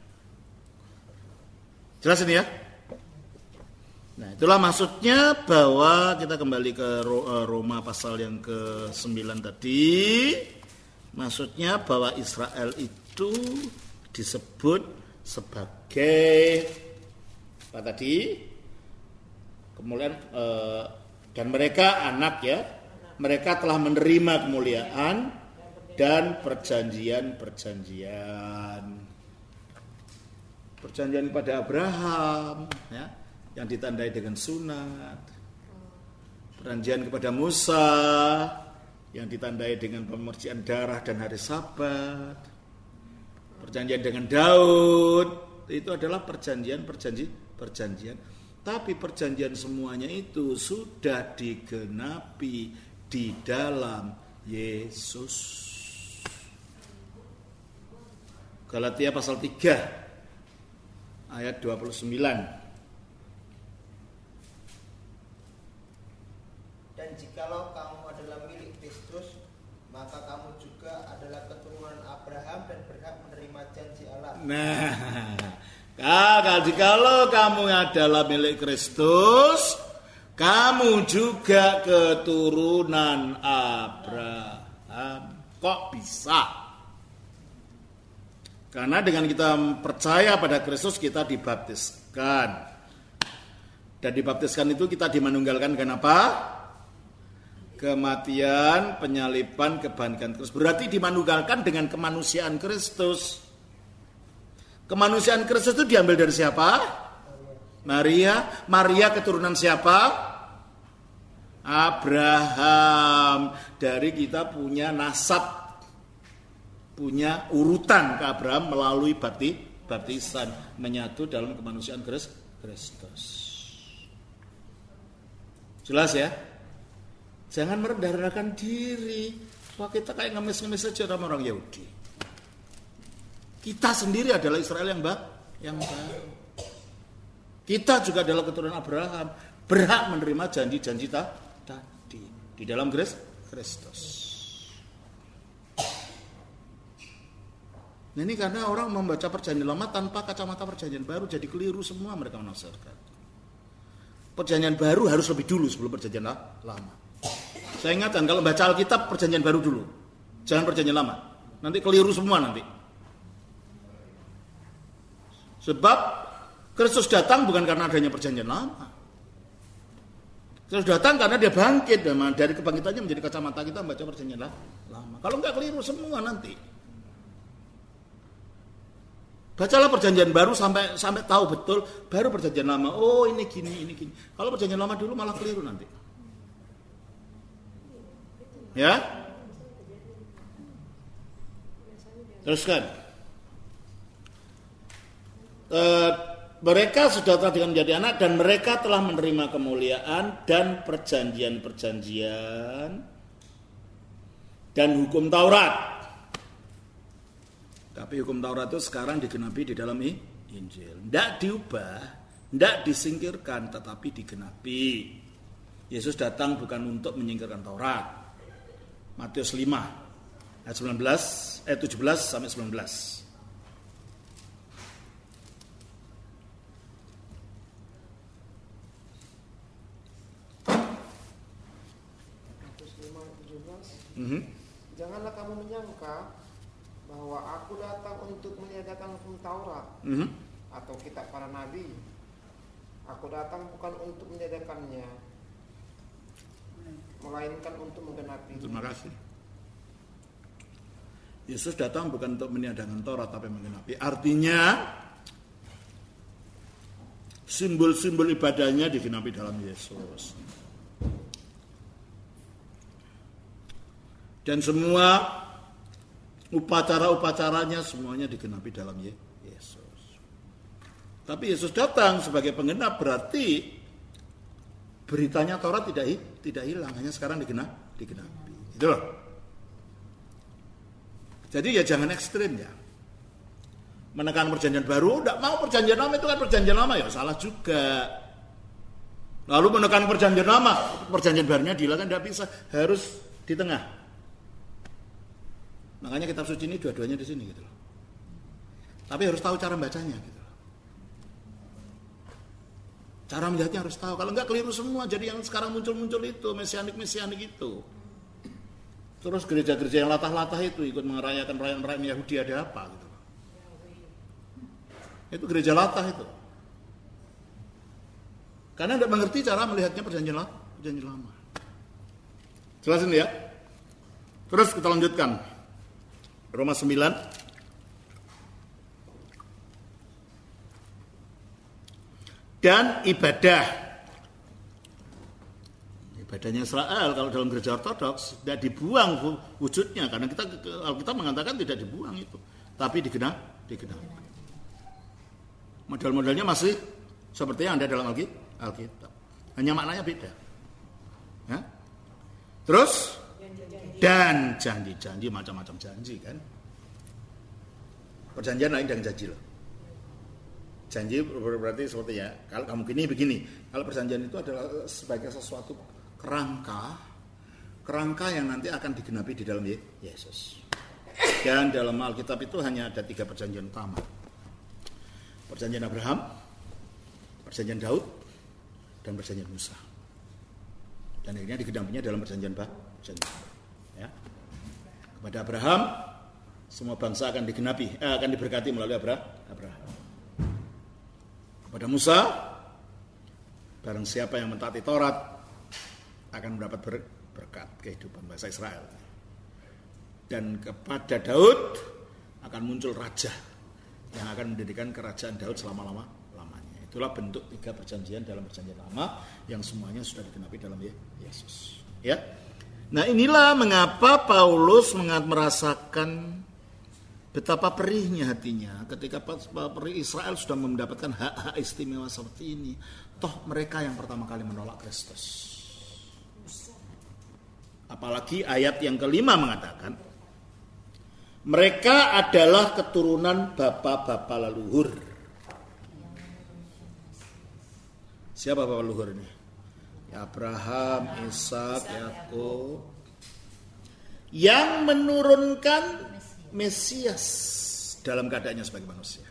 Jelas ini ya? Nah, itulah maksudnya bahwa kita kembali ke Roma pasal yang ke sembilan tadi. Maksudnya bahwa Israel itu disebut sebagai apa tadi? Kemuliaan eh, dan mereka anak ya. Mereka telah menerima kemuliaan dan perjanjian-perjanjian. Perjanjian kepada Abraham ya, yang ditandai dengan sunat. Perjanjian kepada Musa yang ditandai dengan pemercikan darah dan hari Sabat. Perjanjian dengan Daud itu adalah perjanjian-perjanjian perjanjian. Tapi perjanjian semuanya itu sudah digenapi di dalam Yesus. Galatia pasal tiga ayat dua puluh sembilan. Dan jikalau kamu adalah milik Kristus, maka kamu juga adalah keturunan Abraham dan berhak menerima janji Allah. Nah, kalau jikalau kamu adalah milik Kristus, kamu juga keturunan Abraham. Kok bisa? Karena dengan kita percaya pada Kristus kita dibaptiskan. Dan dibaptiskan itu kita dimanunggalkan dengan apa? Kematian, penyaliban, kebangkitan Kristus. Berarti dimanunggalkan dengan kemanusiaan Kristus. Kemanusiaan Kristus itu diambil dari siapa? Maria. Maria keturunan siapa? Abraham. Dari kita punya nasab, punya urutan ke Abraham melalui bapti, baptisan, menyatu dalam kemanusiaan Kristus. Jelas ya? Jangan merendah-rendahkan diri. Wah, kita kayak ngemis-ngemis saja sama orang Yahudi. Kita sendiri adalah Israel yang baik, yang baru. Kita juga adalah keturunan Abraham, berhak menerima janji-janji tadi di dalam Kristus. Nah, ini karena orang membaca perjanjian lama tanpa kacamata perjanjian baru, jadi keliru semua mereka menafsirkan. Perjanjian baru harus lebih dulu sebelum perjanjian lama. Saya ingatkan kalau baca Alkitab perjanjian baru dulu, jangan perjanjian lama. Nanti keliru semua nanti. Sebab Kristus datang bukan karena adanya perjanjian lama. Kristus datang karena dia bangkit, dan dari kebangkitannya menjadi kacamata kita membaca perjanjian lama. Kalau enggak keliru semua nanti. Bacalah perjanjian baru sampai sampai tahu betul, baru perjanjian lama. Oh, ini gini, ini gini. Kalau perjanjian lama dulu malah keliru nanti. Ya? Teruskan. E, mereka sudah telah menjadi anak dan mereka telah menerima kemuliaan dan perjanjian-perjanjian dan hukum Taurat. Tapi hukum Taurat itu sekarang digenapi di dalam Injil. Tidak diubah, tidak disingkirkan, tetapi digenapi. Yesus datang bukan untuk menyingkirkan Taurat. Matius lima ayat sembilan belas, ayat tujuh belas sampai sembilan belas. berkata bahwa aku datang untuk meniadakan hukum Taurat Mm-hmm. atau kitab para nabi. Aku datang bukan untuk meniadakannya, melainkan untuk menggenapi. Terima kasih. Yesus datang bukan untuk meniadakan Taurat tapi menggenapi. Artinya simbol-simbol ibadahnya digenapi dalam Yesus. Dan semua upacara-upacaranya semuanya digenapi dalam Yesus. Tapi Yesus datang sebagai penggenap, berarti beritanya Taurat tidak tidak hilang, hanya sekarang digenap, digenapi. Gitu loh. Jadi ya jangan ekstrim ya. Menekan perjanjian baru, tidak mau perjanjian lama, itu kan perjanjian lama, ya salah juga. Lalu menekan perjanjian lama, perjanjian barunya dihilangkan, tidak bisa, harus di tengah. Makanya kitab suci ini dua-duanya di sini gitu loh. Tapi harus tahu cara bacanya gitu loh. Cara melihatnya harus tahu. Kalau enggak keliru semua. Jadi yang sekarang muncul-muncul itu mesianik-mesianik itu. Terus gereja-gereja yang latah-latah itu ikut merayakan perayaan-perayaan Yahudi ada apa gitu. Itu gereja latah itu. Karena tidak mengerti cara melihatnya perjanjian lama. Perjanjian lama. Jelas ini ya. Terus kita lanjutkan. Roma sembilan. Dan ibadah. Ibadahnya Israel kalau dalam gereja ortodoks tidak dibuang wujudnya. Karena kita Alkitab mengatakan tidak dibuang itu. Tapi digenap, digenap. Model-modelnya masih seperti yang ada dalam Alkitab. Hanya maknanya beda. Ya? Terus dan janji-janji, macam-macam janji kan. Perjanjian lain dengan janji loh. Janji berarti seperti ya, kalau kamu gini begini. Kalau perjanjian itu adalah sebagai sesuatu kerangka, kerangka yang nanti akan digenapi di dalam Yesus. Dan dalam Alkitab itu hanya ada tiga perjanjian utama. Perjanjian Abraham, perjanjian Daud, dan perjanjian Musa. Dan akhirnya digenapinya dalam perjanjian baru. Ya. Kepada Abraham semua bangsa akan digenapi, eh, akan diberkati melalui Abraham. Kepada Musa, barang siapa yang mentaati Taurat akan mendapat ber- berkat kehidupan bangsa Israel. Dan kepada Daud akan muncul raja yang akan mendirikan kerajaan Daud selama-lamanya. Itulah bentuk tiga perjanjian dalam perjanjian lama yang semuanya sudah digenapi dalam Yesus. Ya. Nah inilah mengapa Paulus merasakan betapa perihnya hatinya ketika perih Israel sudah mendapatkan hak-hak istimewa seperti ini. Toh mereka yang pertama kali menolak Kristus. Apalagi ayat yang kelima mengatakan mereka adalah keturunan bapa-bapa leluhur. Siapa bapa leluhur ini? Abraham, Ishak, Yakub yang menurunkan Mesias dalam keadaannya sebagai manusia.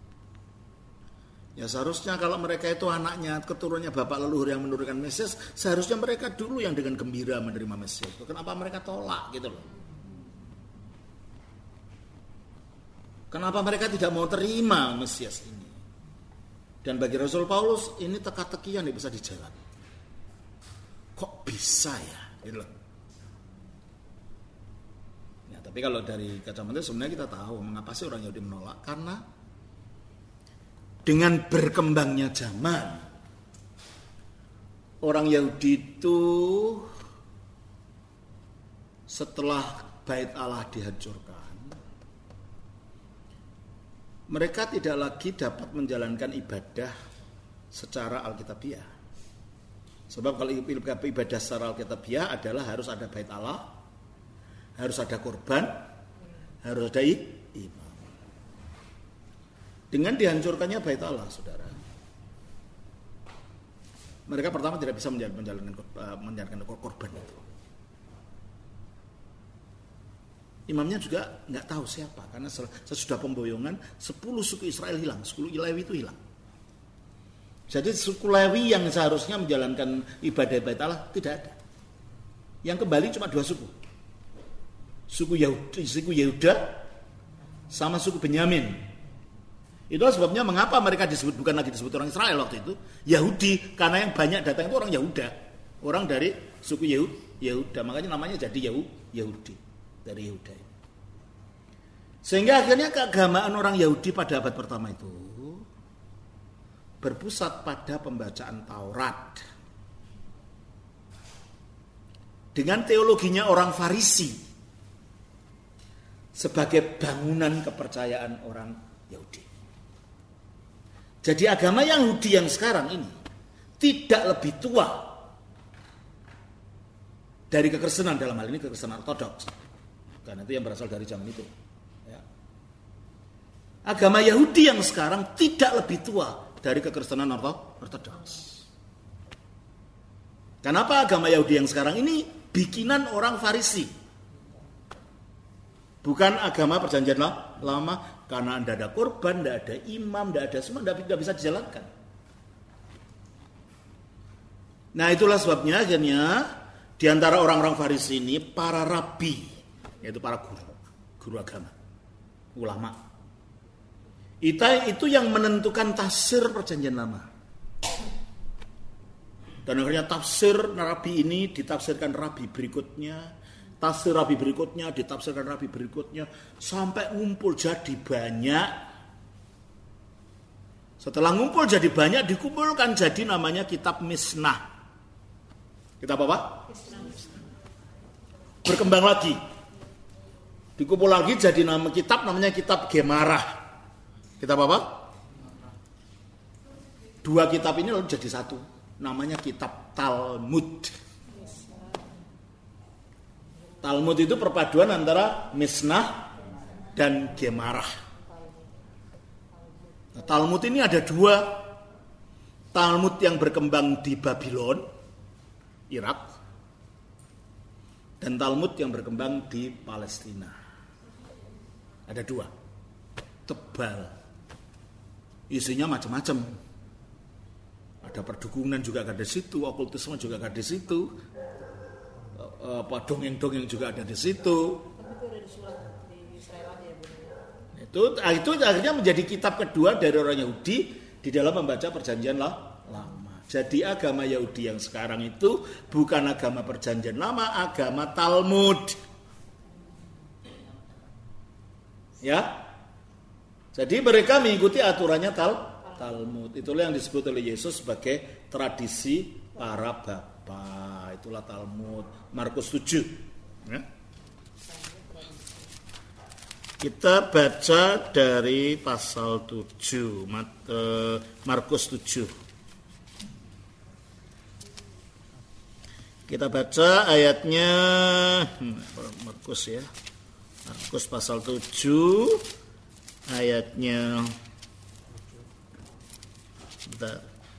Ya seharusnya kalau mereka itu anaknya, keturunannya bapak leluhur yang menurunkan Mesias, seharusnya mereka dulu yang dengan gembira menerima Mesias. Kenapa mereka tolak gitu loh? Kenapa mereka tidak mau terima Mesias ini? Dan bagi Rasul Paulus ini teka-teki yang tidak bisa dijawab. Kok bisa ya? Gitu loh. Ya, tapi kalau dari kacamata sebenarnya kita tahu mengapa sih orang Yahudi menolak. Karena dengan berkembangnya zaman, orang Yahudi itu setelah Bait Allah dihancurkan, mereka tidak lagi dapat menjalankan ibadah secara Alkitabiah. Sebab kalau ibadah secara Alkitabiah adalah harus ada Bait Allah, harus ada korban, harus ada imam. Dengan dihancurkannya Bait Allah, saudara, mereka pertama tidak bisa menjalankan menjalankan korban itu. Imamnya juga nggak tahu siapa, karena sesudah pemboyongan sepuluh suku Israel hilang, sepuluh Lewi itu hilang. Jadi suku Lewi yang seharusnya menjalankan ibadah Bait Allah tidak ada. Yang kembali cuma dua suku. suku Yehuda, suku Yehuda sama suku Benyamin. Itulah sebabnya mengapa mereka disebut bukan lagi disebut orang Israel waktu itu, Yahudi, karena yang banyak datang itu orang Yehuda, orang dari suku Yehuda, makanya namanya jadi Yahudi dari Yehuda. Sehingga akhirnya keagamaan orang Yahudi pada abad pertama itu berpusat pada pembacaan Taurat dengan teologinya orang Farisi sebagai bangunan kepercayaan orang Yahudi. Jadi agama Yahudi yang sekarang ini tidak lebih tua dari kekristenan, dalam hal ini kekristenan ortodoks, karena itu yang berasal dari zaman itu. Ya. Agama Yahudi yang sekarang tidak lebih tua dari kekristenan ortodoks. Kenapa agama Yahudi yang sekarang ini bikinan orang Farisi? Bukan agama perjanjian lama, karena tidak ada korban, tidak ada imam, tidak ada semua, tidak bisa dijalankan. Nah itulah sebabnya akhirnya di antara orang-orang Farisi ini para rabi, yaitu para guru, guru agama, ulama. Itu yang menentukan tafsir perjanjian lama. Dan akhirnya tafsir rabi ini ditafsirkan rabi berikutnya, tafsir rabi berikutnya ditafsirkan rabi berikutnya, sampai ngumpul jadi banyak. Setelah ngumpul jadi banyak, dikumpulkan jadi namanya kitab Mishnah. Kitab apa? Berkembang lagi, dikumpul lagi jadi nama kitab namanya kitab Gemarah. Kitab apa? Dua kitab ini lalu jadi satu, namanya kitab Talmud. Talmud itu perpaduan antara Mishnah dan Gemarah. Nah, Talmud ini ada dua. Talmud yang berkembang di Babylon, Irak, dan Talmud yang berkembang di Palestina. Ada dua, tebal, isinya macam-macam. Ada perdukunan juga ada di situ, okultisme juga ada di situ, apa dongeng-dongeng juga ada di situ. Itu itu akhirnya menjadi kitab kedua dari orang Yahudi di dalam membaca perjanjian lama. Jadi agama Yahudi yang sekarang itu bukan agama perjanjian lama, agama Talmud. Ya. Jadi mereka mengikuti aturannya tal Talmud. Itulah yang disebut oleh Yesus sebagai tradisi para bapa. Itulah Talmud. Markus tujuh. Ya. Kita baca dari pasal tujuh, Markus tujuh. Kita baca ayatnya, Markus ya, Markus pasal tujuh, ayatnya, bentar.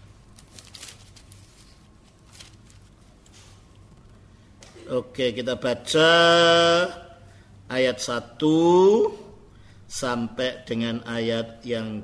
Oke, kita baca ayat satu sampai dengan ayat yang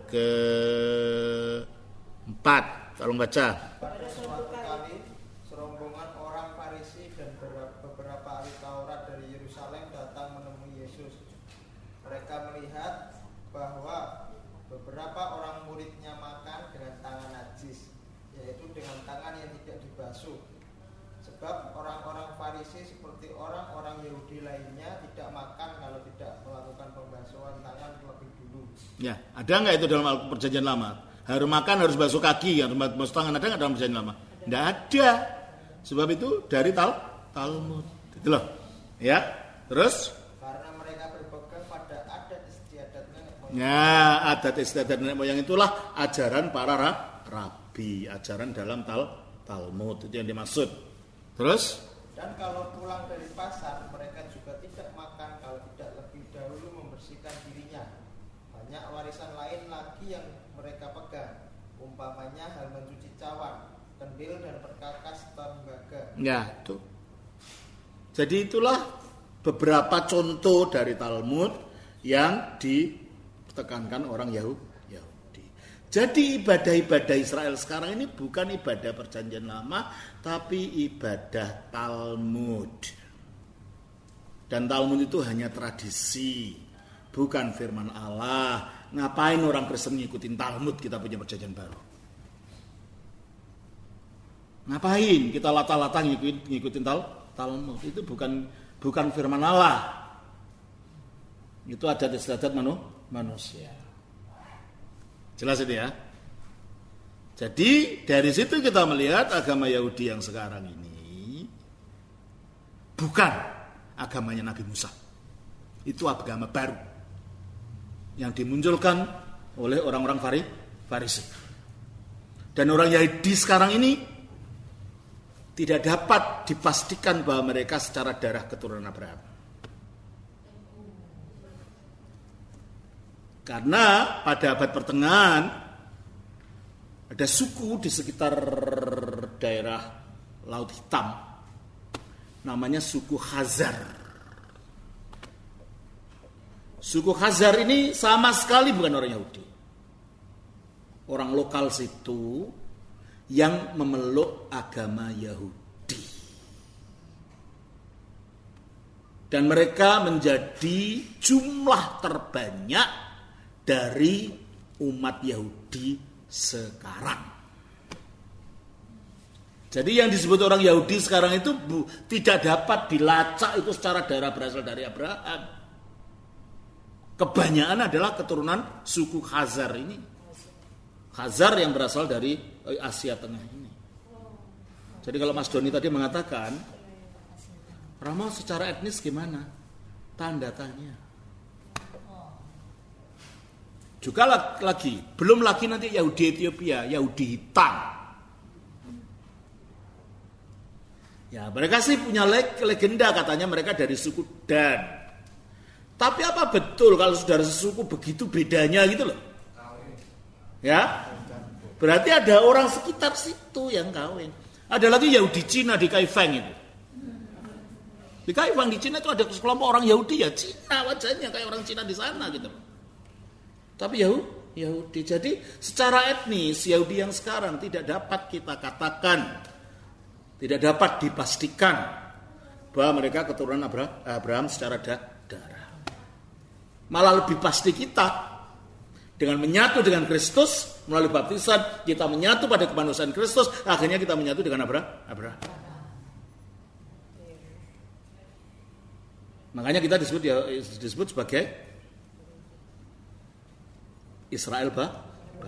keempat. Tolong baca. Pada suatu kali serombongan orang Farisi dan beberapa ahli Taurat dari Yerusalem datang menemui Yesus. Mereka melihat bahwa beberapa orang muridnya makan dengan tangan najis, yaitu dengan tangan yang tidak dibasuh. Sebab orang-orang Farisi seperti orang-orang Yahudi lainnya tidak makan kalau tidak melakukan pembasuhan tangan terlebih dulu. Ya, ada nggak itu dalam perjanjian lama? Harus makan, harus basuh kaki, harus basuh tangan, ada nggak dalam perjanjian lama? Nggak ada. Sebab itu dari tal Talmud. Itu loh. Ya, terus? Karena mereka berpegang pada adat istiadat nenek moyang. Ya, adat istiadat nenek moyang itulah ajaran para rabi, ajaran dalam tal Talmud itu yang dimaksud. Terus? Dan kalau pulang dari pasar, mereka juga tidak makan kalau tidak lebih dahulu membersihkan dirinya. Banyak warisan lain lagi yang mereka pegang, umpamanya hal mencuci cawan, kendil dan perkakas tembaga. Ya, itu. Jadi itulah beberapa contoh dari Talmud yang ditekankan orang Yahudi. Jadi ibadah-ibadah Israel sekarang ini bukan ibadah perjanjian lama, tapi ibadah Talmud. Dan Talmud itu hanya tradisi, bukan firman Allah. Ngapain orang Kristen ngikutin Talmud, kita punya perjanjian baru? Ngapain kita lata-lata ngikutin, ngikutin tal, Talmud? Itu bukan bukan firman Allah. Itu adat istiadat manu, manusia. Jelas ini ya. Jadi dari situ kita melihat agama Yahudi yang sekarang ini bukan agamanya Nabi Musa. Itu agama baru yang dimunculkan oleh orang-orang Farisi. Dan orang Yahudi sekarang ini tidak dapat dipastikan bahwa mereka secara darah keturunan Abraham. Karena pada abad pertengahan ada suku di sekitar daerah Laut Hitam, namanya suku Khazar. Suku Khazar ini sama sekali bukan orang Yahudi. Orang lokal situ yang memeluk agama Yahudi. Dan mereka menjadi jumlah terbanyak dari umat Yahudi sekarang. Jadi yang disebut orang Yahudi sekarang itu bu, tidak dapat dilacak itu secara darah berasal dari Abraham. Kebanyakan adalah keturunan suku Khazar ini. Khazar yang berasal dari Asia Tengah ini. Jadi kalau Mas Doni tadi mengatakan, Rama secara etnis gimana? Tanda tanya. Juga lagi, belum lagi nanti Yahudi Ethiopia, Yahudi hitam. Ya, mereka sih punya legenda katanya mereka dari suku Dan. Tapi apa betul kalau saudara sesuku begitu bedanya gitu loh? Ya, berarti ada orang sekitar situ yang kawin. Ada lagi Yahudi Cina di Kaifeng itu. Di Kaifeng di Cina itu ada sekelompok orang Yahudi ya Cina wajahnya kayak orang Cina di sana gitu. Tapi Yahudi, Yahudi. Jadi secara etnis Yahudi yang sekarang tidak dapat kita katakan, tidak dapat dipastikan bahwa mereka keturunan Abraham secara darah. Malah lebih pasti kita dengan menyatu dengan Kristus melalui baptisan, kita menyatu pada kemanusiaan Kristus, akhirnya kita menyatu dengan Abraham. Makanya kita disebut ya, disebut sebagai Israel baru.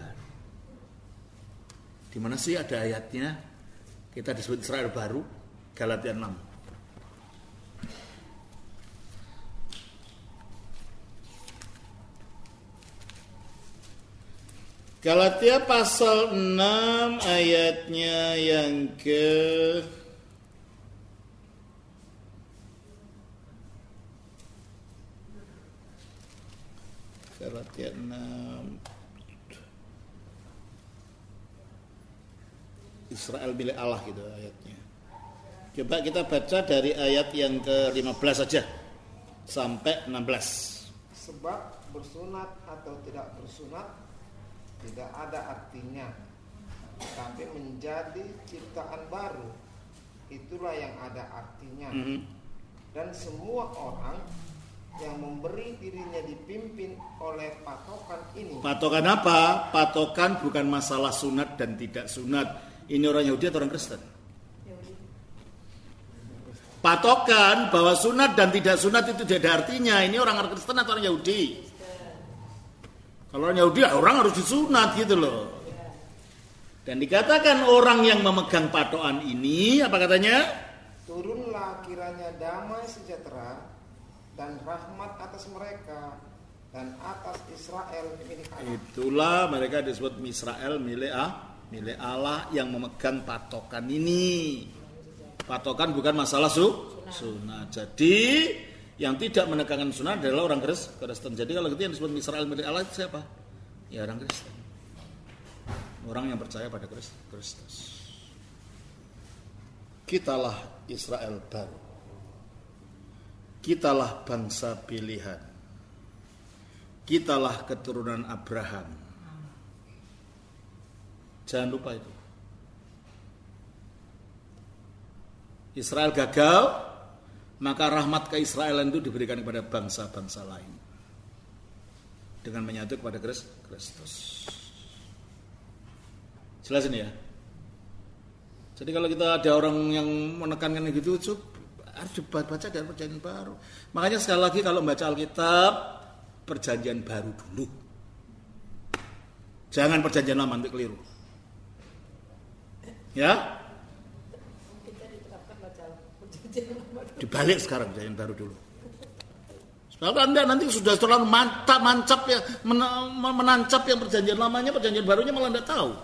Di mana sih ada ayatnya kita disebut Israel baru? Galatia enam. Galatia pasal enam ayatnya yang ke Galatia enam Israel milik Allah gitu ayatnya. Coba kita baca dari ayat yang ke lima belas saja sampai enam belas. Sebab bersunat atau tidak bersunat tidak ada artinya, tapi menjadi ciptaan baru itulah yang ada artinya. Mm-hmm. Dan semua orang yang memberi dirinya dipimpin oleh patokan ini. Patokan apa? Patokan bukan masalah sunat dan tidak sunat. Ini orang Yahudi atau orang Kristen? Patokan bahwa sunat dan tidak sunat itu tidak ada artinya. Ini orang Kristen atau orang Yahudi? Kalau orang Yahudi, orang harus disunat gitu loh. Dan dikatakan orang yang memegang patokan ini, apa katanya? Turunlah kiranya damai sejahtera dan rahmat atas mereka dan atas Israel milik Allah. Itulah mereka disebut Israel milik Allah, milik Allah yang memegang patokan ini. Patokan bukan masalah su, sunat. Jadi yang tidak menekankan sunat adalah orang Kristen. Jadi kalau gitu yang disebut Israel milik Allah itu siapa? Ya orang Kristen. Orang yang percaya pada Kristus. Kitalah Israel baru. Kitalah bangsa pilihan. Kitalah keturunan Abraham. Jangan lupa itu. Israel gagal, maka rahmat keisraelan itu diberikan kepada bangsa-bangsa lain dengan menyatu kepada Kristus. Jelas ini ya. Jadi kalau kita ada orang yang menekankan gitu, harus dibaca dari perjanjian baru. Makanya sekali lagi kalau membaca Alkitab, perjanjian baru dulu. Jangan perjanjian lama, nanti keliru. Ya? Kita diterapkan baca perjanjian lama. Dibalik sekarang perjanjian baru dulu. Kalau Anda nanti sudah terlalu mantap, mancap ya, menancap yang perjanjian lamanya, perjanjian barunya malah Anda tahu.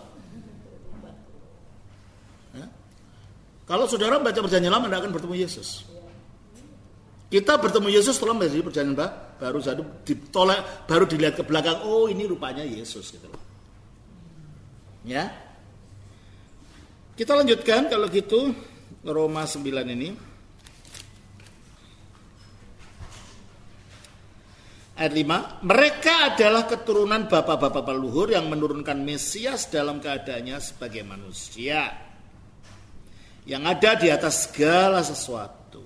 Ya? Kalau saudara baca perjanjian lama, Anda akan bertemu Yesus. Kita bertemu Yesus setelah menjadi perjanjian baru, baru ditolak, baru dilihat ke belakang, oh ini rupanya Yesus gitu loh. Ya. Kita lanjutkan kalau gitu Roma sembilan ini. Ayat lima, mereka adalah keturunan bapak-bapak leluhur yang menurunkan Mesias dalam keadaannya sebagai manusia yang ada di atas segala sesuatu.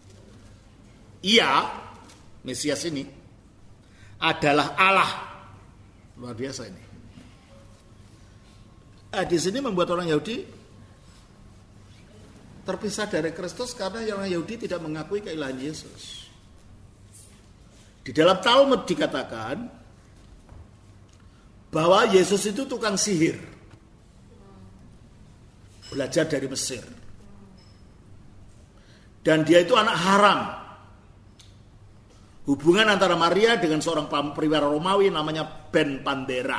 Ia, Mesias ini, adalah Allah. Luar biasa ini. Eh, di sini membuat orang Yahudi terpisah dari Kristus karena orang Yahudi tidak mengakui keilahian Yesus. Di dalam Talmud dikatakan bahwa Yesus itu tukang sihir. Belajar dari Mesir. Dan dia itu anak haram. Hubungan antara Maria dengan seorang perwira Romawi namanya Ben Pandera.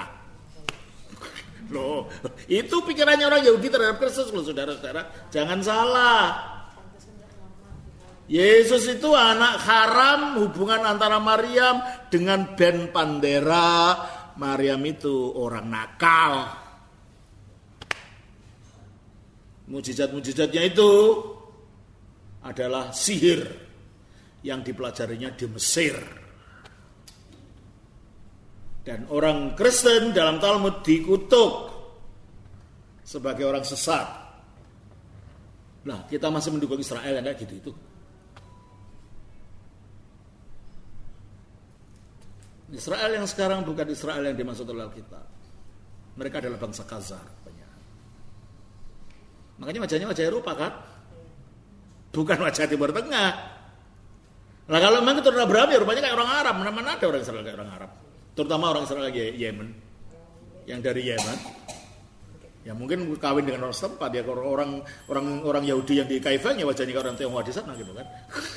Loh, itu pikirannya orang Yahudi terhadap Kristus loh saudara-saudara. Jangan salah. Yesus itu anak haram, hubungan antara Maryam dengan Ben Pandera. Maryam itu orang nakal. Mujizat-mujizatnya itu adalah sihir yang dipelajarinya di Mesir. Dan orang Kristen dalam Talmud dikutuk sebagai orang sesat. Nah, kita masih mendukung Israel enggak gitu itu. Israel yang sekarang bukan Israel yang dimaksud oleh Alkitab. Mereka adalah bangsa Khazar. Makanya wajahnya wajah Eropa kan? Bukan wajah Timur Tengah. Nah kalau memang keturunan Abraham ya rupanya kayak orang Arab. Mana ada orang Israel kayak orang Arab. Terutama orang Israel Yemen. Yang dari Yemen. Ya mungkin kawin dengan orang setempat ya. Orang orang orang Yahudi yang di Kaifeng ya wajahnya kayak orang Tionghoa di sana gitu kan.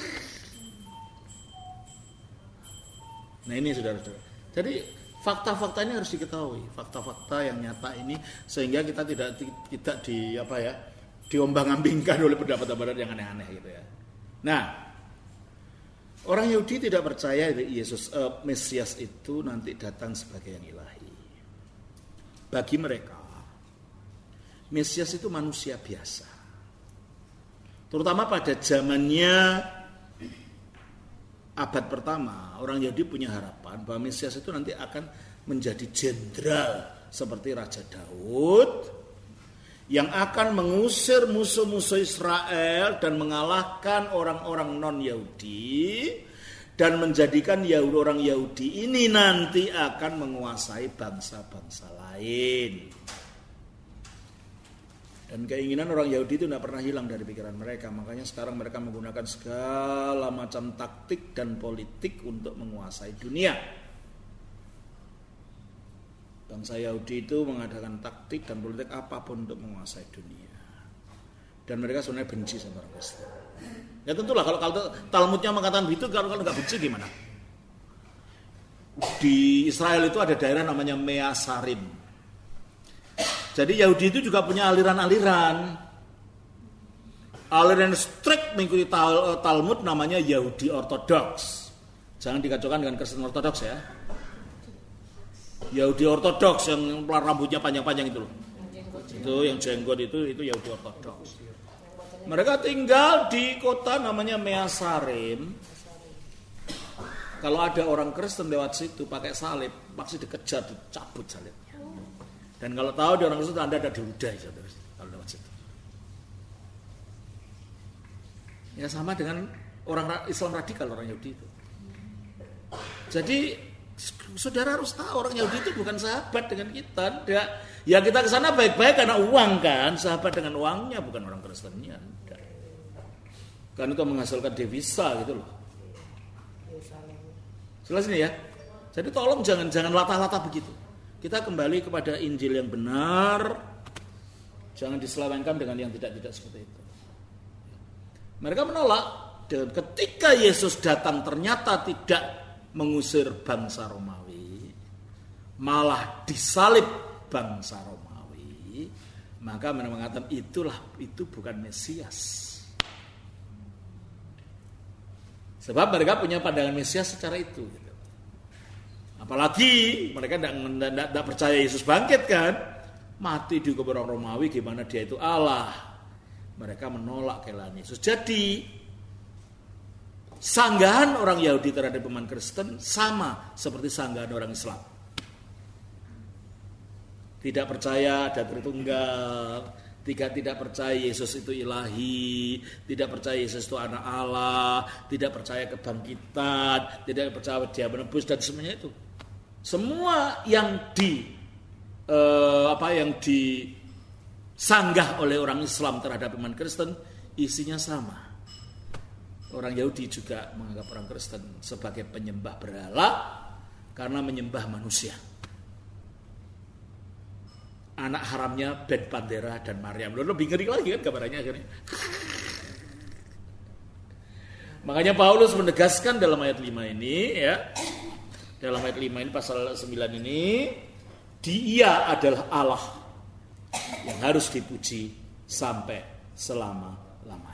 Nah ini saudara-saudara. Jadi fakta-fakta ini harus diketahui, fakta-fakta yang nyata ini sehingga kita tidak tidak di apa ya, diombang-ambingkan oleh pendapat-pendapat yang aneh-aneh gitu ya. Nah, orang Yahudi tidak percaya Yesus uh, Mesias itu nanti datang sebagai yang ilahi. Bagi mereka, Mesias itu manusia biasa. Terutama pada zamannya abad pertama, orang Yahudi punya harapan bahwa Mesias itu nanti akan menjadi jenderal seperti Raja Daud yang akan mengusir musuh-musuh Israel dan mengalahkan orang-orang non-Yahudi dan menjadikan Yahudi, orang Yahudi ini nanti akan menguasai bangsa-bangsa lain. Dan keinginan orang Yahudi itu tidak pernah hilang dari pikiran mereka. Makanya sekarang mereka menggunakan segala macam taktik dan politik untuk menguasai dunia. Bangsa Yahudi itu mengadakan taktik dan politik apapun untuk menguasai dunia. Dan mereka sebenarnya benci sama orang Kristen. Ya tentulah kalau, kalau Talmudnya mengatakan begitu, kalau kalau nggak benci gimana? Di Israel itu ada daerah namanya Mea Sarim. Jadi Yahudi itu juga punya aliran-aliran. Aliran strict mengikuti Talmud namanya Yahudi Ortodoks. Jangan dikacaukan dengan Kristen Ortodoks ya. Yahudi Ortodoks yang rambutnya panjang-panjang itu loh. Itu yang jenggot itu itu Yahudi Ortodoks. Mereka tinggal di kota namanya Mea Sarim. Kalau ada orang Kristen lewat situ pakai salib, pasti dikejar, dicabut salibnya. Dan kalau tahu di orang Kristen Anda ada diludahi kalau lewat situ. Ya sama dengan orang Islam radikal, orang Yahudi itu. Jadi saudara harus tahu orang Yahudi itu bukan sahabat dengan kita. Tidak. Ya kita ke sana baik-baik karena uang kan, sahabat dengan uangnya, bukan orang Kristennya. Tidak. Kan itu menghasilkan devisa gitu loh. Jelas ini ya. Jadi tolong jangan jangan latah-latah begitu. Kita kembali kepada Injil yang benar. Jangan diselewengkan dengan yang tidak-tidak seperti itu. Mereka menolak. Dan ketika Yesus datang ternyata tidak mengusir bangsa Romawi, malah disalib bangsa Romawi, maka mereka mengatakan itulah itu bukan Mesias. Sebab mereka punya pandangan Mesias secara itu. Gitu. Apalagi mereka tidak percaya Yesus bangkit kan, mati di kubur orang Romawi, gimana dia itu Allah. Mereka menolak kelahiran Yesus. Jadi sanggahan orang Yahudi terhadap iman Kristen sama seperti sanggahan orang Islam. Tidak percaya ada Tritunggal, tidak tidak percaya Yesus itu ilahi, tidak percaya Yesus itu anak Allah, tidak percaya kebangkitan, tidak percaya Dia menebus dan semuanya itu. Semua yang di eh, apa yang disanggah oleh orang Islam terhadap iman Kristen isinya sama. Orang Yahudi juga menganggap orang Kristen sebagai penyembah berhala karena menyembah manusia. Anak haramnya Ben Pandera dan Maryam. Lalu lebih ngeri lagi kan kabarnya akhirnya. Makanya Paulus menegaskan dalam ayat lima ini ya. Dalam ayat lima ini pasal sembilan ini, Dia adalah Allah yang harus dipuji sampai selama-lamanya.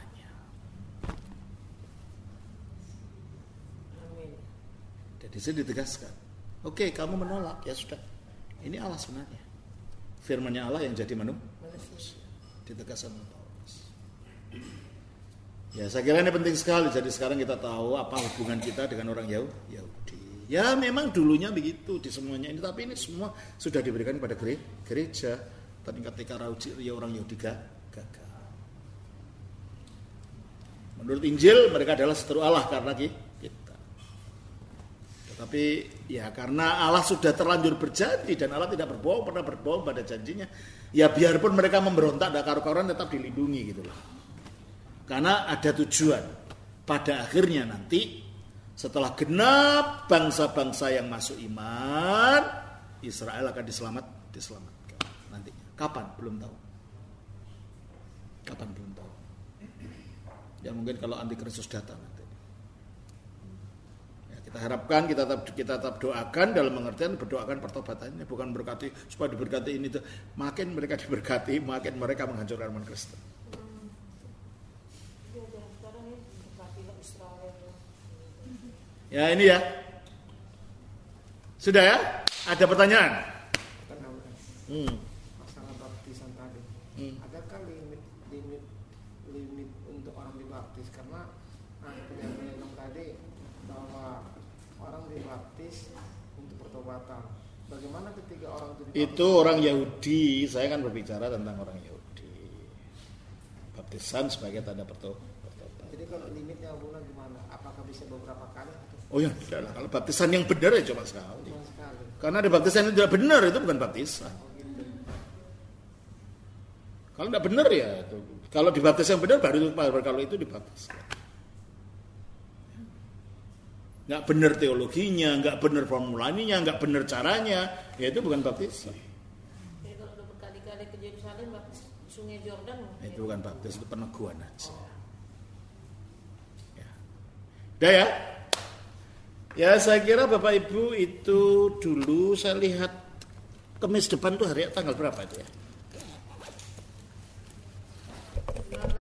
Di sini ditegaskan. Oke, kamu menolak, ya sudah. Ini Allah sebenarnya. Firman-Nya Allah yang jadi manusia. Ditegaskan oleh Paulus. Ya, saya kira ini penting sekali. Jadi sekarang kita tahu apa hubungan kita dengan orang Yahudi. Ya, memang dulunya begitu di semuanya ini, tapi ini semua sudah diberikan kepada gereja. Tapi ketika orang Yahudi gagal. Menurut Injil mereka adalah seteru Allah karena kita. Tapi ya karena Allah sudah terlanjur berjanji dan Allah tidak berbohong, pernah berbohong pada janjinya. Ya biarpun mereka memberontak dan karu-karuan tetap dilindungi gitu loh. Karena ada tujuan. Pada akhirnya nanti setelah genap bangsa-bangsa yang masuk iman, Israel akan diselamat, diselamatkan nantinya. Kapan? Belum tahu. Kapan belum tahu. Ya mungkin kalau Antikristus datang. Kita harapkan, kita tetap, kita tetap doakan dalam pengertian berdoakan pertobatannya, bukan berkati supaya diberkati ini tuh. Makin mereka diberkati, makin mereka menghancurkan umat Kristen. Ya ini ya. Sudah ya? Ada pertanyaan? Hmm. Masalah baptisan tadi. Hmm. Adakah limit limit limit untuk orang dibaptis? Karena nah, penyampaian tadi bahwa orang dibaptis untuk pertobatan. Bagaimana ketika orang itu dibaptis? Itu orang Yahudi. Saya kan berbicara tentang orang Yahudi. Baptisan sebagai tanda pertobatan. Jadi kalau limitnya guna gimana? Apakah bisa beberapa kali? Oh ya, tidak lah. Kalau baptisan yang benar ya cuma sekali. Cuma sekali. Karena ada baptisan yang tidak benar itu bukan baptisan. Oh, gitu. Kalau tidak benar ya itu. Kalau dibaptis yang benar baru, baru kalau itu dibaptis. Nggak benar teologinya, nggak benar formulanya, nggak benar caranya, ya itu bukan baptisan. Jadi kalau udah berkali-kali ke Yerusalem baptis Sungai Jordan, itu bukan baptis, itu peneguhan aja. Oh. Ya. Udah ya? Ya saya kira Bapak Ibu itu dulu saya lihat Kamis depan tuh hari tanggal berapa itu ya?